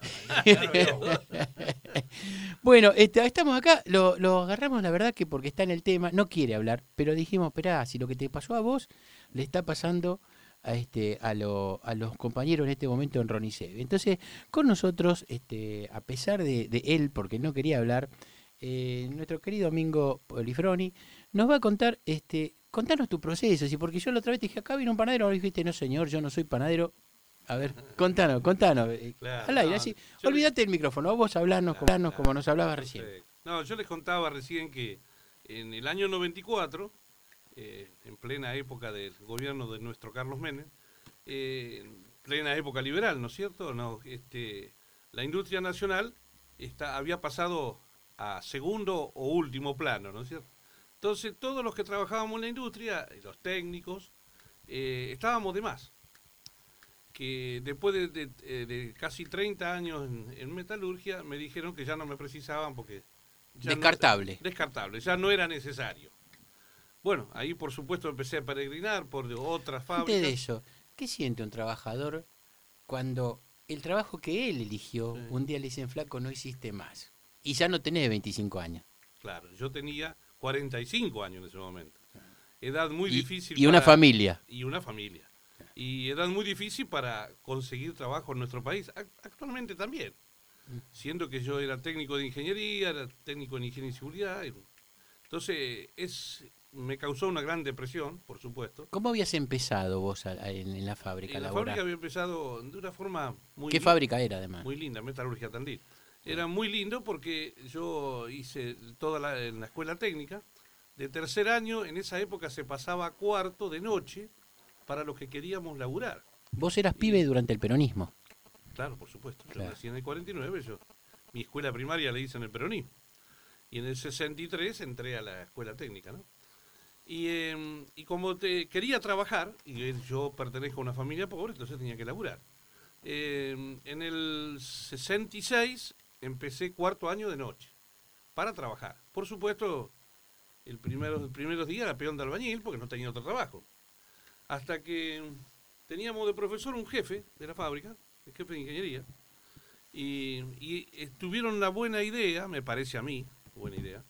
Bueno, este, estamos acá, lo, lo agarramos la verdad que porque está en el tema, no quiere hablar, pero dijimos, esperá, si lo que te pasó a vos le está pasando a este a, lo, a los compañeros en este momento en Ronicevi. Entonces, con nosotros, este, a pesar de, de él, porque no quería hablar, eh, nuestro querido Mingo Polifroni nos va a contar, este, contanos tu proceso, ¿sí? Porque yo la otra vez te dije, acá vino un panadero, y dijiste, no señor, yo no soy panadero. A ver, contanos, contanos, claro, al aire, no, así, olvídate del micrófono, vos hablanos, claro, como, claro, como nos hablabas recién. No, yo les contaba recién que en el año noventa y cuatro, eh, en plena época del gobierno de nuestro Carlos Menem, eh, en plena época liberal, ¿no es cierto? No, este, la industria nacional está, había pasado a segundo o último plano, ¿no es cierto? Entonces, todos los que trabajábamos en la industria, los técnicos, eh, estábamos de más. Que después de, de, de casi treinta años en, en metalurgia, me dijeron que ya no me precisaban porque... Ya descartable. No, descartable, ya no era necesario. Bueno, ahí por supuesto empecé a peregrinar por otras fábricas. Antes de eso, ¿qué siente un trabajador cuando el trabajo que él eligió, sí, un día le dicen, flaco, no hiciste más? Y ya no tenés veinticinco años. Claro, yo tenía cuarenta y cinco años en ese momento. Edad muy y, difícil. Y para, una familia. Y una familia. Y edad muy difícil para conseguir trabajo en nuestro país, actualmente también. Siendo que yo era técnico de ingeniería, era técnico en higiene y seguridad. Entonces, es, me causó una gran depresión, por supuesto. ¿Cómo habías empezado vos a, a, en, en la fábrica? En la laboral? fábrica había empezado de una forma muy... ¿Qué linda, fábrica era, además? Muy linda, Metalurgia Tandil. Era muy lindo porque yo hice toda la, en la escuela técnica. De tercer año, en esa época se pasaba a cuarto de noche para los que queríamos laburar. ¿Vos eras pibe y, durante el peronismo? Claro, por supuesto. Yo claro. nací en el cuarenta y nueve, yo, mi escuela primaria la hice en el peronismo. Y en el sesenta y tres entré a la escuela técnica, ¿no? Y, eh, y como te, quería trabajar, y yo pertenezco a una familia pobre, entonces tenía que laburar. Eh, en el sesenta y seis empecé cuarto año de noche, para trabajar. Por supuesto, el primero, el primeros días era peón de albañil, porque no tenía otro trabajo. Hasta que teníamos de profesor un jefe de la fábrica, el jefe de ingeniería, y, y tuvieron la buena idea, me parece a mí, buena idea,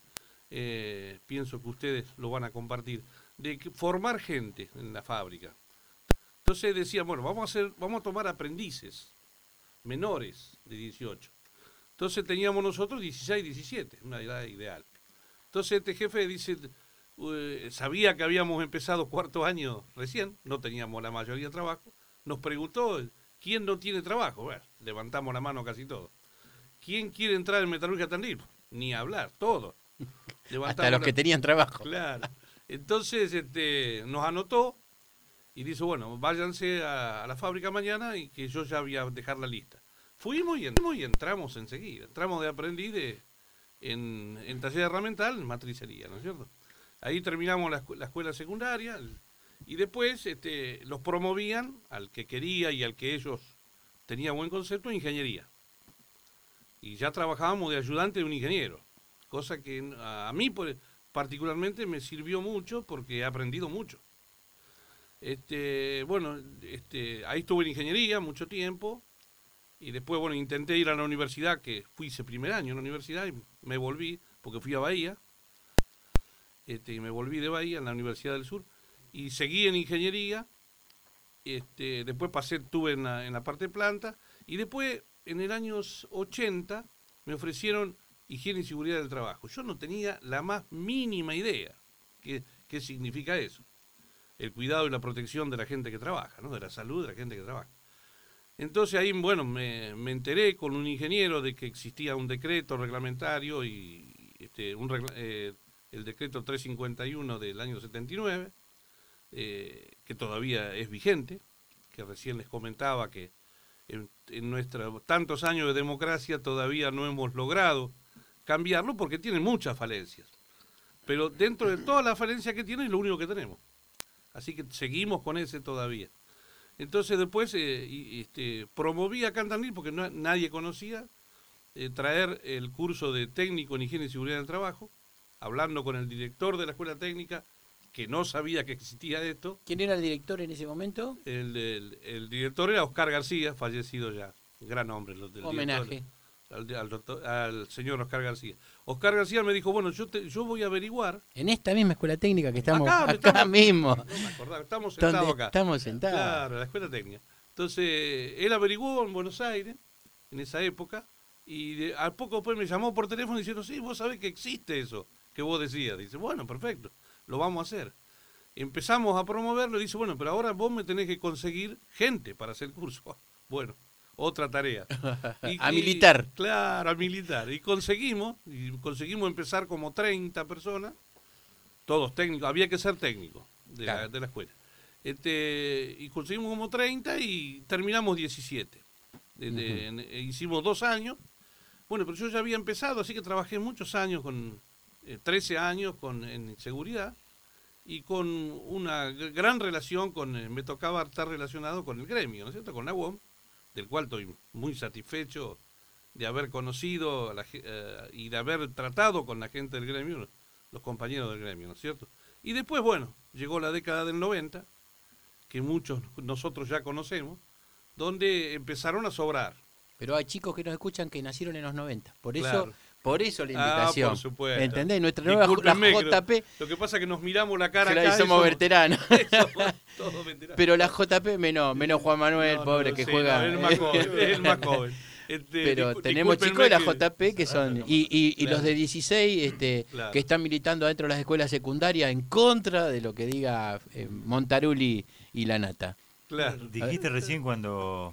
eh, pienso que ustedes lo van a compartir, de que formar gente en la fábrica. Entonces decían, bueno, vamos a hacer, vamos a tomar aprendices menores de dieciocho. Entonces teníamos nosotros dieciséis, diecisiete, una edad ideal. Entonces este jefe dice... Uh, sabía que habíamos empezado cuarto año recién, no teníamos la mayoría de trabajo, nos preguntó, ¿quién no tiene trabajo? Bueno, levantamos la mano casi todos. ¿Quién quiere entrar en Metalurgia Tandil? ni hablar, todo. Hasta los que tenían trabajo. Claro. Entonces este, nos anotó y dice, bueno, váyanse a, a la fábrica mañana y que yo ya voy a dejar la lista. Fuimos y, entramos, y entramos enseguida. Entramos de aprendiz de, en, en taller herramental, en matricería, ¿no es cierto? Ahí terminamos la, la escuela secundaria el, y después este, los promovían al que quería y al que ellos tenían buen concepto, ingeniería. Y ya trabajábamos de ayudante de un ingeniero, cosa que a mí particularmente me sirvió mucho porque he aprendido mucho. Este, bueno, este, ahí estuve en ingeniería mucho tiempo y después, bueno, intenté ir a la universidad, que fui ese primer año en la universidad y me volví, porque fui a Bahía, este, y me volví de Bahía en la Universidad del Sur y seguí en ingeniería. Este, después pasé, estuve en la, en la parte de planta y después en el año ochenta me ofrecieron higiene y seguridad del trabajo. Yo no tenía la más mínima idea qué, qué significa eso. El cuidado y la protección de la gente que trabaja, ¿no? De la salud de la gente que trabaja. Entonces ahí, bueno, me, me enteré con un ingeniero de que existía un decreto reglamentario y este, un regla, eh, el decreto trescientos cincuenta y uno del año setenta y nueve, eh, que todavía es vigente, que recién les comentaba que en, en nuestros tantos años de democracia todavía no hemos logrado cambiarlo porque tiene muchas falencias. Pero dentro de todas las falencias que tiene es lo único que tenemos. Así que seguimos con ese todavía. Entonces después eh, y, este, promoví acá en Tandil, porque no, nadie conocía, eh, traer el curso de técnico en higiene y seguridad del trabajo, hablando con el director de la escuela técnica, que no sabía que existía esto. ¿Quién era el director en ese momento? El, el, el director era Oscar García, fallecido ya, gran hombre. Los del Homenaje. Director, al, al, doctor, al señor Oscar García. Oscar García me dijo, bueno, yo te, yo voy a averiguar. En esta misma escuela técnica que estamos acá, acá, estamos, mismo. No me acordaba, estamos sentados acá. Estamos sentados. Claro, la escuela técnica. Entonces, él averiguó en Buenos Aires, en esa época, y de, al poco después me llamó por teléfono diciendo, sí, vos sabés que existe eso que vos decías. Dice, bueno, perfecto, lo vamos a hacer. Empezamos a promoverlo y dice, bueno, pero ahora vos me tenés que conseguir gente para hacer el curso. Bueno, otra tarea. Y, a y, militar. Claro, a militar. Y conseguimos, y conseguimos empezar como treinta personas, todos técnicos, había que ser técnico de, claro. la, de la escuela. Este, y conseguimos como treinta y terminamos diecisiete. De, de, uh-huh. en, hicimos dos años. Bueno, pero yo ya había empezado, así que trabajé muchos años, con eh, trece años con, en seguridad. Y con una gran relación, con eh, me tocaba estar relacionado con el gremio, ¿no es cierto? Con la U O M, del cual estoy muy satisfecho de haber conocido a la, eh, y de haber tratado con la gente del gremio, los compañeros del gremio, ¿no es cierto? Y después, bueno, llegó la década del noventa, que muchos nosotros ya conocemos, donde empezaron a sobrar. Pero hay chicos que nos escuchan que nacieron en los noventa, por eso... Claro. Por eso la invitación. Ah, por supuesto. ¿Entendés? Nuestra nueva la J P. Lo que pasa es que nos miramos la cara claro, acá. Y somos, somos veteranos. Somos todos veteranos. Pero la J P menos, menos Juan Manuel, no, pobre, no, que sí, juega. No, es el más joven. Es el más joven. Este, Pero discu- tenemos chicos de la J P que Ah, son. no, y y, y claro. los de dieciséis este, Claro. que están militando dentro de las escuelas secundarias en contra de lo que diga eh, Montarulli y la Nata. Claro. Dijiste recién cuando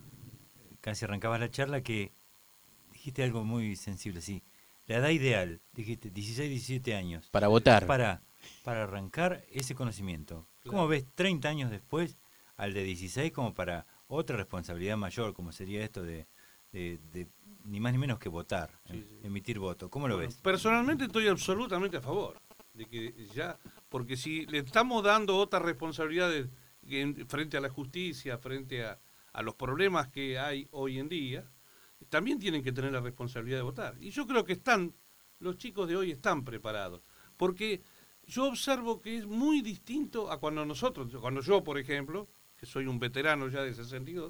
casi arrancabas la charla que dijiste algo muy sensible, sí. La edad ideal, dijiste, dieciséis, diecisiete años. Para votar. Para, para arrancar ese conocimiento. ¿Cómo Claro. ves treinta años después al de dieciséis como para otra responsabilidad mayor, como sería esto de, de, de ni más ni menos que votar, Sí, em- sí. emitir voto? ¿Cómo lo Bueno, ves? personalmente estoy absolutamente a favor de que ya, porque si le estamos dando otras responsabilidades en- frente a la justicia, frente a, a los problemas que hay hoy en día, también tienen que tener la responsabilidad de votar. Y yo creo que están, los chicos de hoy están preparados, porque yo observo que es muy distinto a cuando nosotros, cuando yo, por ejemplo, que soy un veterano ya de sesenta y dos,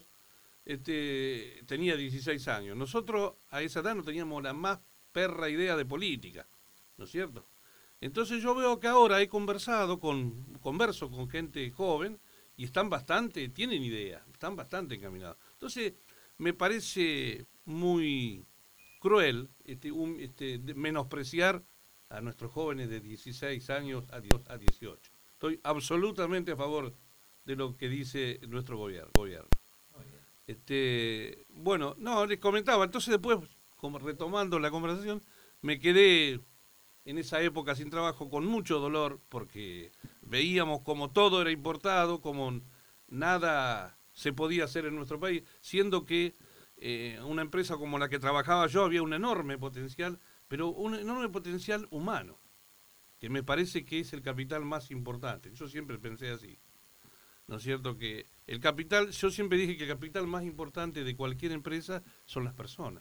este, tenía dieciséis años. Nosotros a esa edad no teníamos la más perra idea de política, ¿no es cierto? Entonces yo veo que ahora he conversado con, converso con gente joven y están bastante, tienen idea, están bastante encaminados. Entonces me parece muy cruel este, un, este, de- menospreciar a nuestros jóvenes de dieciséis años a dieciocho. Estoy absolutamente a favor de lo que dice nuestro gobierno. gobierno. Este, bueno, no, les comentaba, entonces después, como retomando la conversación, me quedé en esa época sin trabajo con mucho dolor, porque veíamos como todo era importado, como nada se podía hacer en nuestro país, siendo que eh, una empresa como la que trabajaba yo había un enorme potencial, pero un enorme potencial humano, que me parece que es el capital más importante. Yo siempre pensé así, ¿no es cierto? Que el capital, yo siempre dije que el capital más importante de cualquier empresa son las personas.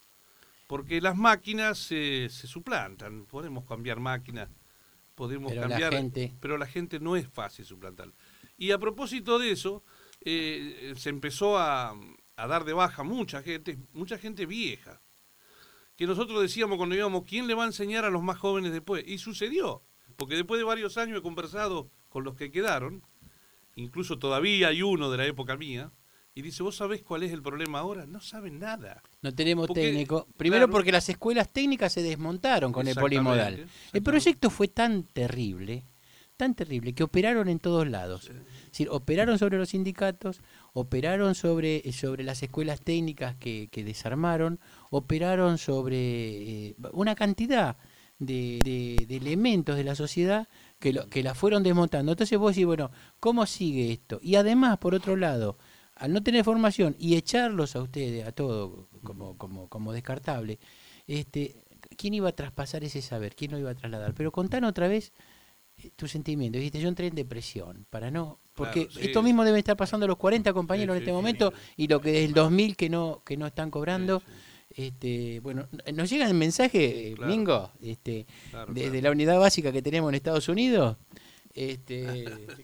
Porque las máquinas se, se suplantan, podemos cambiar máquinas, podemos pero cambiar, la gente... pero la gente no es fácil suplantar. Y a propósito de eso, eh, se empezó a, a dar de baja mucha gente, mucha gente vieja, que nosotros decíamos cuando íbamos, ¿quién le va a enseñar a los más jóvenes después? Y sucedió, porque después de varios años he conversado con los que quedaron, incluso todavía hay uno de la época mía, y dice, ¿vos sabés cuál es el problema ahora? No saben nada. No tenemos Porque, técnico. Primero claro, porque las escuelas técnicas se desmontaron con el polimodal. Exactamente, El proyecto fue tan terrible, tan terrible, que operaron en todos lados. Sí. Es decir, operaron sobre los sindicatos, operaron sobre, sobre las escuelas técnicas que, que desarmaron, operaron sobre eh, una cantidad de, de, de elementos de la sociedad que, lo, que la fueron desmontando. Entonces vos decís, bueno, ¿cómo sigue esto? Y además, por otro lado, al no tener formación y echarlos a ustedes, a todo como, como, como descartable, este, ¿quién iba a traspasar ese saber? ¿Quién lo iba a trasladar? Pero contanos otra vez eh, tu sentimiento. Dijiste, yo entré en depresión, para no... Porque Claro, sí. esto mismo debe estar pasando a los cuarenta compañeros Sí, en este sí, momento, sí. y lo que es el dos mil que no que no están cobrando. Sí, Este, bueno, nos llega el mensaje, Claro. Mingo, este, Claro, desde claro. la unidad básica que tenemos en Estados Unidos, este,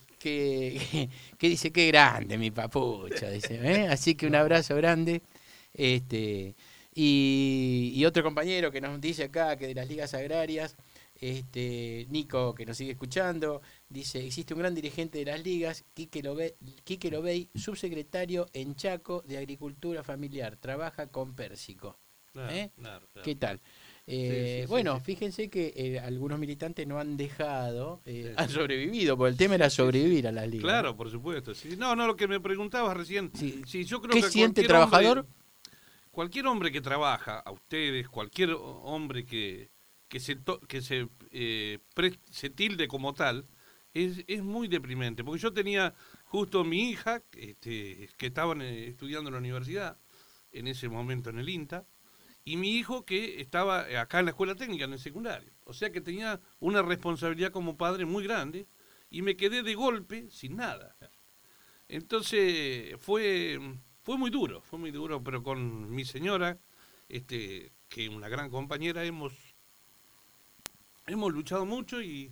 que, que dice, qué grande mi papucha, dice, ¿eh? Así que un abrazo grande. Este, y, y otro compañero que nos dice acá que de las ligas agrarias, este, Nico, que nos sigue escuchando, dice, existe un gran dirigente de las ligas, Quique Lobey, Quique Lobey, subsecretario en Chaco de Agricultura Familiar, trabaja con Pérsico. Claro, ¿Eh? claro, claro. ¿Qué tal? Eh, Sí, sí, bueno, sí, sí. fíjense que eh, algunos militantes no han dejado, eh, han sobrevivido, porque el tema era sobrevivir a las ligas. Claro, por supuesto. Sí. No, no, lo que me preguntabas recién. Sí, yo creo ¿Qué que siente cualquier trabajador? Hombre, cualquier hombre que trabaja, a ustedes, cualquier hombre que, que se, to- que se, eh, pre- se tilde como tal, es, es muy deprimente. Porque yo tenía justo mi hija, este, que estaban eh, estudiando en la universidad, en ese momento en el INTA, y mi hijo que estaba acá en la escuela técnica, en el secundario. O sea que tenía una responsabilidad como padre muy grande y me quedé de golpe sin nada. Entonces fue, fue muy duro, fue muy duro, pero con mi señora, este, que es una gran compañera, hemos, hemos luchado mucho y,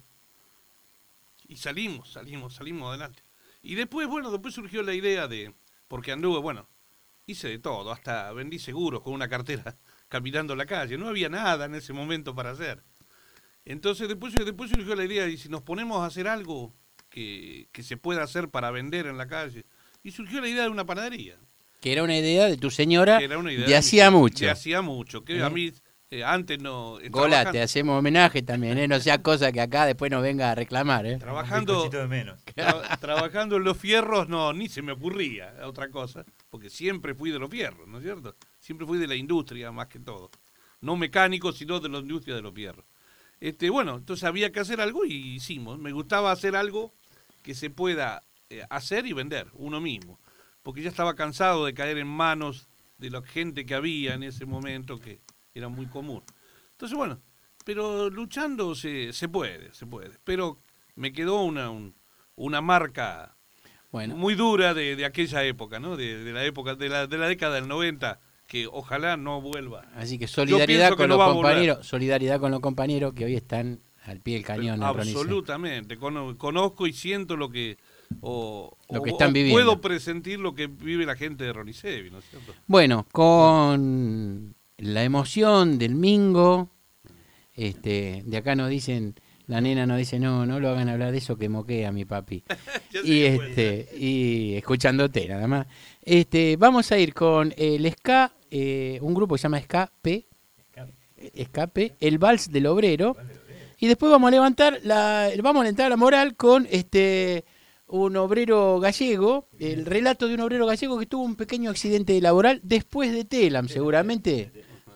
y salimos, salimos, salimos adelante. Y después, bueno, después surgió la idea de, porque anduve, bueno, hice de todo, hasta vendí seguros con una cartera caminando la calle, no había nada en ese momento para hacer. Entonces después, después surgió la idea, y si nos ponemos a hacer algo que, que se pueda hacer para vender en la calle, y surgió la idea de una panadería. Que era una idea de tu señora Que era una idea de hacía mi- mucho. De hacía mucho, que ¿Eh? a mí eh, antes no... eh, Gola, trabajan- te hacemos homenaje también, ¿eh? No sea cosa que acá después nos venga a reclamar, ¿eh? Trabajando, tra- trabajando en los fierros, no, ni se me ocurría otra cosa, porque siempre fui de los fierros, ¿no es cierto? Siempre fui de la industria más que todo. No mecánico, sino de la industria de los fierros. Este, bueno, entonces había que hacer algo y hicimos. Me gustaba hacer algo que se pueda eh, hacer y vender uno mismo, porque ya estaba cansado de caer en manos de la gente que había en ese momento, que era muy común. Entonces, bueno, pero luchando se, se puede, se puede. Pero me quedó una, un- una marca Bueno. muy dura de, de aquella época, ¿no? De, de la época, de la, de la década del noventa, que ojalá no vuelva. Así que Yo solidaridad pienso que con no los va a volver. compañeros, solidaridad con los compañeros que hoy están al pie del cañón. en Ronnie. Absolutamente, cono- conozco y siento lo que o, Lo que o- están o viviendo. puedo presentir lo que vive la gente de Ronicevi, ¿no es cierto? Bueno, con la emoción del Mingo, este, de acá nos dicen, la nena nos dice, no, no lo hagan hablar de eso que moquea mi papi. y este, y escuchándote nada más. Este, vamos a ir con el ska, eh, un grupo que se llama Escape, Escape, el Vals del Obrero, y después vamos a levantar la, vamos a entrar a la moral con este un obrero gallego, el relato de un obrero gallego que tuvo un pequeño accidente laboral después de Telam, seguramente.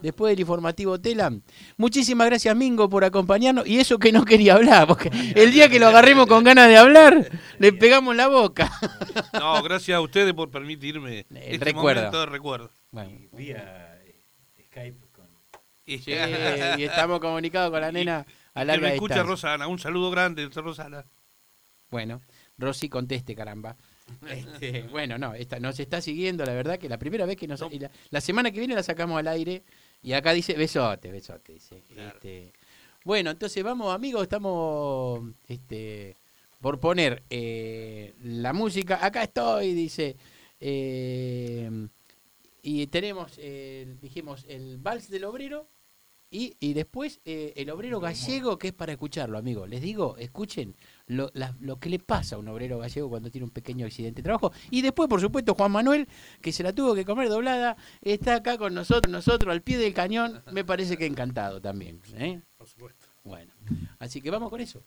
después del informativo Telam. Muchísimas gracias, Mingo, por acompañarnos. Y eso que no quería hablar, porque el día que lo agarremos con ganas de hablar, le pegamos en la boca. No, gracias a ustedes por permitirme este recuerdo. momento de recuerdo. Bueno. Vía Skype con... Y, Sí, y estamos comunicados con la nena a que larga me escucha distancia. Rosana. Un saludo grande, Rosana. Bueno, Rosy, conteste, caramba. Este, bueno, no, esta, nos está siguiendo, la verdad que la primera vez que nos... y La, la semana que viene la sacamos al aire y acá dice besote, besote, dice. Este, bueno, entonces vamos, amigos, estamos este, por poner eh, la música. Acá estoy, dice. Eh, y tenemos, eh, dijimos, el Vals del Obrero y, y después eh, el Obrero Gallego, que es para escucharlo, amigos. Les digo, escuchen lo, la, lo que le pasa a un obrero gallego cuando tiene un pequeño accidente de trabajo. Y después, por supuesto, Juan Manuel, que se la tuvo que comer doblada, está acá con nosotros, nosotros al pie del cañón. Me parece que encantado también, ¿eh? Por supuesto. Bueno, así que vamos con eso.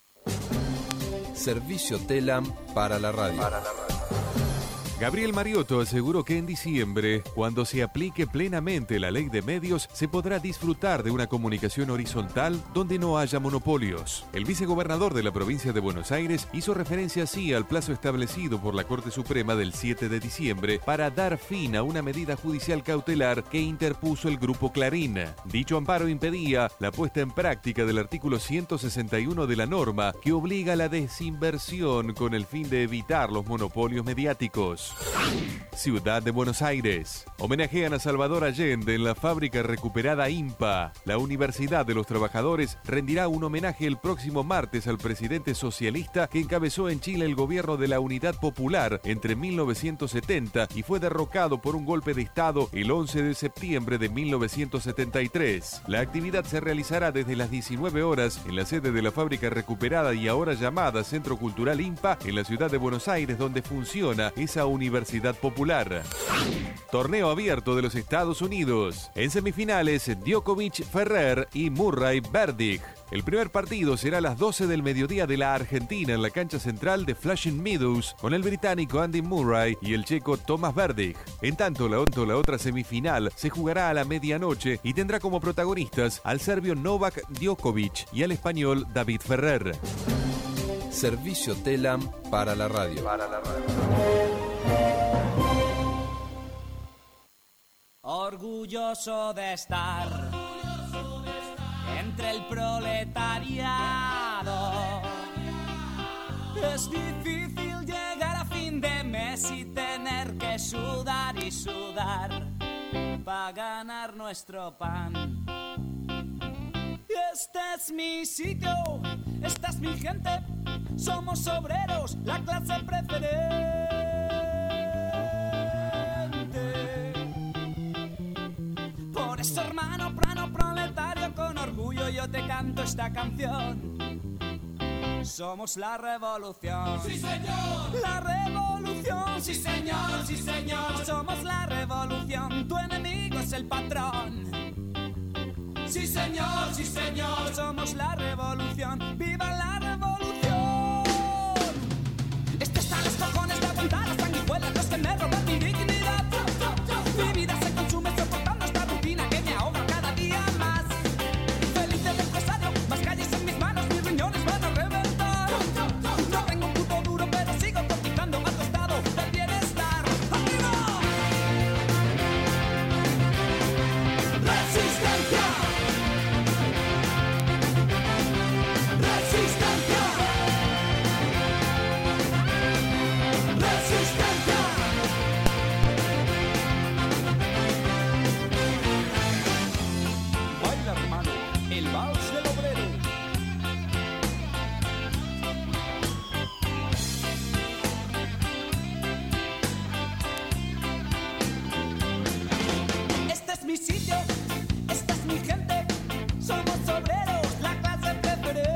Servicio Telam para la radio. Para la radio. Gabriel Mariotto aseguró que en diciembre, cuando se aplique plenamente la ley de medios, se podrá disfrutar de una comunicación horizontal donde no haya monopolios. El vicegobernador de la provincia de Buenos Aires hizo referencia así al plazo establecido por la Corte Suprema del siete de diciembre para dar fin a una medida judicial cautelar que interpuso el Grupo Clarín. Dicho amparo impedía la puesta en práctica del artículo ciento sesenta y uno de la norma que obliga a la desinversión con el fin de evitar los monopolios mediáticos. Ciudad de Buenos Aires. Homenajean a Salvador Allende en la fábrica recuperada IMPA. La Universidad de los Trabajadores rendirá un homenaje el próximo martes al presidente socialista que encabezó en Chile el gobierno de la Unidad Popular entre mil novecientos setenta y fue derrocado por un golpe de Estado el once de septiembre de mil novecientos setenta y tres. La actividad se realizará desde las diecinueve horas en la sede de la fábrica recuperada y ahora llamada Centro Cultural IMPA en la ciudad de Buenos Aires, donde funciona esa Universidad Popular. Torneo abierto de los Estados Unidos. En semifinales, Djokovic Ferrer y Murray Verdig. El primer partido será a las doce del mediodía de la Argentina en la cancha central de Flushing Meadows con el británico Andy Murray y el checo Thomas Verdig. En tanto, la, la otra semifinal se jugará a la medianoche y tendrá como protagonistas al serbio Novak Djokovic y al español David Ferrer. Servicio Telam para la radio. Para la radio. Orgulloso de estar entre el proletariado. Es difícil llegar a fin de mes y tener que sudar y sudar para ganar nuestro pan. Este es mi sitio, esta es mi gente, somos obreros, la clase preferente. Por eso, hermano, prano proletario, con orgullo yo te canto esta canción. Somos la revolución. ¡Sí, señor! La revolución. ¡Sí, señor! ¡Sí, señor! Somos la revolución. Tu enemigo es el patrón. ¡Sí, señor! ¡Sí, señor! Somos la revolución. ¡Viva la revolución! Este está los cojones de aguantar las sanguijuelas, los que me roban mi dignidad. Mi vida se consume soportando esta rutina que me ahoga cada día más. Feliz del empresario, más calles en mis manos, mis riñones van a reventar. No tengo un puto duro, pero sigo cotizando a tu estado del bienestar. ¡Arriba! ¡Resistencia! ¡Resistencia! ¡Resistencia! Baila, hermano, el vals del obrero. Este es mi sitio, esta es mi gente, somos obreros, la clase preferente.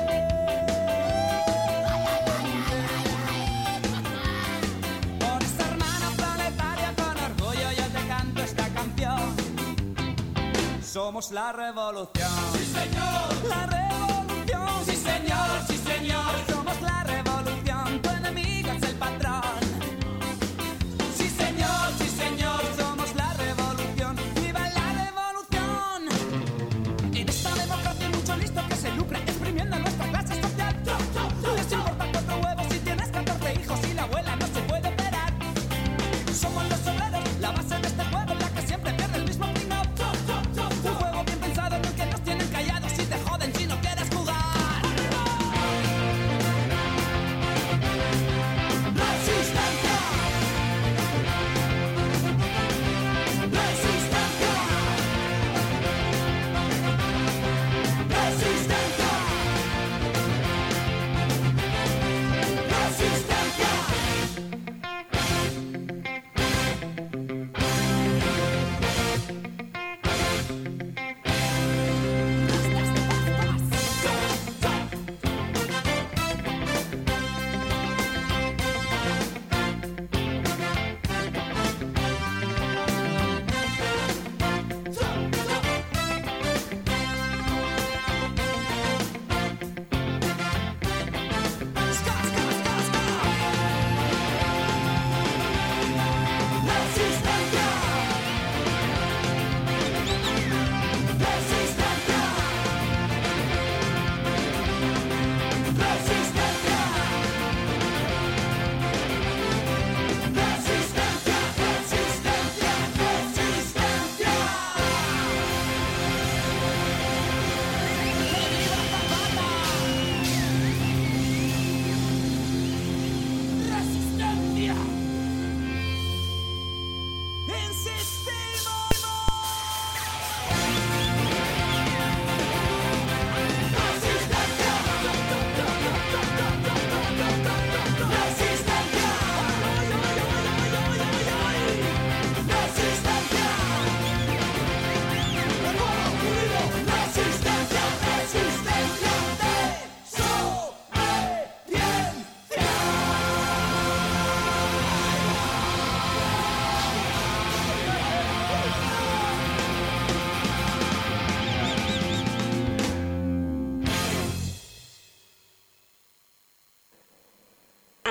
Por esa hermana planetaria, con orgullo yo te canto esta canción. Somos la revolución. ¡Sí, señor! La revolución. ¡Sí, señor! ¡Sí, señor! Somos la revolución. Tu enemigo es el patrón. ¡Sí, señor! ¡Sí, señor! Somos la revolución. ¡Viva la revolución!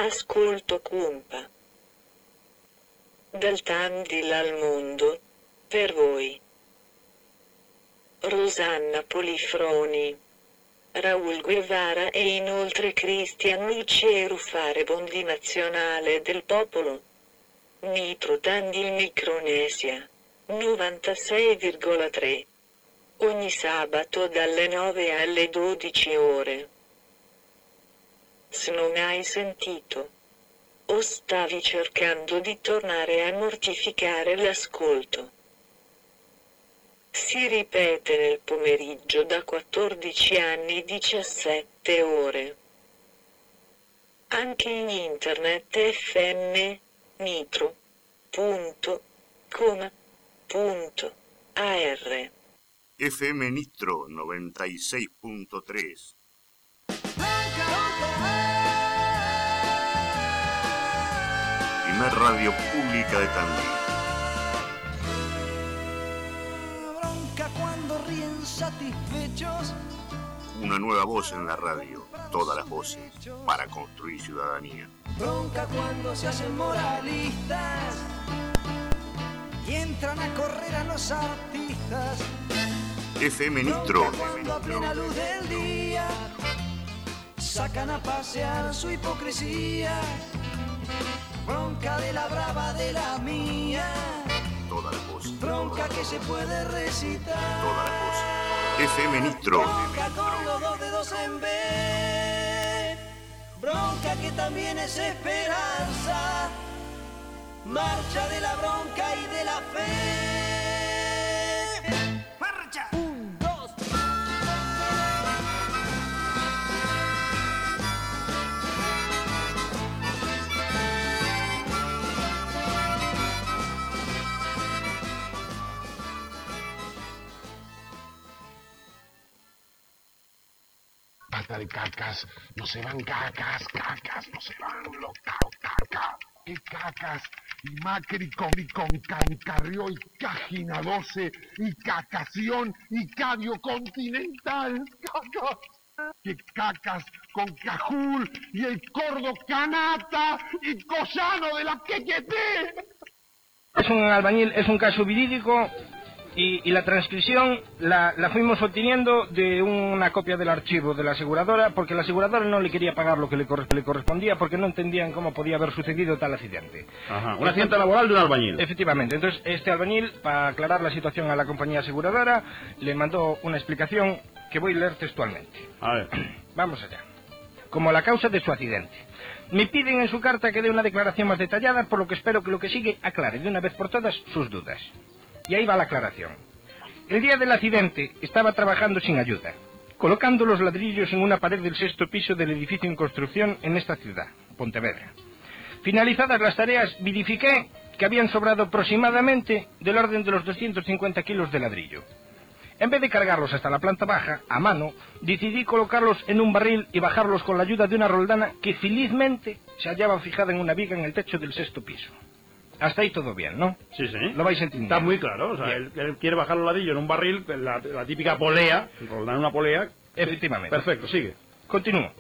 Ascolto Cumpa. Dal Tandil al mondo, per voi. Rosanna Polifroni, Raul Guevara e inoltre Cristian Lucero fare bondi nazionale del popolo. Nitro Tandil Micronesia, novantasei virgola tre. Ogni sabato dalle nove alle dodici ore. Se non hai sentito o stavi cercando di tornare a mortificare l'ascolto, si ripete nel pomeriggio da quattordici anni diciassette ore. Anche in internet F M nitro punto com punto a r. F M Nitro noventasei punto tres. Primer radio pública de Tandil. Bronca cuando ríen satisfechos. Una nueva voz en la radio. Todas las voces para construir ciudadanía. Bronca cuando se hacen moralistas y entran a correr a los artistas. F M Nitro. Bronca cuando a plena luz del día sacan a pasear su hipocresía. Bronca de la brava de la mía. Todas las voces. Bronca que se puede recitar. Todas las voces. F M Nitro. Bronca con los dos dedos en B. Bronca que también es esperanza. Marcha de la bronca y de la fe. ¡Marcha! Un, dos. Basta de cacas, no se van cacas, cacas, no se van los cacas. Y cacas, y Macri con, y con Cancarrió, y Cágina doce, y Cacación, y Cadio Continental, cacas. Que cacas con Cajul, y el Cordo Canata, y Collano de la Quequeté. Es un albañil, es un caso verídico. Y, y la transcripción la, la fuimos obteniendo de una copia del archivo de la aseguradora, porque la aseguradora no le quería pagar lo que le, corre, le correspondía, porque no entendían cómo podía haber sucedido tal accidente. Ajá, un accidente laboral de un albañil. Efectivamente, entonces este albañil, para aclarar la situación a la compañía aseguradora, le mandó una explicación que voy a leer textualmente. A ver. Vamos allá. Como la causa de su accidente. Me piden en su carta que dé una declaración más detallada, por lo que espero que lo que sigue aclare de una vez por todas sus dudas. Y ahí va la aclaración. El día del accidente estaba trabajando sin ayuda, colocando los ladrillos en una pared del sexto piso del edificio en construcción en esta ciudad, Pontevedra. Finalizadas las tareas, verifiqué que habían sobrado aproximadamente del orden de los doscientos cincuenta kilos de ladrillo. En vez de cargarlos hasta la planta baja, a mano, decidí colocarlos en un barril y bajarlos con la ayuda de una roldana que felizmente se hallaba fijada en una viga en el techo del sexto piso. Hasta ahí todo bien, ¿no? Sí, sí. Lo vais entendiendo. Está muy claro. O sea, él, él quiere bajar los ladrillos en un barril, la, la típica polea, roldar una polea. Efectivamente. Perfecto, sigue. Continúo.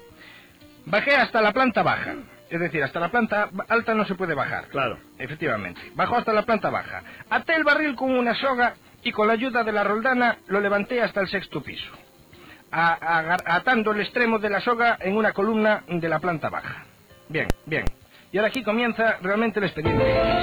Bajé hasta la planta baja. Es decir, hasta la planta alta no se puede bajar. Claro. Efectivamente. Bajó hasta la planta baja. Até el barril con una soga y con la ayuda de la roldana lo levanté hasta el sexto piso, a, a, atando el extremo de la soga en una columna de la planta baja. Bien, bien. Y ahora aquí comienza realmente el expediente,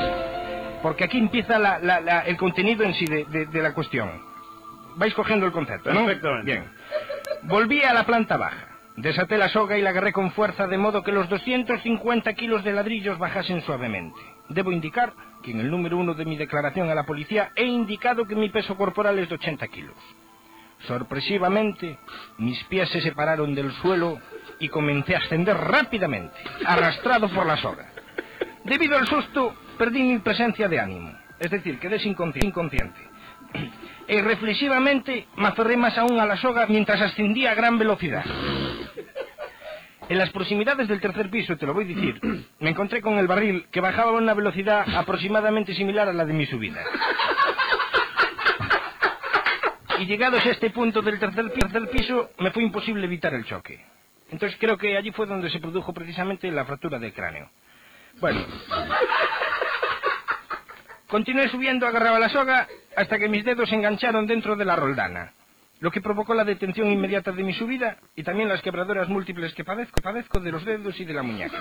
porque aquí empieza la, la, la, el contenido en sí de, de, de la cuestión. Vais cogiendo el concepto, ¿no? Perfectamente. Bien. Volví a la planta baja, desaté la soga y la agarré con fuerza de modo que los doscientos cincuenta kilos de ladrillos bajasen suavemente. Debo indicar que en el número uno de mi declaración a la policía he indicado que mi peso corporal es de ochenta kilos. Sorpresivamente, mis pies se separaron del suelo y comencé a ascender rápidamente, arrastrado por la soga. Debido al susto, perdí mi presencia de ánimo, es decir, quedé inconsciente. E reflexivamente me aferré más aún a la soga mientras ascendía a gran velocidad. En las proximidades del tercer piso, te lo voy a decir, me encontré con el barril que bajaba a una velocidad aproximadamente similar a la de mi subida. Y llegados a este punto del tercer, tercer piso, me fue imposible evitar el choque. Entonces creo que allí fue donde se produjo precisamente la fractura del cráneo. Bueno, continué subiendo, agarraba la soga, hasta que mis dedos se engancharon dentro de la roldana, lo que provocó la detención inmediata de mi subida y también las quebraduras múltiples que padezco, padezco de los dedos y de la muñeca.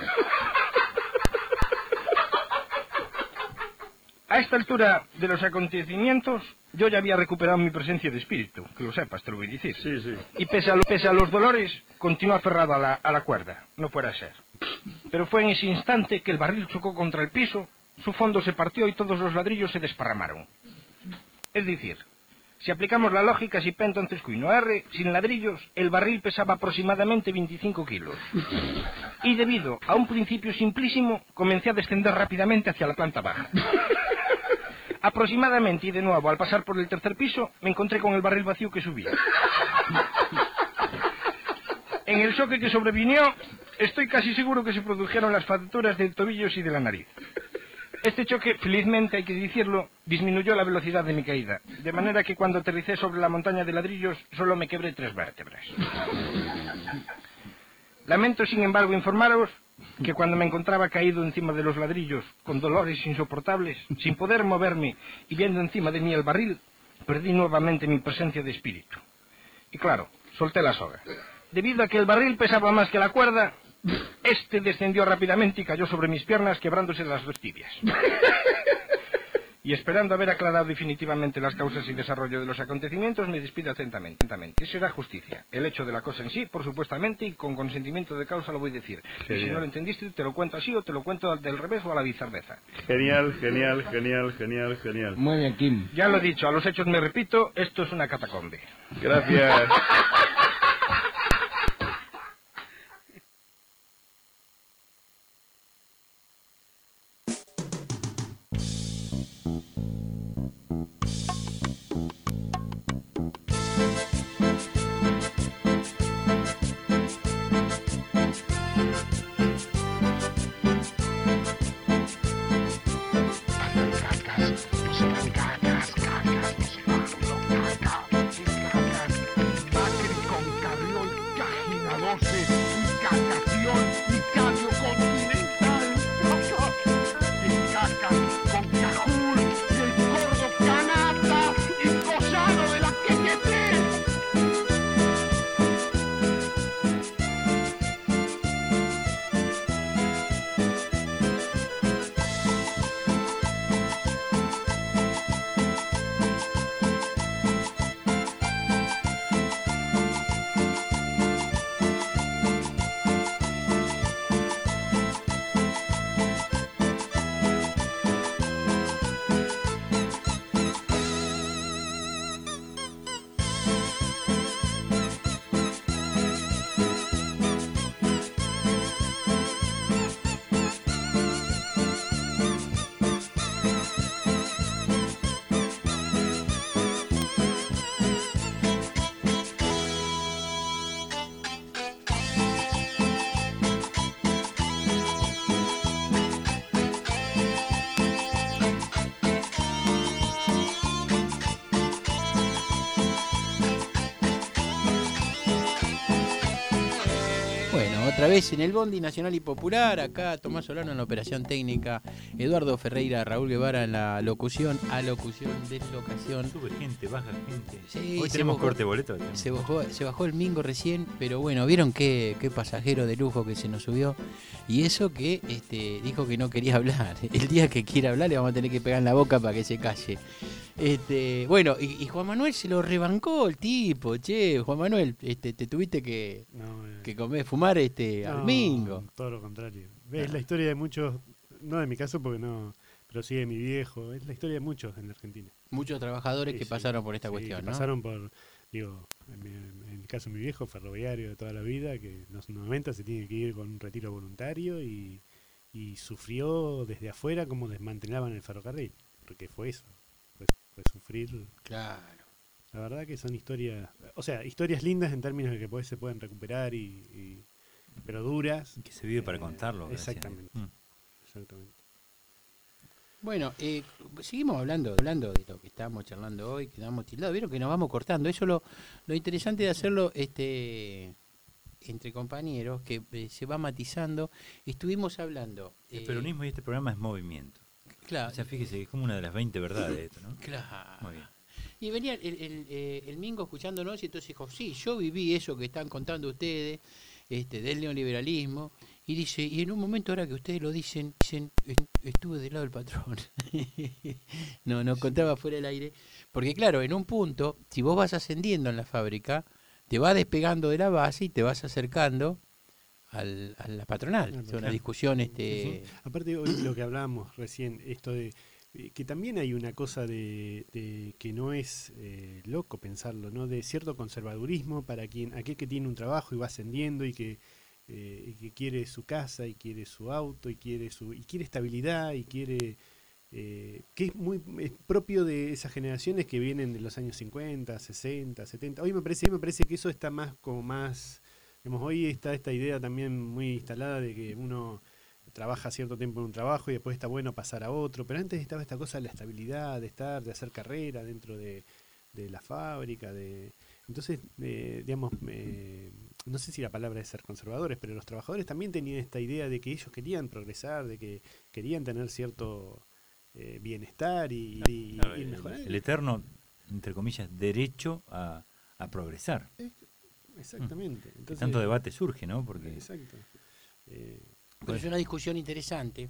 A esta altura de los acontecimientos, yo ya había recuperado mi presencia de espíritu, que lo sepas, te lo voy a decir. Sí, sí. Y pese a, lo, pese a los dolores, continué aferrado a la, a la cuerda, no fuera a ser. Pero fue en ese instante que el barril chocó contra el piso, su fondo se partió y todos los ladrillos se desparramaron. Es decir, si aplicamos la lógica, si P entonces Q y no R, sin ladrillos, el barril pesaba aproximadamente veinticinco kilos. Y debido a un principio simplísimo, comencé a descender rápidamente hacia la planta baja. Aproximadamente, y de nuevo, al pasar por el tercer piso, me encontré con el barril vacío que subía. En el choque que sobrevinió, estoy casi seguro que se produjeron las fracturas de tobillos y de la nariz. Este choque, felizmente hay que decirlo, disminuyó la velocidad de mi caída, de manera que cuando aterricé sobre la montaña de ladrillos solo me quebré tres vértebras. Lamento, sin embargo, informaros que cuando me encontraba caído encima de los ladrillos, con dolores insoportables, sin poder moverme y viendo encima de mí el barril, perdí nuevamente mi presencia de espíritu. Y claro, solté la soga. Debido a que el barril pesaba más que la cuerda, este descendió rápidamente y cayó sobre mis piernas, quebrándose las dos tibias. Y esperando haber aclarado definitivamente las causas y desarrollo de los acontecimientos, me despido atentamente. Eso era justicia. El hecho de la cosa en sí, por supuestamente, y con consentimiento de causa lo voy a decir. Genial. Y si no lo entendiste, te lo cuento así o te lo cuento del revés o a la bizarreza. Genial, genial, genial, genial, genial. Muy bien, Kim. Ya lo he dicho, a los hechos me repito, esto es una catacombe. Gracias. Otra vez en el Bondi Nacional y Popular, acá Tomás Solano en la operación técnica, Eduardo Ferreira, Raúl Guevara en la locución, alocución, deslocación. Sube gente, baja gente. Sí, hoy tenemos bajó, corte boleto. Se bajó, se bajó el Mingo recién, pero bueno, vieron qué, qué pasajero de lujo que se nos subió. Y eso que este, dijo que no quería hablar. El día que quiera hablar le vamos a tener que pegar en la boca para que se calle. Este, bueno, y, y Juan Manuel se lo rebancó el tipo, che, Juan Manuel, este, te tuviste que, no, eh, que comer, fumar este no, al Mingo. Todo lo contrario. Es la historia de muchos, no de mi caso porque no, pero sí de mi viejo, es la historia de muchos en la Argentina. Muchos trabajadores sí, que sí, pasaron por esta sí, cuestión, que ¿no? Pasaron por, digo, en, mi, en el caso de mi viejo, ferroviario de toda la vida, que en los noventa se tiene que ir con un retiro voluntario y, y sufrió desde afuera cómo desmantelaban el ferrocarril, porque fue eso. Fue sufrir. Claro. La verdad que son historias, o sea, historias lindas en términos de que pues, se pueden recuperar y, y pero duras. Que se vive para eh, contarlo. Exactamente. Mm. Exactamente. Bueno, eh, seguimos hablando, hablando de lo que estamos charlando hoy, quedamos tildados, vieron que nos vamos cortando. Eso lo, lo interesante de hacerlo, este, entre compañeros que eh, se va matizando. Estuvimos hablando... El eh, peronismo y este programa es movimiento. Claro. O sea, fíjese, es como una de las veinte verdades esto, ¿no? Claro. Muy bien. Y venía el, el, eh, el Mingo escuchándonos y entonces dijo, sí, yo viví eso que están contando ustedes, este, del neoliberalismo, y dice, y en un momento ahora que ustedes lo dicen, dicen, estuve del lado del patrón. no, no contaba fuera del aire, porque claro, en un punto, si vos vas ascendiendo en la fábrica, te vas despegando de la base y te vas acercando al, a la patronal. Es una discusión este... Sí, sí. Aparte hoy lo que hablábamos recién, esto de que también hay una cosa de, de que no es eh, loco pensarlo, ¿no? De cierto conservadurismo para quien aquel que tiene un trabajo y va ascendiendo y que eh, y que quiere su casa y quiere su auto y quiere su y quiere estabilidad y quiere eh, que es muy es propio de esas generaciones que vienen de los años cincuenta, sesenta, setenta. Hoy me parece me parece que eso está más como más digamos, hoy está esta idea también muy instalada de que uno trabaja cierto tiempo en un trabajo y después está bueno pasar a otro, pero antes estaba esta cosa de la estabilidad, de estar, de hacer carrera dentro de, de la fábrica, de entonces, eh, digamos, eh, no sé si la palabra es ser conservadores, pero los trabajadores también tenían esta idea de que ellos querían progresar, de que querían tener cierto eh, bienestar y, y, claro, y mejorar. El, el eterno, entre comillas, derecho a, a progresar. Exactamente. Entonces, tanto debate surge, ¿no? Porque exacto. Eh, Pero es una discusión interesante.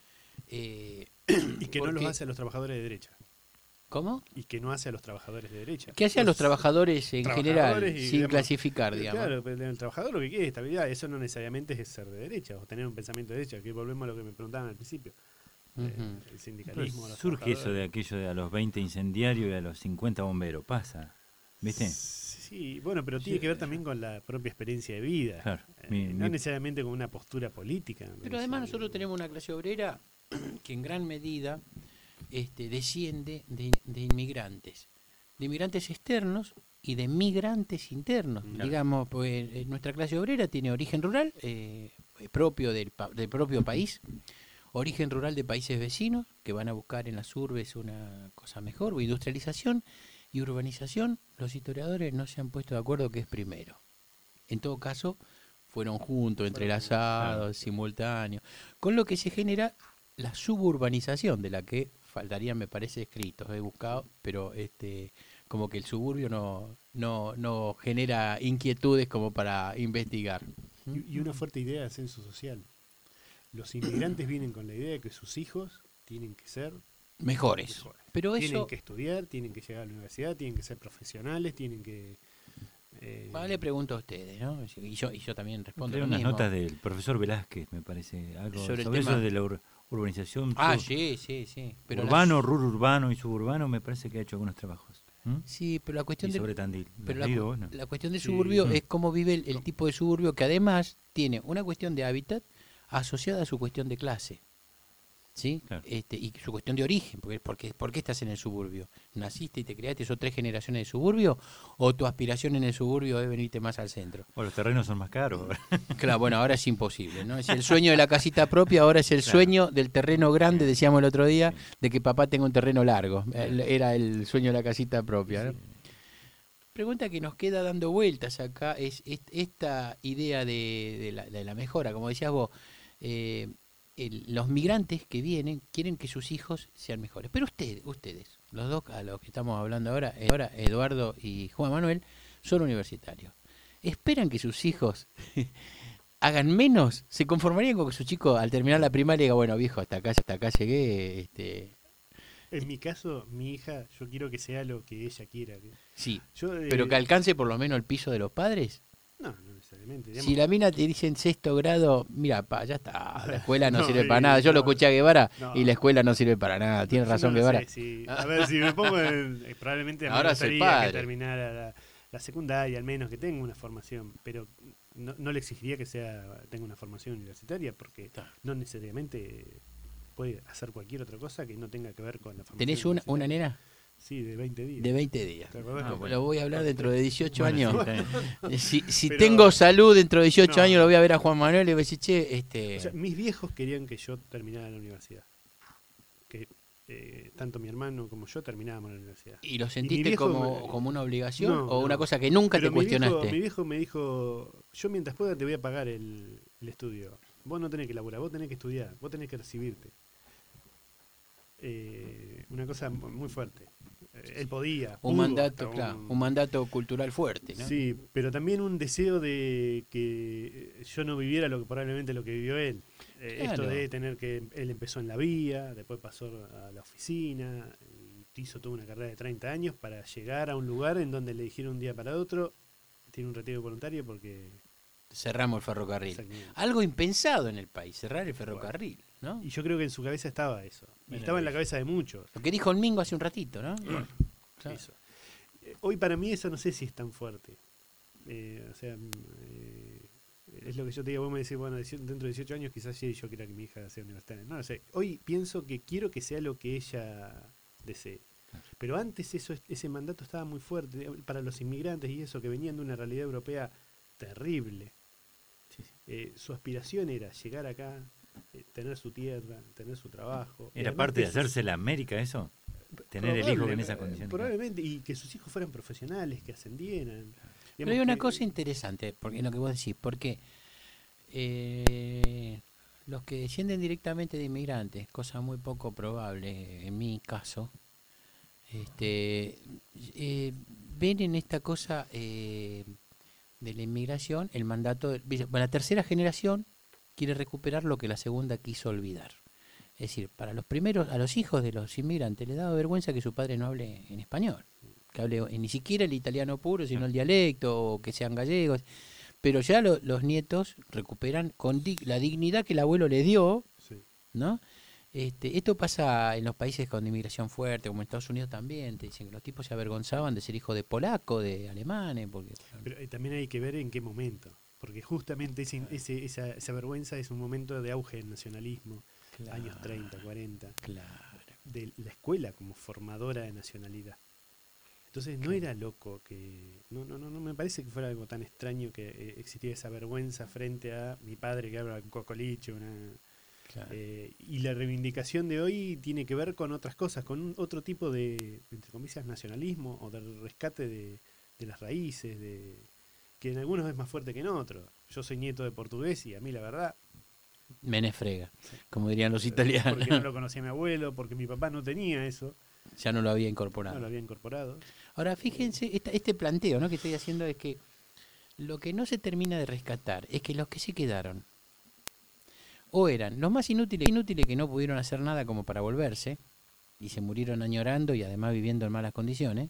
Eh, y que no los hace a los trabajadores de derecha. ¿Cómo? Y que no hace a los trabajadores de derecha. ¿Qué hace a los trabajadores en trabajadores general, y, sin digamos, clasificar, digamos? Claro, pero el trabajador lo que quiere es estabilidad. Eso no necesariamente es ser de derecha o tener un pensamiento de derecha, que volvemos a lo que me preguntaban al principio. Uh-huh. eh, el sindicalismo. Pues surge eso de aquello de a los veinte incendiarios y a los cincuenta bomberos. Pasa, ¿viste? Sí, bueno, pero tiene Sí. que ver también con la propia experiencia de vida. Claro. Eh, Mi- no mi- necesariamente con una postura política. Pero además nosotros tenemos una clase obrera que en gran medida este, desciende de, de inmigrantes, de inmigrantes externos y de migrantes internos. Claro. Digamos, pues eh, nuestra clase obrera tiene origen rural, eh, propio del, pa- del propio país, origen rural de países vecinos, que van a buscar en las urbes una cosa mejor, o industrialización y urbanización. Los historiadores no se han puesto de acuerdo qué es primero. En todo caso, fueron juntos, entrelazados, simultáneos, con lo que se genera la suburbanización, de la que faltarían, me parece, escritos, he buscado, pero este como que el suburbio no, no, no genera inquietudes como para investigar. Y, y una fuerte idea de ascenso social. Los inmigrantes vienen con la idea de que sus hijos tienen que ser Mejores. mejores. Pero tienen eso... que estudiar, tienen que llegar a la universidad, tienen que ser profesionales, tienen que... Eh, Bueno, le pregunto a ustedes, ¿no? Y yo, y yo también respondo Hay lo unas mismo. notas del profesor Velázquez, me parece, algo Sobre sobre, el tema- eso de la ur- urbanización. Ah, sub- sí, sí, sí. Pero urbano, las- rururbano y suburbano, me parece que ha hecho algunos trabajos. ¿Mm? Sí, pero la cuestión Y del- sobre Tandil. ¿Lo Pero has la, leído cu- vos, no? la cuestión del Sí. suburbio Mm. es cómo vive el, el tipo de suburbio, que además tiene una cuestión de hábitat asociada a su cuestión de clase. ¿Sí? Este, y su cuestión de origen, porque, porque ¿por qué estás en el suburbio? ¿Naciste y te creaste, sos tres generaciones de suburbio? ¿O tu aspiración en el suburbio es venirte más al centro? O los terrenos son más caros. Claro, bueno, ahora es imposible, ¿no? Es el sueño de la casita propia, ahora es el Claro. sueño del terreno grande, decíamos el otro día, de que papá tenga un terreno largo. El- Era el sueño de la casita propia, ¿no? Pregunta que nos queda dando vueltas acá es, es esta idea de, de, la, de la mejora, como decías vos, eh, el- los migrantes que vienen quieren que sus hijos sean mejores. Pero ustedes, ustedes, los dos a los que estamos hablando ahora, eh, ahora Eduardo y Juan Manuel, son universitarios. ¿Esperan que sus hijos hagan menos? ¿Se conformarían con que su chico al terminar la primaria diga, bueno, viejo, hasta acá, hasta acá llegué? Este... En mi caso, mi hija, yo quiero que sea lo que ella quiera. que- Sí, Yo, eh, pero que alcance por lo menos el piso de los padres. No, no necesariamente. digamos. Si la mina te dice en sexto grado, mira, pa, ya está, la escuela no, No, sirve eh, para nada. Yo lo no, escuché a Guevara no. y la escuela no sirve para nada. Tiene Yo razón no lo Guevara. sé, si- a ver, si me pongo en, eh, probablemente a mí Ahora me es el gustaría que padre. terminara la, la secundaria, al menos que tenga una formación, pero no, no le exigiría que sea tenga una formación universitaria, porque no necesariamente puede hacer cualquier otra cosa que no tenga que ver con la formación. ¿Tenés una, una universitaria. nena? Sí, de veinte días. De veinte días. ¿Te acordás Ah, que- bueno, lo voy a hablar dentro de dieciocho Bueno, años. sí. Si, si Pero- tengo salud dentro de dieciocho No. años, lo voy a ver a Juan Manuel y le voy a decir, che, este... O sea, mis viejos querían que yo terminara la universidad. Que eh, tanto mi hermano como yo terminábamos la universidad. ¿Y lo mi sentiste viejo como, me- como una obligación No, o una no. cosa que nunca Pero te mi viejo- cuestionaste? mi viejo me dijo, yo mientras pueda te voy a pagar el, el estudio. Vos no tenés que laburar, vos tenés que estudiar, vos tenés que recibirte. Eh, una cosa mu- muy fuerte. Eh, él podía. Un pudo, mandato, hasta claro, un- un mandato cultural fuerte, ¿no? Sí, pero también un deseo de que yo no viviera lo que probablemente lo que vivió él. Eh, Esto Claro. de tener que él empezó en la vía, después pasó a la oficina, y hizo toda una carrera de treinta años para llegar a un lugar en donde le dijeron un día para otro, tiene un retiro voluntario porque... Cerramos el ferrocarril. Exactamente. Algo impensado en el país, cerrar el ferrocarril, ¿no? Y yo creo que en su cabeza estaba eso. Y Mira estaba en la eso. cabeza de muchos. Lo que dijo el Mingo hace un ratito, ¿no? Claro. Eso. Eh, Hoy para mí eso no sé si es tan fuerte. Eh, o sea, mm, eh, es lo que yo te digo, vos me decís, bueno, dieci- dentro de dieciocho años quizás sí yo quiera que mi hija sea universitaria. No lo sé. Hoy pienso que quiero que sea lo que ella desee. Pero antes eso, ese mandato estaba muy fuerte para los inmigrantes y eso, que venían de una realidad europea terrible. Eh, su aspiración era llegar acá, eh, tener su tierra, tener su trabajo. Y ¿Era además parte de que sus- hacerse la América eso? Tener el hijo en esa condición. Probablemente, y que sus hijos fueran profesionales, que ascendieran. Pero Digamos hay una que- cosa interesante, porque en lo que vos decís, porque eh, los que descienden directamente de inmigrantes, cosa muy poco probable en mi caso, este, eh, ven en esta cosa eh, de la inmigración el mandato, de, bueno, la tercera generación quiere recuperar lo que la segunda quiso olvidar. Es decir, para los primeros, a los hijos de los inmigrantes les daba vergüenza que su padre no hable en español, que hable eh, ni siquiera el italiano puro, sino el dialecto, o que sean gallegos. Pero ya lo- los nietos recuperan con di- la dignidad que el abuelo le dio, Sí. ¿no? Este, esto pasa en los países con inmigración fuerte, como en Estados Unidos también. Te dicen que los tipos se avergonzaban de ser hijo de polaco, de alemanes, porque Pero eh, también hay que ver en qué momento. Porque justamente ese, ese- esa, esa vergüenza es un momento de auge del nacionalismo. Claro. Años treinta, cuarenta. Claro. De la escuela como formadora de nacionalidad. Entonces no era loco que... No, no, no, no me parece que fuera algo tan extraño que eh, existiera esa vergüenza frente a mi padre que habla un cocoliche, una... Claro. Eh, y la reivindicación de hoy tiene que ver con otras cosas, con un- otro tipo de, entre comillas, nacionalismo o del rescate de, de las raíces, de que en algunos es más fuerte que en otros. Yo soy nieto de portugués y a mí la verdad... Mene frega, como dirían los eh, italianos. Porque no lo conocía mi abuelo, porque mi papá no tenía eso, Ya no lo había incorporado. no lo había incorporado. Ahora, fíjense, esta- este planteo, ¿no?, que estoy haciendo es que lo que no se termina de rescatar es que los que se quedaron o eran los más inútiles, inútiles que no pudieron hacer nada como para volverse y se murieron añorando y además viviendo en malas condiciones,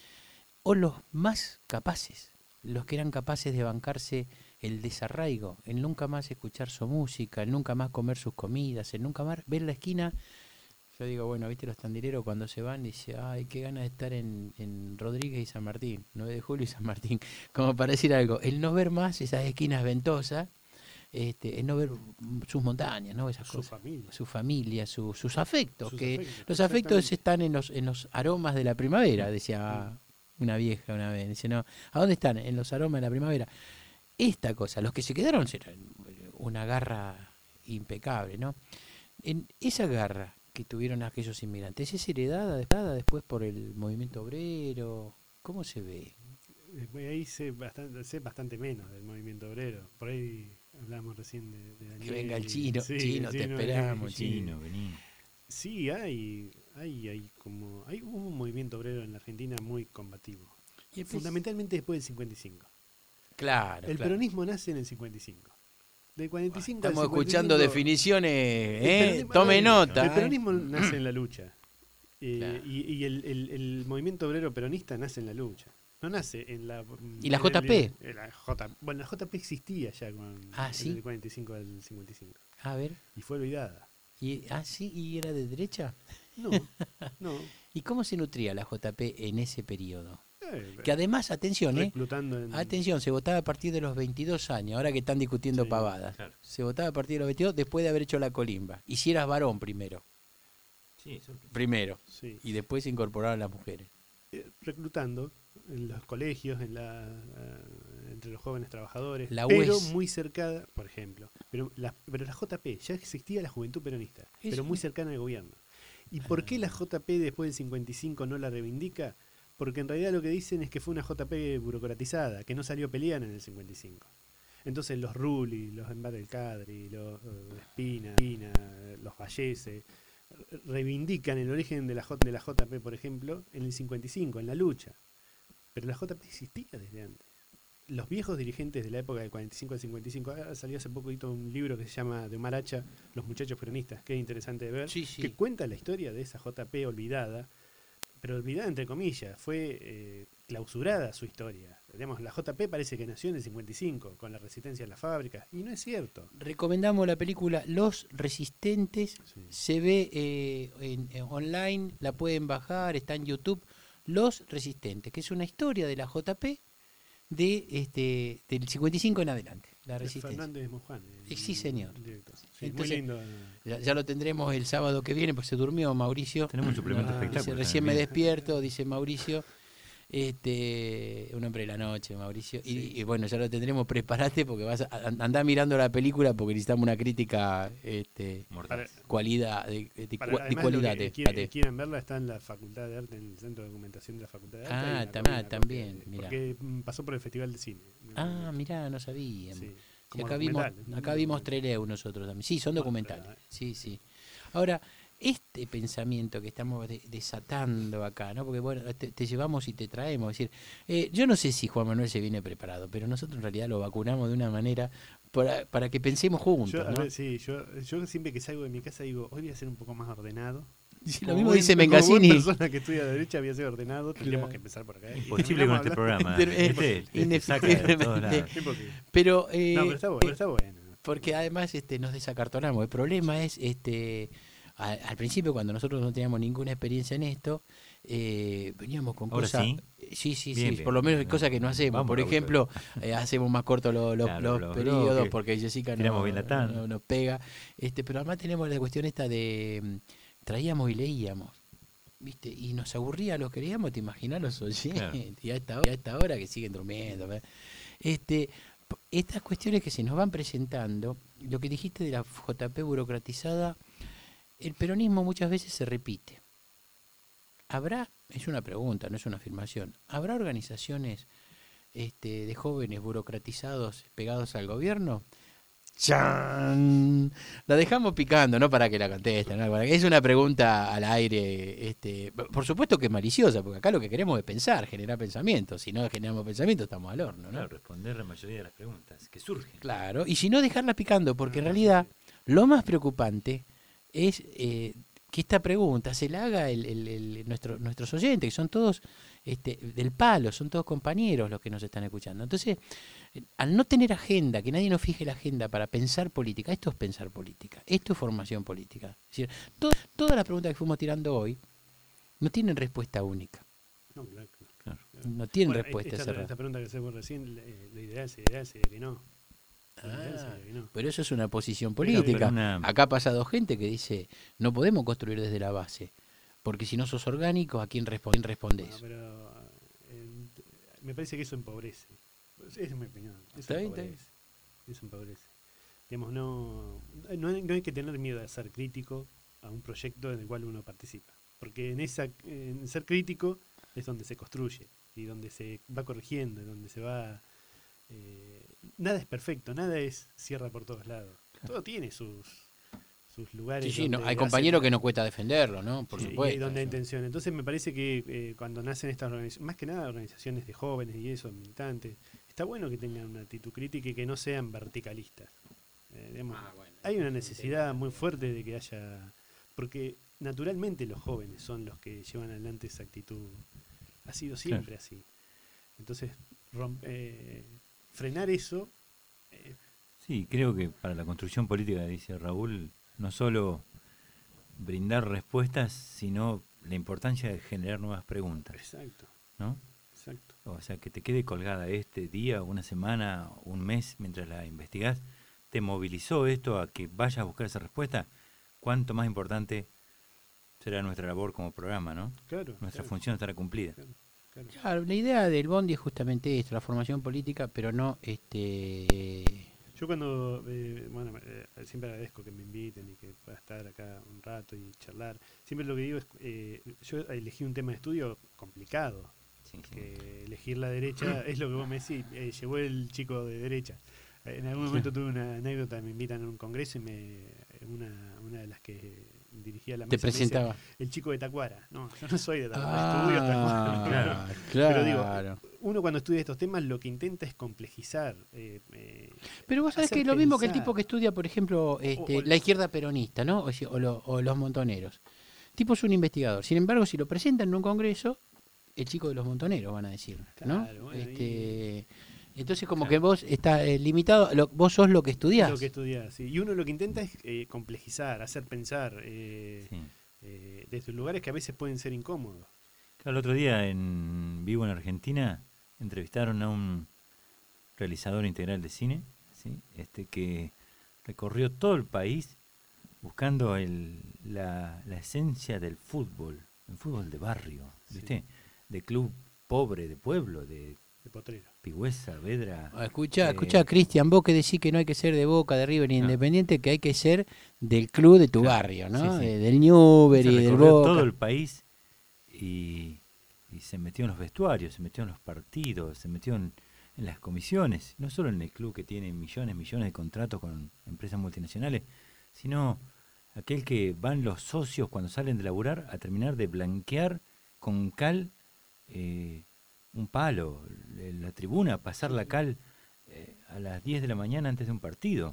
o los más capaces, los que eran capaces de bancarse el desarraigo, el nunca más escuchar su música, el nunca más comer sus comidas, el nunca más ver la esquina. Yo digo, bueno, viste los tandileros cuando se van, dice, ay, qué ganas de estar en, en Rodríguez y San Martín, nueve de julio y San Martín, como para decir algo, el no ver más esas esquinas ventosas, este, el no ver sus montañas, ¿no? Esas Su cosas, familia. su familia, su- sus afectos, Sus que afectos, los afectos exactamente. están en los, en los aromas de la primavera, decía una vieja una vez, dice, no, ¿a dónde están? En los aromas de la primavera. Esta cosa, los que se quedaron eran una garra impecable, ¿no? En esa garra que tuvieron aquellos inmigrantes, ¿es heredada, heredada después por el movimiento obrero? ¿Cómo se ve? Después ahí sé bastante, sé bastante menos del movimiento obrero. Por ahí hablamos recién de, de Daniel. Que venga el y- chino, sí, chino, el te esperamos, sí. Chino, vení. Sí, hay, hay, hay como, hay hubo un movimiento obrero en la Argentina muy combativo. Y después- Fundamentalmente después del cincuenta y cinco. Claro, El claro. peronismo nace en el cincuenta y cinco. Del cuarenta y cinco al Estamos cincuenta y escuchando cinco, definiciones, el ¿eh? peronismo- Tome el- nota. El ¿eh? peronismo nace en la lucha. Eh, Claro. Y, y el, el- el movimiento obrero peronista nace en la lucha. No nace en la... ¿Y la en J P? el- en la J- bueno, la J P existía ya con, Ah, ¿sí? del cuarenta y cinco al cincuenta y cinco. A ver. Y fue olvidada. Y, ah, sí, ¿y era de derecha? No, no. ¿Y cómo se nutría la J P en ese periodo? Eh, Que además, atención, ¿eh? reclutando en- Atención, se votaba a partir de los veintidós años, ahora que están discutiendo Sí, pavadas. claro. Se votaba a partir de los veintidós después de haber hecho la colimba. Y si eras varón primero. Sí, eso. Primero. Sí. Y después se incorporaron las mujeres. eh, reclutando en los colegios, en la, eh, entre los jóvenes trabajadores, La pero U E S. muy cercana, por ejemplo, pero la, pero la J P, ya existía la Juventud Peronista, Es- pero muy cercana al gobierno. ¿Y por qué la J P después del cincuenta y cinco no la reivindica? Porque en realidad lo que dicen es que fue una J P burocratizada, que no salió peleando en el cincuenta y cinco. Entonces los Rulli, los Embar del Cadri, los uh, Espina, Espina, los Vallese, reivindican el origen de la, J, de la J P, por ejemplo, en el cincuenta y cinco, en la lucha. Pero la J P existía desde antes. Los viejos dirigentes de la época del cuarenta y cinco al cincuenta y cinco, salió hace poquito un libro que se llama de Omar Hacha, Los muchachos peronistas, que es interesante de ver, sí, sí. que cuenta la historia de esa J P olvidada, pero olvidada entre comillas, fue eh, clausurada su historia. Digamos, la J P parece que nació en el cincuenta y cinco, con la resistencia en las fábricas, y no es cierto. Recomendamos la película Los Resistentes, sí. Se ve eh, en, en online, la pueden bajar, está en YouTube, Los Resistentes, que es una historia de la J P de este del cincuenta y cinco en adelante, la resistencia. Fernández Moján. Eh, sí, señor. Sí, entonces, muy lindo. Ya, ya lo tendremos el sábado que viene, pues se durmió Mauricio. Tenemos un suplemento ah, espectacular. Dice, recién me despierto, dice Mauricio. Este, un hombre de la noche, Mauricio. Y, sí. y bueno, ya lo tendremos, prepárate porque vas a andar mirando la película porque necesitamos una crítica este, para, cualidad, de, de, para, de cualidad. Que quieren, quieren verla, está en la Facultad de Arte, en el Centro de Documentación de la Facultad de Arte. Ah, tam ah también, mira. Porque pasó por el Festival de Cine. Ah, mirá, no sabía. Sí, sí, acá vimos, acá vimos Treleu nosotros también. Sí, son documentales. Sí, sí. Ahora, este pensamiento que estamos de, desatando acá, ¿no? Porque bueno, te, te llevamos y te traemos. Es decir, eh, yo no sé si Juan Manuel se viene preparado, pero nosotros en realidad lo vacunamos de una manera para, para que pensemos juntos, yo, ¿no? Ver, sí, yo, yo siempre que salgo de mi casa digo, hoy voy a ser un poco más ordenado. Sí, lo mismo buen, dice Mengasini. Como persona que estudia de derecha voy a ser ordenado, tendríamos claro. que empezar por acá. Imposible con este programa. Este, Inefectivamente. Pero, eh, no, pero está bueno, pero está bueno. Porque además este, nos desacartonamos. El problema es... este Al, al principio, cuando nosotros no teníamos ninguna experiencia en esto, eh, veníamos con ¿Ahora cosas... sí? Sí, sí, bien, sí, bien, por lo menos bien, cosas que no hacemos. Vamos, por ejemplo, eh, hacemos más cortos lo, lo, claro, los, los periodos, bloques, porque Jessica no, no, no nos pega. Este, pero además tenemos la cuestión esta de... Traíamos y leíamos, ¿viste? Y nos aburría lo que leíamos, te imaginas los oyentes, claro. y, a esta hora, y a esta hora que siguen durmiendo. ¿verdad? Este... Estas cuestiones que se nos van presentando, lo que dijiste de la J P burocratizada, el peronismo muchas veces se repite. ¿Habrá, es una pregunta, no es una afirmación, ¿habrá organizaciones este, de jóvenes burocratizados pegados al gobierno? ¡Chan! La dejamos picando, no para que la contesten, ¿no? Es una pregunta al aire, este, por supuesto que es maliciosa, porque acá lo que queremos es pensar, generar pensamientos. Si no generamos pensamientos, estamos al horno, ¿no? Claro, responder la mayoría de las preguntas que surgen. Claro, y si no, dejarla picando, porque en realidad lo más preocupante es eh, que esta pregunta se la haga el, el, el, nuestro, nuestros oyentes, que son todos este, del palo, son todos compañeros los que nos están escuchando. Entonces, al no tener agenda, que nadie nos fije la agenda para pensar política, esto es pensar política, esto es formación política. Es decir, to todas las preguntas que fuimos tirando hoy no tienen respuesta única. No, claro, claro. No tienen bueno, respuesta esta, cerrada. Esta pregunta que hacemos recién, lo ideal sería que no. Ah, pero eso es una posición política. Una... Acá ha pasado gente que dice, no podemos construir desde la base, porque si no sos orgánico, ¿a quién, resp quién respondés? No, pero eh, me parece que eso empobrece. Esa es mi opinión. Eso ¿Está bien, empobrece. Está bien? Eso empobrece. Digamos, no, no, hay, no hay que tener miedo de ser crítico a un proyecto en el cual uno participa, porque en, esa, en ser crítico es donde se construye y donde se va corrigiendo, donde se va... Eh, nada es perfecto, nada es cierra por todos lados. Todo tiene sus, sus lugares. Sí, sí, no, hay compañeros que no cuesta defenderlo, ¿no? Por sí, supuesto. Y donde hay tensión. Entonces me parece que eh, cuando nacen estas organizaciones, más que nada organizaciones de jóvenes y eso, militantes, está bueno que tengan una actitud crítica y que no sean verticalistas. Eh, digamos, ah, bueno, hay una necesidad muy fuerte de que haya... Porque naturalmente los jóvenes son los que llevan adelante esa actitud. Ha sido siempre claro. así. Entonces, rompe... Eh, frenar eso. Eh. Sí, creo que para la construcción política, dice Raúl, no solo brindar respuestas, sino la importancia de generar nuevas preguntas. Exacto. ¿No? Exacto. O sea, que te quede colgada este día, una semana, un mes, mientras la investigás, te movilizó esto a que vayas a buscar esa respuesta. ¿Cuánto más importante será nuestra labor como programa, ¿no? Claro. Nuestra claro. función estará cumplida. Claro. Claro, la idea del Bondi es justamente esto, la formación política, pero no este Yo cuando, eh, bueno, eh, siempre agradezco que me inviten y que pueda estar acá un rato y charlar. Siempre lo que digo es, eh, yo elegí un tema de estudio complicado. Sí, sí. Que elegir la derecha es lo que vos me decís, eh, llegó el chico de derecha. En algún momento tuve una anécdota, me invitan a un congreso y me una, una de las que dirigía la mesa te presentaba me dice, el chico de Tacuara. No, yo no soy de Tacuara, ah, estudio Tacuara. Claro, Pero claro. digo, uno cuando estudia estos temas lo que intenta es complejizar. Eh, eh, Pero vos sabés que es lo mismo que el tipo que estudia, por ejemplo, este, O- o- la izquierda peronista, ¿no? O, si- o lo- o los montoneros. El tipo es un investigador. Sin embargo, si lo presentan en un congreso, el chico de los montoneros, van a decir, ¿no? Claro, bueno, este, entonces como que vos estás eh, limitado, lo- vos sos lo que estudiás. Lo que estudiás, sí. Y uno lo que intenta es eh, complejizar, hacer pensar eh, Sí. eh, desde lugares que a veces pueden ser incómodos. Claro, el otro día en vivo en Argentina entrevistaron a un realizador integral de cine, ¿sí? Este que recorrió todo el país buscando el, la, la esencia del fútbol, el fútbol de barrio, ¿viste? De club pobre, de pueblo, de, de potrero. Pigüesa, Vedra. Escuchá, eh, escuchá, Cristian, vos que decís que no hay que ser de Boca, de River ni No. Independiente, que hay que ser del club de tu Claro, barrio, ¿no? sí, sí. De- del Newbery, Se del recorrió Boca. todo el país y, y se metió en los vestuarios, se metió en los partidos, se metió en, en las comisiones, no solo en el club que tiene millones, millones de contratos con empresas multinacionales, sino aquel que van los socios cuando salen de laburar a terminar de blanquear con cal eh, un palo, eh, la tribuna, pasar la cal eh, a las diez de la mañana antes de un partido.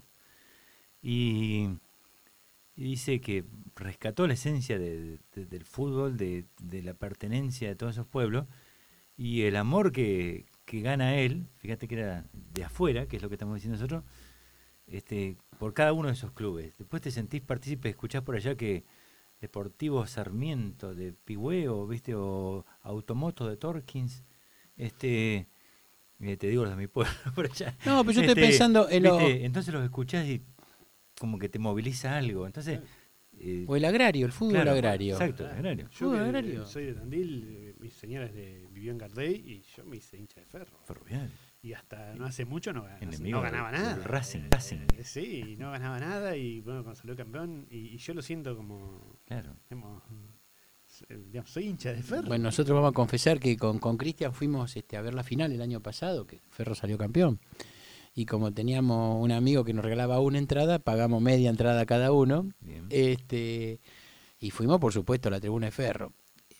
Y, y dice que rescató la esencia de- de- del fútbol, de, de la pertenencia de todos esos pueblos, y el amor que, que gana él, fíjate que era de afuera, que es lo que estamos diciendo nosotros, este, por cada uno de esos clubes. Después te sentís partícipe, escuchás por allá que Deportivo Sarmiento de Pigüeo, ¿viste? O Automoto de Torkins, este, eh, te digo los de mi pueblo por allá. No, pero yo estoy Este, pensando en lo- ¿viste? Entonces los escuchás y como que te moviliza algo. Entonces, eh, O el agrario, el fútbol claro, agrario. Exacto, el agrario. Yo Fútbol que agrario. soy de Tandil, eh, mi señora es de, vivió en Gardey y yo me hice hincha de ferro. Ferroviario. Y hasta no hace mucho no, ganaba- Enemigo no ganaba del- nada. del Racing, Eh, Racing. eh, sí, no ganaba nada y bueno, cuando salió campeón, y, y yo lo siento como... Claro. como, eh, digamos, soy hincha de ferro. Bueno, nosotros vamos a confesar que con con Cristian fuimos este, a ver la final el año pasado, que Ferro salió campeón. Y como teníamos un amigo que nos regalaba una entrada, pagamos media entrada cada uno. Bien. Este, y fuimos, por supuesto, a la tribuna de Ferro.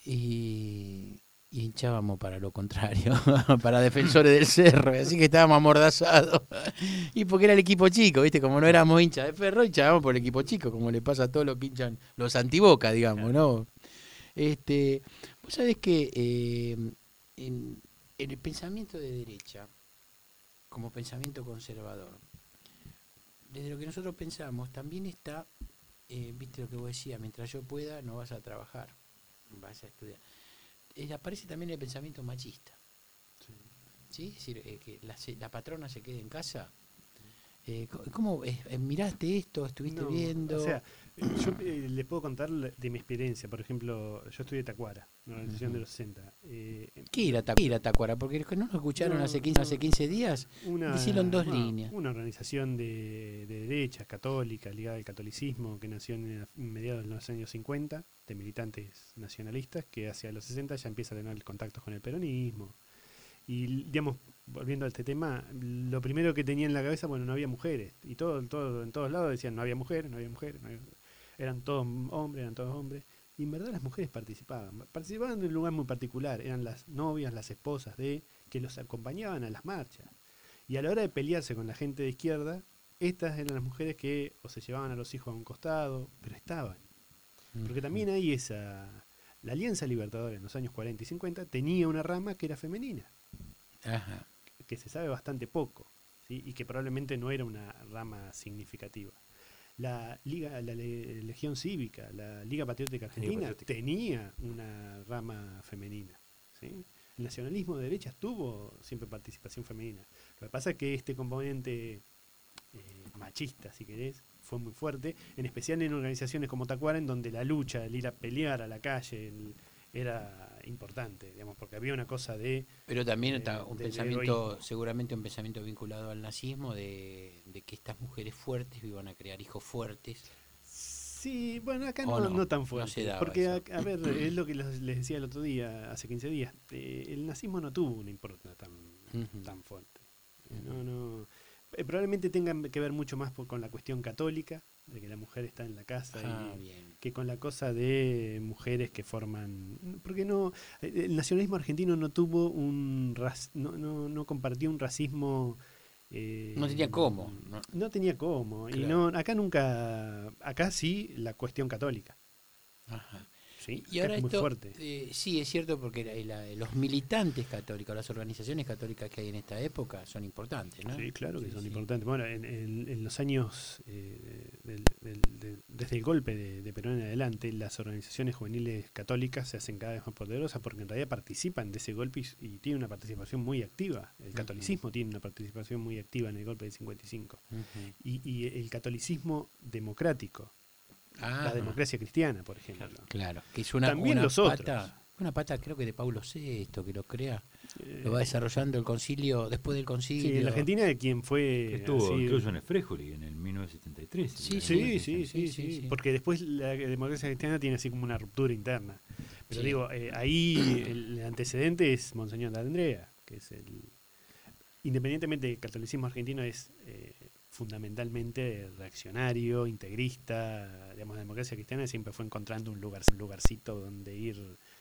Y, y hinchábamos para lo contrario, para Defensores del Cerro. Así que estábamos amordazados. Y porque era el equipo chico, ¿viste? Como no éramos hinchas de Ferro, hinchábamos por el equipo chico, como le pasa a todos los que hinchan, los antiboca, digamos, ¿no? Este, vos sabés que eh, en, en el pensamiento de derecha, como pensamiento conservador, desde lo que nosotros pensamos, también está, eh, viste lo que vos decías, mientras yo pueda no vas a trabajar, vas a estudiar. Eh, aparece también el pensamiento machista. ¿Sí? Es decir, eh, que la, se- la patrona se quede en casa. Eh, co- ¿Cómo eh, eh, miraste esto? ¿Estuviste No, viendo? O sea, eh, yo eh, le puedo contar la- de mi experiencia. Por ejemplo, yo estudié Tacuara, una organización Ujú. de los sesenta. Eh, ¿Qué era, Ta- qué era Tacuara? Porque los que no nos escucharon No, hace quince, no. hace quince días, una, hicieron dos bueno, líneas. Una organización de, de derecha, católica, ligada al catolicismo, que nació en, a mediados de los años cincuenta, de militantes nacionalistas, que hacia los sesenta ya empieza a tener contactos con el peronismo. Y, digamos, volviendo a este tema, lo primero que tenía en la cabeza, bueno, no había mujeres. Y todo, todo, en todos lados decían, no había mujeres, no había mujeres. No había- eran todos hombres, eran todos hombres. Y en verdad las mujeres participaban. Participaban de un lugar muy particular. Eran las novias, las esposas de, que los acompañaban a las marchas. Y a la hora de pelearse con la gente de izquierda, estas eran las mujeres que o se llevaban a los hijos a un costado, pero estaban. Porque también hay esa... La Alianza Libertadora en los años cuarenta y cincuenta tenía una rama que era femenina. Ajá. Que se sabe bastante poco, ¿sí? Y que probablemente no era una rama significativa. La Liga, la Le- Legión Cívica, la Liga Patriótica Argentina Patriótica. tenía una rama femenina, ¿sí? El nacionalismo de derechas tuvo siempre participación femenina. Lo que pasa es que este componente eh, machista, si querés, fue muy fuerte, en especial en organizaciones como Tacuara, en donde la lucha, el ir a pelear a la calle, el- era, importante, digamos, porque había una cosa de... Pero también eh, está un del pensamiento, heroísmo. seguramente un pensamiento vinculado al nazismo, de, de que estas mujeres fuertes iban a crear hijos fuertes. Sí, bueno, acá ¿O no, no? no tan No fuerte. se daba porque, a, eso. a ver, es lo que los- les decía el otro día, hace quince días. eh, el nazismo no tuvo una impronta tan, Ujú. tan fuerte. Eh, no, no, eh, probablemente tengan que ver mucho más por- con la cuestión católica, de que la mujer está en la casa, Ah, y, bien. que con la cosa de mujeres que forman... Porque no, eh, el nacionalismo argentino no tuvo un... ras- no, no, no compartió un racismo... eh, No tenía cómo, ¿no? no tenía cómo. Y Claro. no, acá nunca, acá sí la cuestión católica. Ajá. Sí, Y acá ahora es muy esto, fuerte. eh, sí, es cierto, porque la- la- los militantes católicos, las organizaciones católicas que hay en esta época son importantes, ¿no? Sí, claro que Sí, son sí. importantes. Bueno, en, en- en los años, eh, del- del- del- desde el golpe de, de Perón en adelante, las organizaciones juveniles católicas se hacen cada vez más poderosas porque en realidad participan de ese golpe y, y tienen una participación muy activa. El catolicismo tiene una participación muy activa en el golpe del cincuenta y cinco. Ujú. Y, y el catolicismo democrático, Ah, la democracia cristiana, por ejemplo. Claro, que es una, También una los pata, otros. una pata creo que de Paulo sexto, que lo crea, Eh, lo va desarrollando el concilio, después del concilio. Sí, en la Argentina de quien fue Estuvo así- incluso en el Frejoli en el mil novecientos setenta y tres. Sí, en Sí, la- sí, sí, sí, porque después la democracia cristiana tiene así como una ruptura interna. Pero Sí. digo, eh, ahí el antecedente es Monseñor de Andrea, que es el... Independientemente del catolicismo argentino, es eh, fundamentalmente reaccionario, integrista. Digamos, la democracia cristiana siempre fue encontrando un, lugar, un lugarcito donde ir.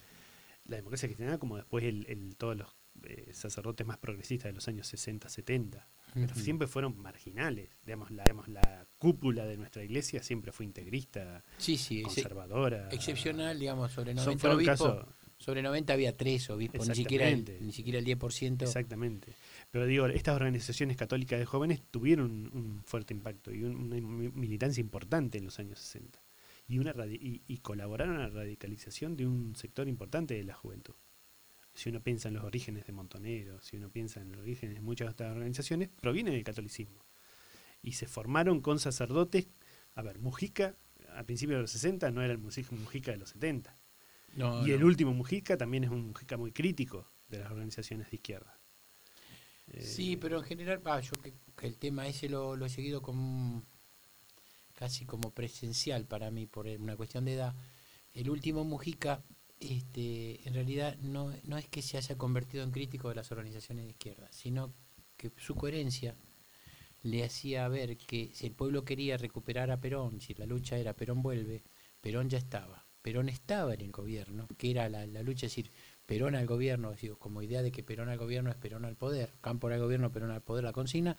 La democracia cristiana, como después el, el- todos los eh, sacerdotes más progresistas de los años sesenta, setenta. Pero Ujú. siempre fueron marginales. Digamos la, digamos, la cúpula de nuestra iglesia siempre fue integrista, Sí, sí, ese- conservadora. excepcional, digamos, sobre Son- noventa fueron obispos. casos- Sobre noventa había tres obispos, ni siquiera, el, Exactamente. ni siquiera el diez por ciento. Exactamente. Pero digo, estas organizaciones católicas de jóvenes tuvieron un, un fuerte impacto y un- una mi- militancia importante en los años sesenta. Y, una radi- y, y colaboraron a la radicalización de un sector importante de la juventud. Si uno piensa en los orígenes de Montonero, si uno piensa en los orígenes de muchas de estas organizaciones, provienen del catolicismo. Y se formaron con sacerdotes. A ver, Mujica, a principios de los sesenta, no era el Mujica Mujica de los setenta. No, y el no. último Mujica también es un Mujica muy crítico de las organizaciones de izquierda. Sí, pero en general, va, yo que, que el tema ese lo, lo he seguido como casi como presencial para mí por una cuestión de edad. El último Mujica, este, en realidad no, no es que se haya convertido en crítico de las organizaciones de izquierda, sino que su coherencia le hacía ver que si el pueblo quería recuperar a Perón, si la lucha era Perón vuelve, Perón ya estaba. Perón estaba en el gobierno, que era la, la lucha, es decir, Perón al gobierno, digo, como idea de que Perón al gobierno es Perón al poder, Cámpora al gobierno, Perón al poder, la consigna.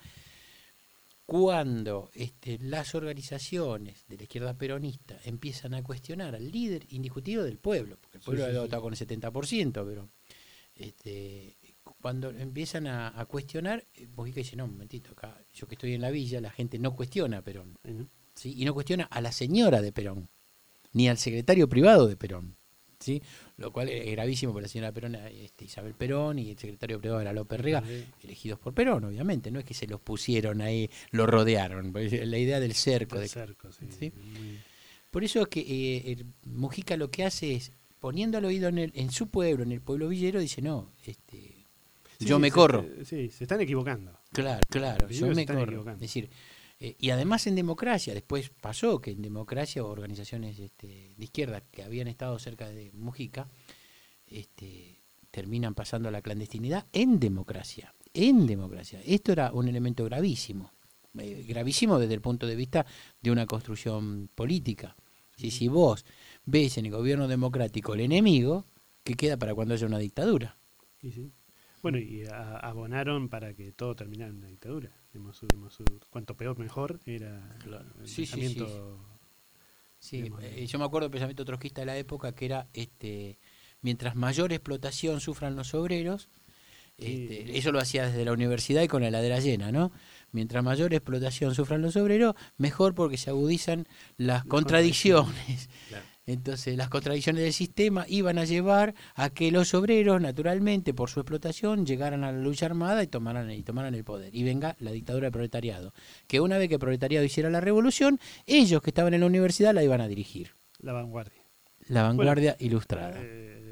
Cuando este, las organizaciones de la izquierda peronista empiezan a cuestionar al líder indiscutible del pueblo, porque el Sí, pueblo sí, sí. está con el setenta por ciento, pero este, cuando empiezan a, a cuestionar, eh, Mujica dice, no, un momentito, acá yo que estoy en la villa, la gente no cuestiona a Perón, ¿sí? Y no cuestiona a la señora de Perón, ni al secretario privado de Perón, ¿sí? Lo cual es gravísimo porque la señora Perón era este, Isabel Perón y el secretario privado era López Rega, elegidos por Perón, obviamente, no es que se los pusieron ahí, lo rodearon, porque la idea del cerco. Del de- cerco, sí, ¿sí? muy- Por eso es que eh, el Mujica lo que hace es, poniendo al oído en, el- en su pueblo, en el pueblo villero, dice, no, este, Sí, yo sí, me se- corro. Sí, se están equivocando. Claro, claro, Los yo villeros se me están corro. equivocando. Es decir, eh, y además en democracia, después pasó que en democracia organizaciones este, de izquierda que habían estado cerca de Mujica, este, terminan pasando a la clandestinidad en democracia, en democracia. Esto era un elemento gravísimo, eh, gravísimo desde el punto de vista de una construcción política. Si, si vos ves en el gobierno democrático el enemigo, ¿qué queda para cuando haya una dictadura? Sí, sí. Bueno, y a- abonaron para que todo terminara en una dictadura. Digamos, su- digamos, su- cuanto peor mejor era el Sí, sí, sí, pensamiento. Sí, digamos, eh, yo me acuerdo del pensamiento trotskista de la época que era, este, mientras mayor explotación sufran los obreros, este, eso lo hacía desde la universidad y con la heladera llena, ¿no? Mientras mayor explotación sufran los obreros, mejor porque se agudizan las contradicciones. Claro. Entonces, las contradicciones del sistema iban a llevar a que los obreros, naturalmente, por su explotación, llegaran a la lucha armada y tomaran, y tomaran el poder. Y venga la dictadura del proletariado. Que una vez que el proletariado hiciera la revolución, ellos que estaban en la universidad la iban a dirigir. La vanguardia. La vanguardia Bueno, ilustrada. eh,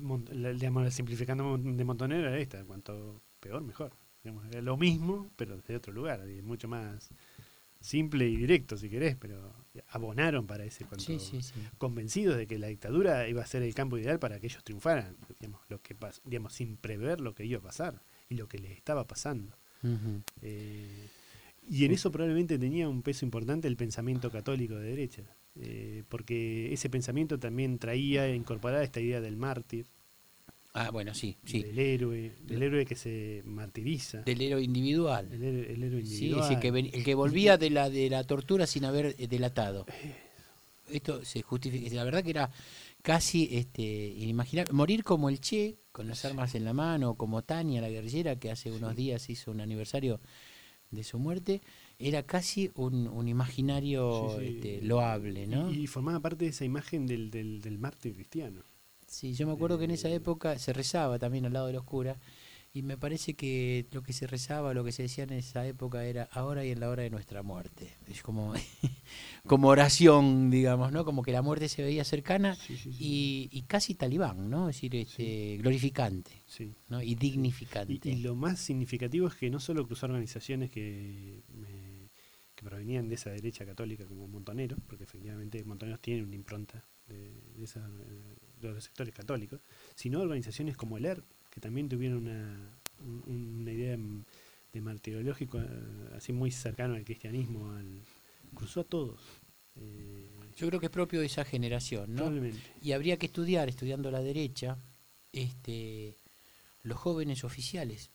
mon- la, digamos, la simplificando de Montonero era esta, cuanto peor, mejor. Digamos, era lo mismo, pero desde otro lugar, y mucho más simple y directo, si querés, pero abonaron para ese cuanto, Sí, sí, sí. convencidos de que la dictadura iba a ser el campo ideal para que ellos triunfaran, digamos, lo que pas- digamos, sin prever lo que iba a pasar y lo que les estaba pasando. Ujú. Eh, y en eso probablemente tenía un peso importante el pensamiento católico de derecha, eh, porque ese pensamiento también traía incorporada esta idea del mártir, Ah, bueno, sí, sí. del héroe, del héroe que se martiriza, Del héroe individual. el, héroe- el héroe Sí, individual. sí, que ven- el que volvía de la de la tortura sin haber eh, delatado. Esto se justifica. La verdad que era casi este inimaginable. Morir como el Che, con las armas en la mano, como Tania, la guerrillera, que hace unos días hizo un aniversario de su muerte, era casi un, un imaginario Sí, sí. este, loable, ¿no? Y, y formaba parte de esa imagen del, del, del mártir cristiano. Sí, yo me acuerdo que en esa época se rezaba también al lado de los curas, y me parece que lo que se rezaba, lo que se decía en esa época era ahora y en la hora de nuestra muerte. Es como, como oración, digamos, ¿no? Como que la muerte se veía cercana y, y casi talibán, ¿no? Es decir, este, glorificante, Sí. ¿no? Y dignificante. Y, y lo más significativo es que no solo cruzó organizaciones que, eh, que provenían de esa derecha católica como Montonero, porque efectivamente Montoneros tiene una impronta de, de, esa, de los sectores católicos, sino organizaciones como el E R, que también tuvieron una, un- una idea de martirológico eh, así muy cercano al cristianismo, al, cruzó a todos. Eh, Yo creo que es propio de esa generación, ¿no? Probablemente. Y habría que estudiar, estudiando la derecha, este, los jóvenes oficiales.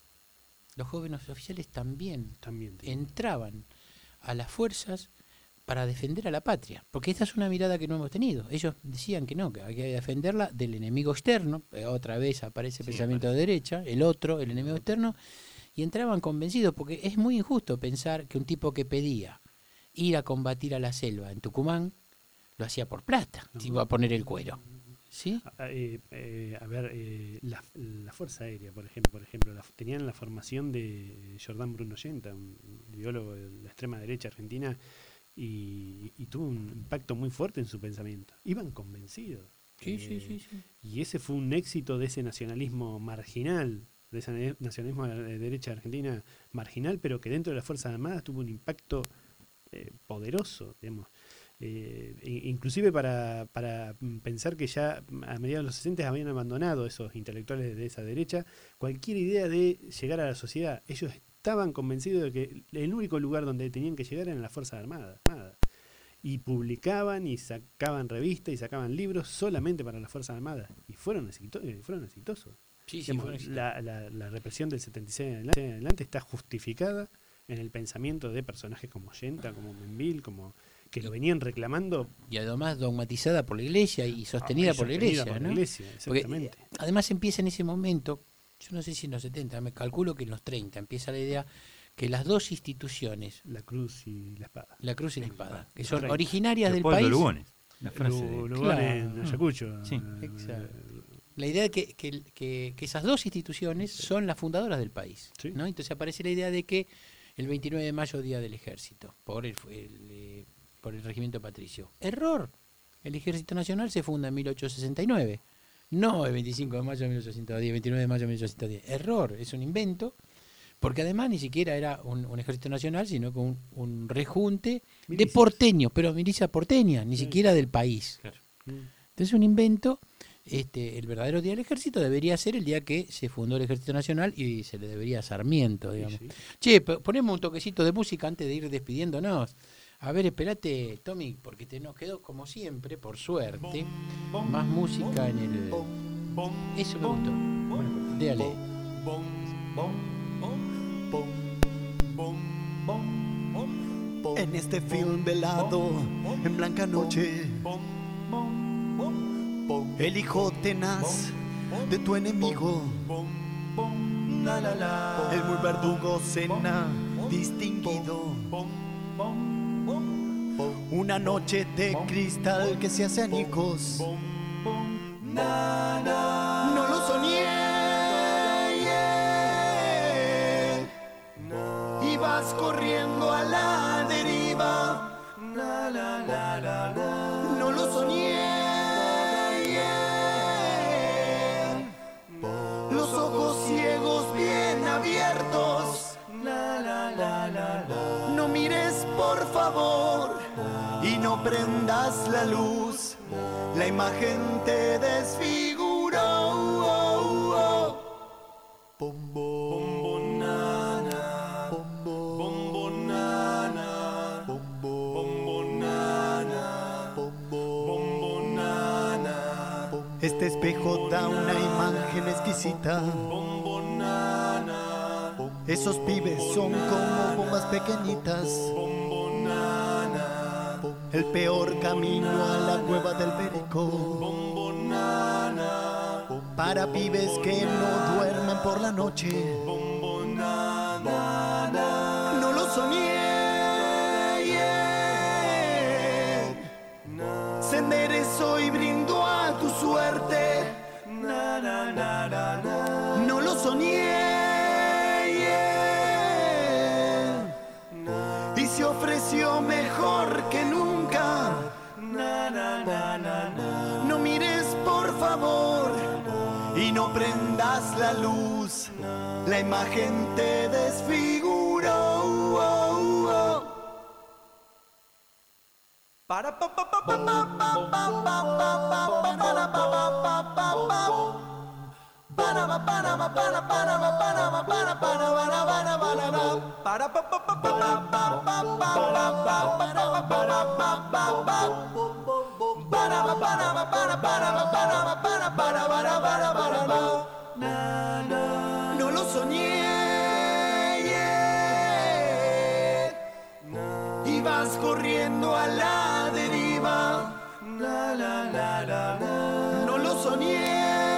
Los jóvenes oficiales también, también entraban a las fuerzas para defender a la patria, porque esta es una mirada que no hemos tenido. Ellos decían que no, que hay que defenderla del enemigo externo. Eh, otra vez aparece el Sí, pensamiento de derecha, el otro, el enemigo externo, y entraban convencidos, porque es muy injusto pensar que un tipo que pedía ir a combatir a la selva en Tucumán lo hacía por plata, se iba a poner el cuero. ¿Sí? A, eh, eh, a ver, eh, la, la Fuerza Aérea, por ejemplo, por ejemplo la, tenían la formación de Jordán Bruno Yenta, un biólogo de la extrema derecha argentina, y, y tuvo un impacto muy fuerte en su pensamiento. Iban convencidos. Sí, Eh, sí, sí, sí. Y ese fue un éxito de ese nacionalismo marginal, de ese nacionalismo de derecha argentina marginal, pero que dentro de las Fuerzas Armadas tuvo un impacto eh, poderoso, digamos. Eh, inclusive para, para pensar que ya a mediados de los sesenta habían abandonado esos intelectuales de esa derecha cualquier idea de llegar a la sociedad. Ellos estaban convencidos de que el único lugar donde tenían que llegar era en las Fuerzas Armadas. Y publicaban y sacaban revistas y sacaban libros solamente para las Fuerzas Armadas. Y fueron, exito fueron exitosos. Sí, sí, Digamos, fueron exitosos. la, la, la represión del setenta y seis en adelante, en adelante está justificada en el pensamiento de personajes como Yenta, como Menville, como que lo venían reclamando. Y además dogmatizada por la iglesia y sostenida, Ah, y por, la sostenida iglesia, por la ¿no? iglesia, Porque, exactamente. eh, además empieza en ese momento, yo no sé si en los setenta, me calculo que en los treinta empieza la idea que las dos instituciones, la cruz y la espada, la cruz y la espada, que Los son treinta. originarias del Leopoldo país. Lugones, la frase de- Lu- Lugones, Claro. Ayacucho. Sí. eh, Exacto. La idea de que, que, que, que esas dos instituciones son las fundadoras del país, Sí. ¿no? Entonces aparece la idea de que el veintinueve de mayo, Día del Ejército, por el, el, eh, por el regimiento patricio. Error. El Ejército Nacional se funda en mil ochocientos sesenta y nueve, no el veinticinco de mayo de mil ochocientos diez, veintinueve de mayo de mil ochocientos diez. Error, es un invento, porque además ni siquiera era un, un Ejército Nacional, sino que un, un rejunte de porteños, pero milicia porteña, ni siquiera del país. Entonces un invento. Este, el verdadero día del ejército debería ser el día que se fundó el Ejército Nacional y se le debería a Sarmiento, digamos. Sí, sí. Che, p- ponemos un toquecito de música antes de ir despidiéndonos. A ver, espérate, Tommy, porque te nos quedó como siempre, por suerte, más música en el... Eso me gustó. Déale. En este film velado, en blanca noche, el hijo tenaz de tu enemigo, el muy verdugo cena distinguido. Una noche de cristal que se hace añicos. No lo soñé. Ibas corriendo a la deriva. No lo soñé. ojos ciegos bien abiertos. La, la, la, la, la. No mires por favor y no prendas la luz. La imagen te desfiguró. Oh, oh. Bombo, bombo, nana, bombo, bombo, nana, bombo, bombo, nana, bombo, bombo, nana. Este espejo da una imagen exquisita. Bombo, nana, esos pibes son como bombas pequeñitas. Bombo, nana, el peor camino a la cueva del Perico. Bombo, nana, para pibes que no duermen por la noche. Bombo, nana, no lo soñé. Yeah. Se enderezó y brindó a tu suerte. Na, na, na, na, na. No lo soñé. Y se ofreció mejor que nunca. Na, na, na, na, na. No mires por favor y no prendas la luz. La imagen te desfiguró. Oh, oh. Para pa pa pa pa pa pa pa pa pa pa para pa pa pa pa pa para pa para pa para para pa para pa para para para para para pa pa pa pa pa pa pa pa para pa para pa para pa pa para pa para pa para para pa para pa para para para para para no lo soñé. Ibas corriendo a la deriva. La, la, la, la, la. No lo soñé.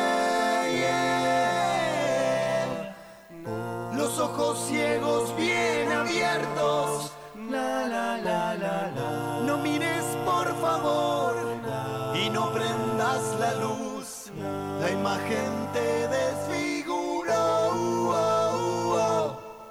Los ojos ciegos bien abiertos. La, la, la, la, la. No mires por favor y no prendas la luz. La imagen te desfiguró. Oh, oh.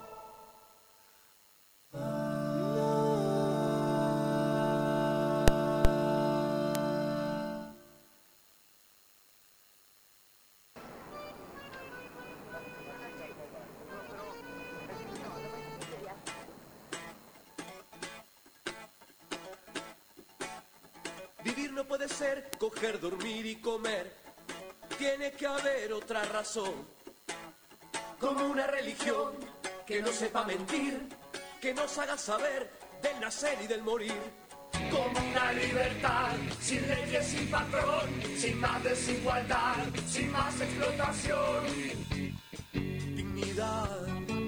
Vivir no puede ser coger, dormir y comer. Tiene que haber otra razón. Como una religión que no sepa mentir, que nos haga saber del nacer y del morir. Como una libertad, sin leyes, sin patrón, sin más desigualdad, sin más explotación. Dignidad,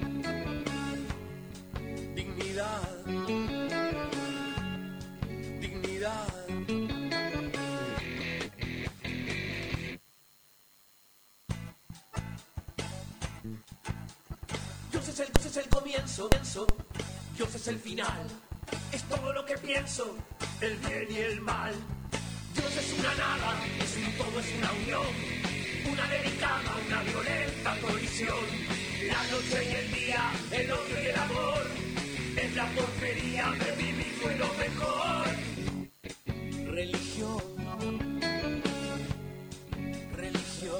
dignidad, dignidad. Dios es el, Dios es el comienzo, pienso. Dios es el final. Es todo lo que pienso, el bien y el mal. Dios es una nada, es un todo, es una unión. Una delicada, una violenta colisión. La noche y el día, el odio y el amor. Es la porquería de vivir fue lo mejor. Religión, religión,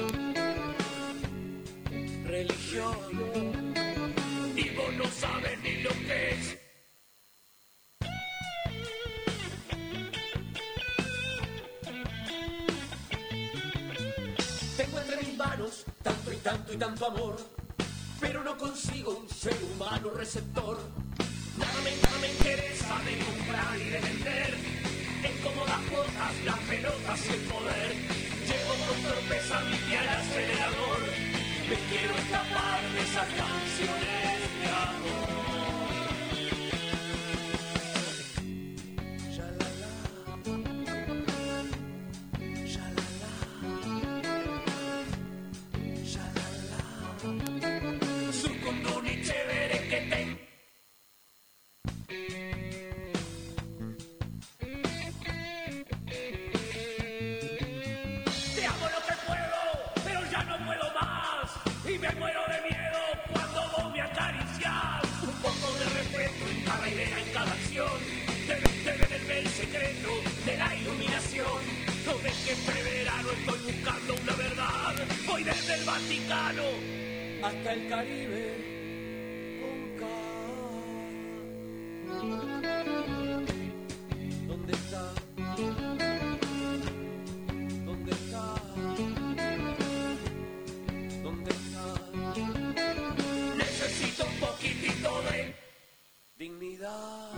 religión. Y vos no sabes ni lo que es. Tengo entre mis manos tanto y tanto y tanto amor, pero no consigo un ser humano receptor. Nada me, nada me interesa de comprar y de vender. En cómodas cuotas, las pelotas y el poder. Llevo con torpeza mi pie al acelerador. Me quiero escapar de esas canciones de amor. Vaticano hasta el Caribe con K. ¿Dónde está? ¿Dónde está? ¿Dónde está? Necesito un poquitito de dignidad.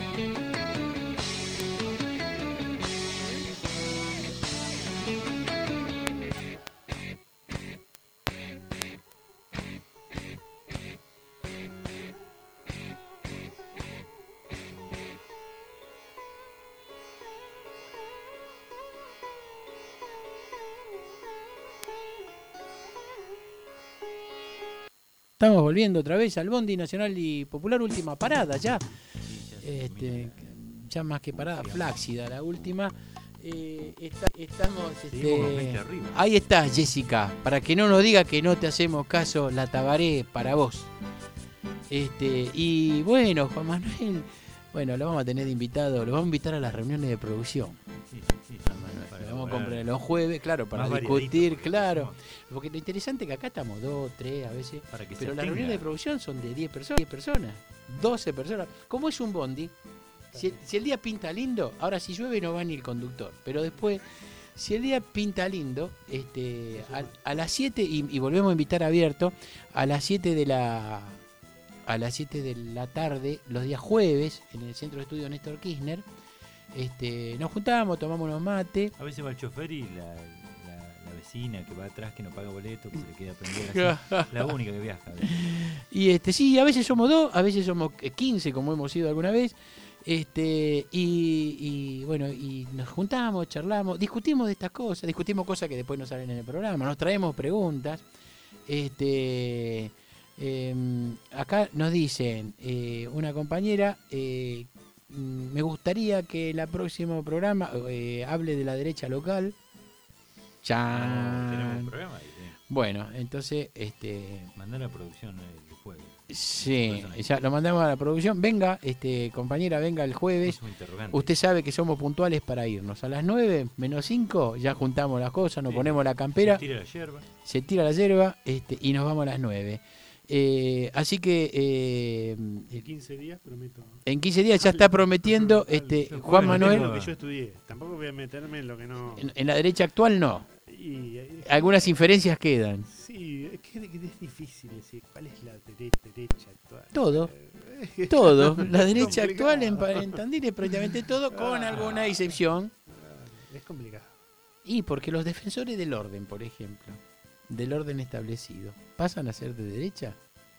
Estamos volviendo otra vez al Bondi Nacional y Popular, última parada ya. Este, ya más que parada, flácida la última. Eh, está, estamos este, ahí está Jessica, para que no nos diga que no te hacemos caso, la tabaré para vos. Este, y bueno, Juan Manuel, bueno, lo vamos a tener de invitado, lo vamos a invitar a las reuniones de producción. Sí, sí, Juan Manuel, lo vamos a comprar los jueves, claro, para discutir, claro. Porque lo interesante es que acá estamos dos, tres a veces, para que pero se las reuniones de producción son de diez personas, diez personas, doce personas. ¿Cómo es un bondi? Si, si el día pinta lindo, ahora si llueve no va ni el conductor, pero después, si el día pinta lindo, este, a, a las siete, y, y volvemos a invitar abierto, a las siete de la a las siete de la tarde, los días jueves, en el Centro de Estudio Néstor Kirchner, este, nos juntamos, tomamos unos mates. A veces va el chofer y la, la, la vecina que va atrás, que no paga boleto, que se le queda prendida así, la única que viaja. ¿Ves? Y este sí, a veces somos dos, a veces somos quince, como hemos sido alguna vez. Este, y, y bueno, y nos juntamos, charlamos, discutimos de estas cosas, discutimos cosas que después no salen en el programa, nos traemos preguntas. Este, eh, acá nos dicen, eh, una compañera, eh, me gustaría que el próximo programa eh, hable de la derecha local. Chan. No, tenemos un programa ahí, sí. Bueno, entonces, este, mandar a producción el jueves. Sí, ya lo mandamos a la producción. Venga, este, compañera, venga el jueves. Usted sabe que somos puntuales para irnos. A las nueve menos cinco ya juntamos las cosas, nos sí, ponemos la campera. Se tira la yerba. Se tira la yerba este, y nos vamos a las nueve. Eh, así que eh, en quince días prometo. En quince días ya está prometiendo este yo, Juan Manuel. Lo que yo estudié. Tampoco voy a meterme en lo que no. En, en la derecha actual no. Y, eh, algunas inferencias quedan. Sí, es que es difícil decir cuál es la derecha, derecha actual. Todo. Todo. La derecha actual en, en Tandil es prácticamente todo, con alguna excepción. Es complicado. Y porque los defensores del orden, por ejemplo, del orden establecido, ¿pasan a ser de derecha?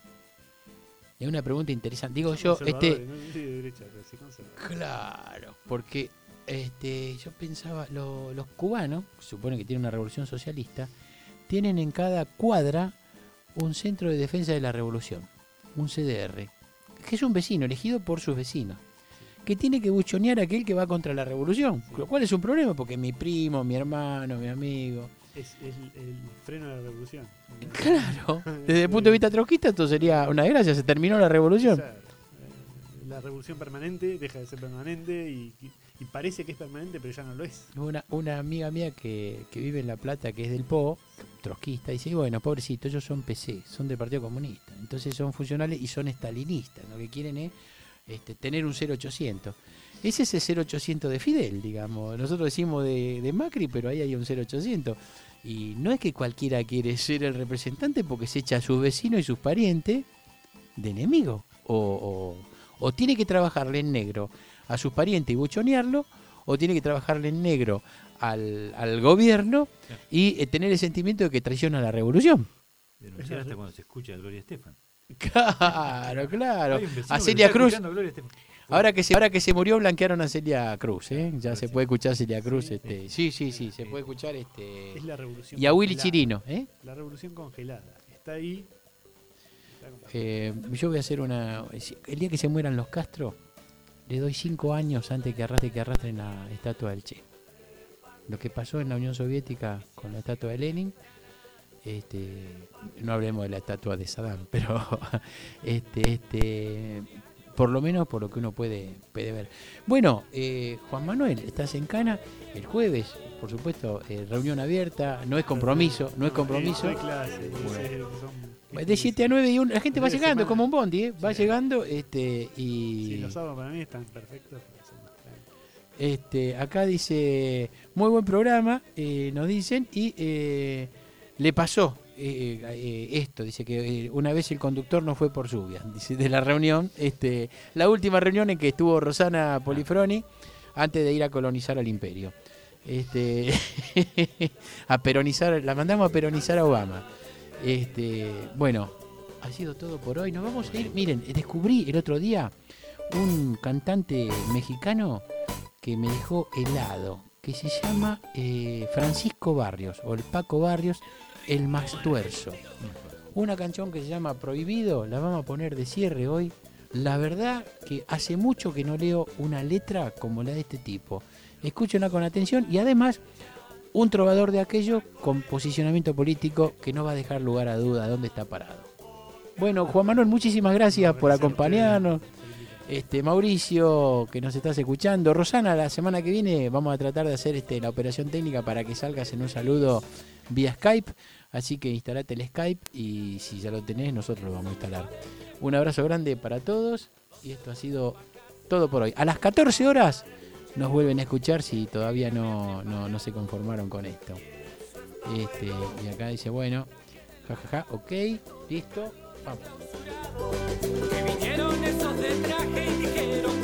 Es una pregunta interesante. Digo yo, este. No sé de derecha, pero sí conservador. Claro, porque este, yo pensaba, lo, los cubanos, se supone que tienen una revolución socialista, tienen en cada cuadra un centro de defensa de la revolución, un C D R, que es un vecino elegido por sus vecinos, que tiene que buchonear a aquel que va contra la revolución, sí. Lo cual es un problema porque mi primo, mi hermano, mi amigo. Es, es el freno de la revolución. Claro, desde el punto de vista trotskista esto sería una desgracia, se terminó la revolución. O sea, la revolución permanente deja de ser permanente y, y parece que es permanente, pero ya no lo es. Una, una amiga mía que, que vive en La Plata, que es del P O, trotskista, dice, y bueno, pobrecito, ellos son P C, son del Partido Comunista, entonces son funcionales y son estalinistas, lo que quieren es este, tener un cero ochocientos. Ese es el cero ochocientos de Fidel, digamos. Nosotros decimos de, de Macri, pero ahí hay un cero ochocientos. Y no es que cualquiera quiere ser el representante porque se echa a sus vecinos y sus parientes de enemigo. O, o, o tiene que trabajarle en negro a sus parientes y buchonearlo, o tiene que trabajarle en negro al, al gobierno y eh, tener el sentimiento de que traiciona la revolución. Denunciar hasta cuando se escucha a Gloria Estefan. Claro, claro. A Celia Cruz. Ahora que se ahora que se murió blanquearon a Celia Cruz, ¿eh? Ya se puede escuchar Celia Cruz, sí, este, sí, sí, sí, se puede escuchar este. Es la revolución. Y a Willy congelada. Chirino, ¿eh? La revolución congelada. Está ahí. Eh, yo voy a hacer una. El día que se mueran los Castro, le doy cinco años antes que arrastre que arrastren la estatua del Che. Lo que pasó en la Unión Soviética con la estatua de Lenin. Este, no hablemos de la estatua de Saddam, pero este, este, por lo menos por lo que uno puede, puede ver. Bueno, eh, Juan Manuel, estás en Cana el jueves, por supuesto, eh, reunión abierta, no es compromiso, no es compromiso. No hay clase, Bueno. son- De siete a nueve y un, la gente va Nueve llegando, semanas. como un bondi, ¿eh? va llegando este y Sí, los sábados para mí están perfectos. pero son más claros. este acá dice, muy buen programa, eh, nos dicen, y eh, le pasó eh, eh, esto, dice que eh, una vez el conductor no fue por lluvia, dice, de la reunión, este la última reunión en que estuvo Rosana Polifroni antes de ir a colonizar al imperio. Este a peronizar, la mandamos a peronizar a Obama. Este, bueno, ha sido todo por hoy. Nos vamos a ir. Miren, descubrí el otro día un cantante mexicano que me dejó helado, que se llama eh, Francisco Barrios, o el Paco Barrios, el Mastuerzo. Una canción que se llama Prohibido, la vamos a poner de cierre hoy. La verdad que hace mucho que no leo una letra como la de este tipo. Escúchenla con atención y además un trovador de aquello con posicionamiento político que no va a dejar lugar a duda de dónde está parado. Bueno, Juan Manuel, muchísimas gracias por acompañarnos. Este Mauricio, que nos estás escuchando. Rosana, la semana que viene vamos a tratar de hacer este la operación técnica para que salgas en un saludo vía Skype. Así que instalate el Skype y si ya lo tenés, nosotros lo vamos a instalar. Un abrazo grande para todos y esto ha sido todo por hoy. A las catorce horas nos vuelven a escuchar si todavía no, no, no se conformaron con esto. Este, y acá dice, bueno, jajaja, ok, listo, vamos. Que vinieron esos de traje y dijeron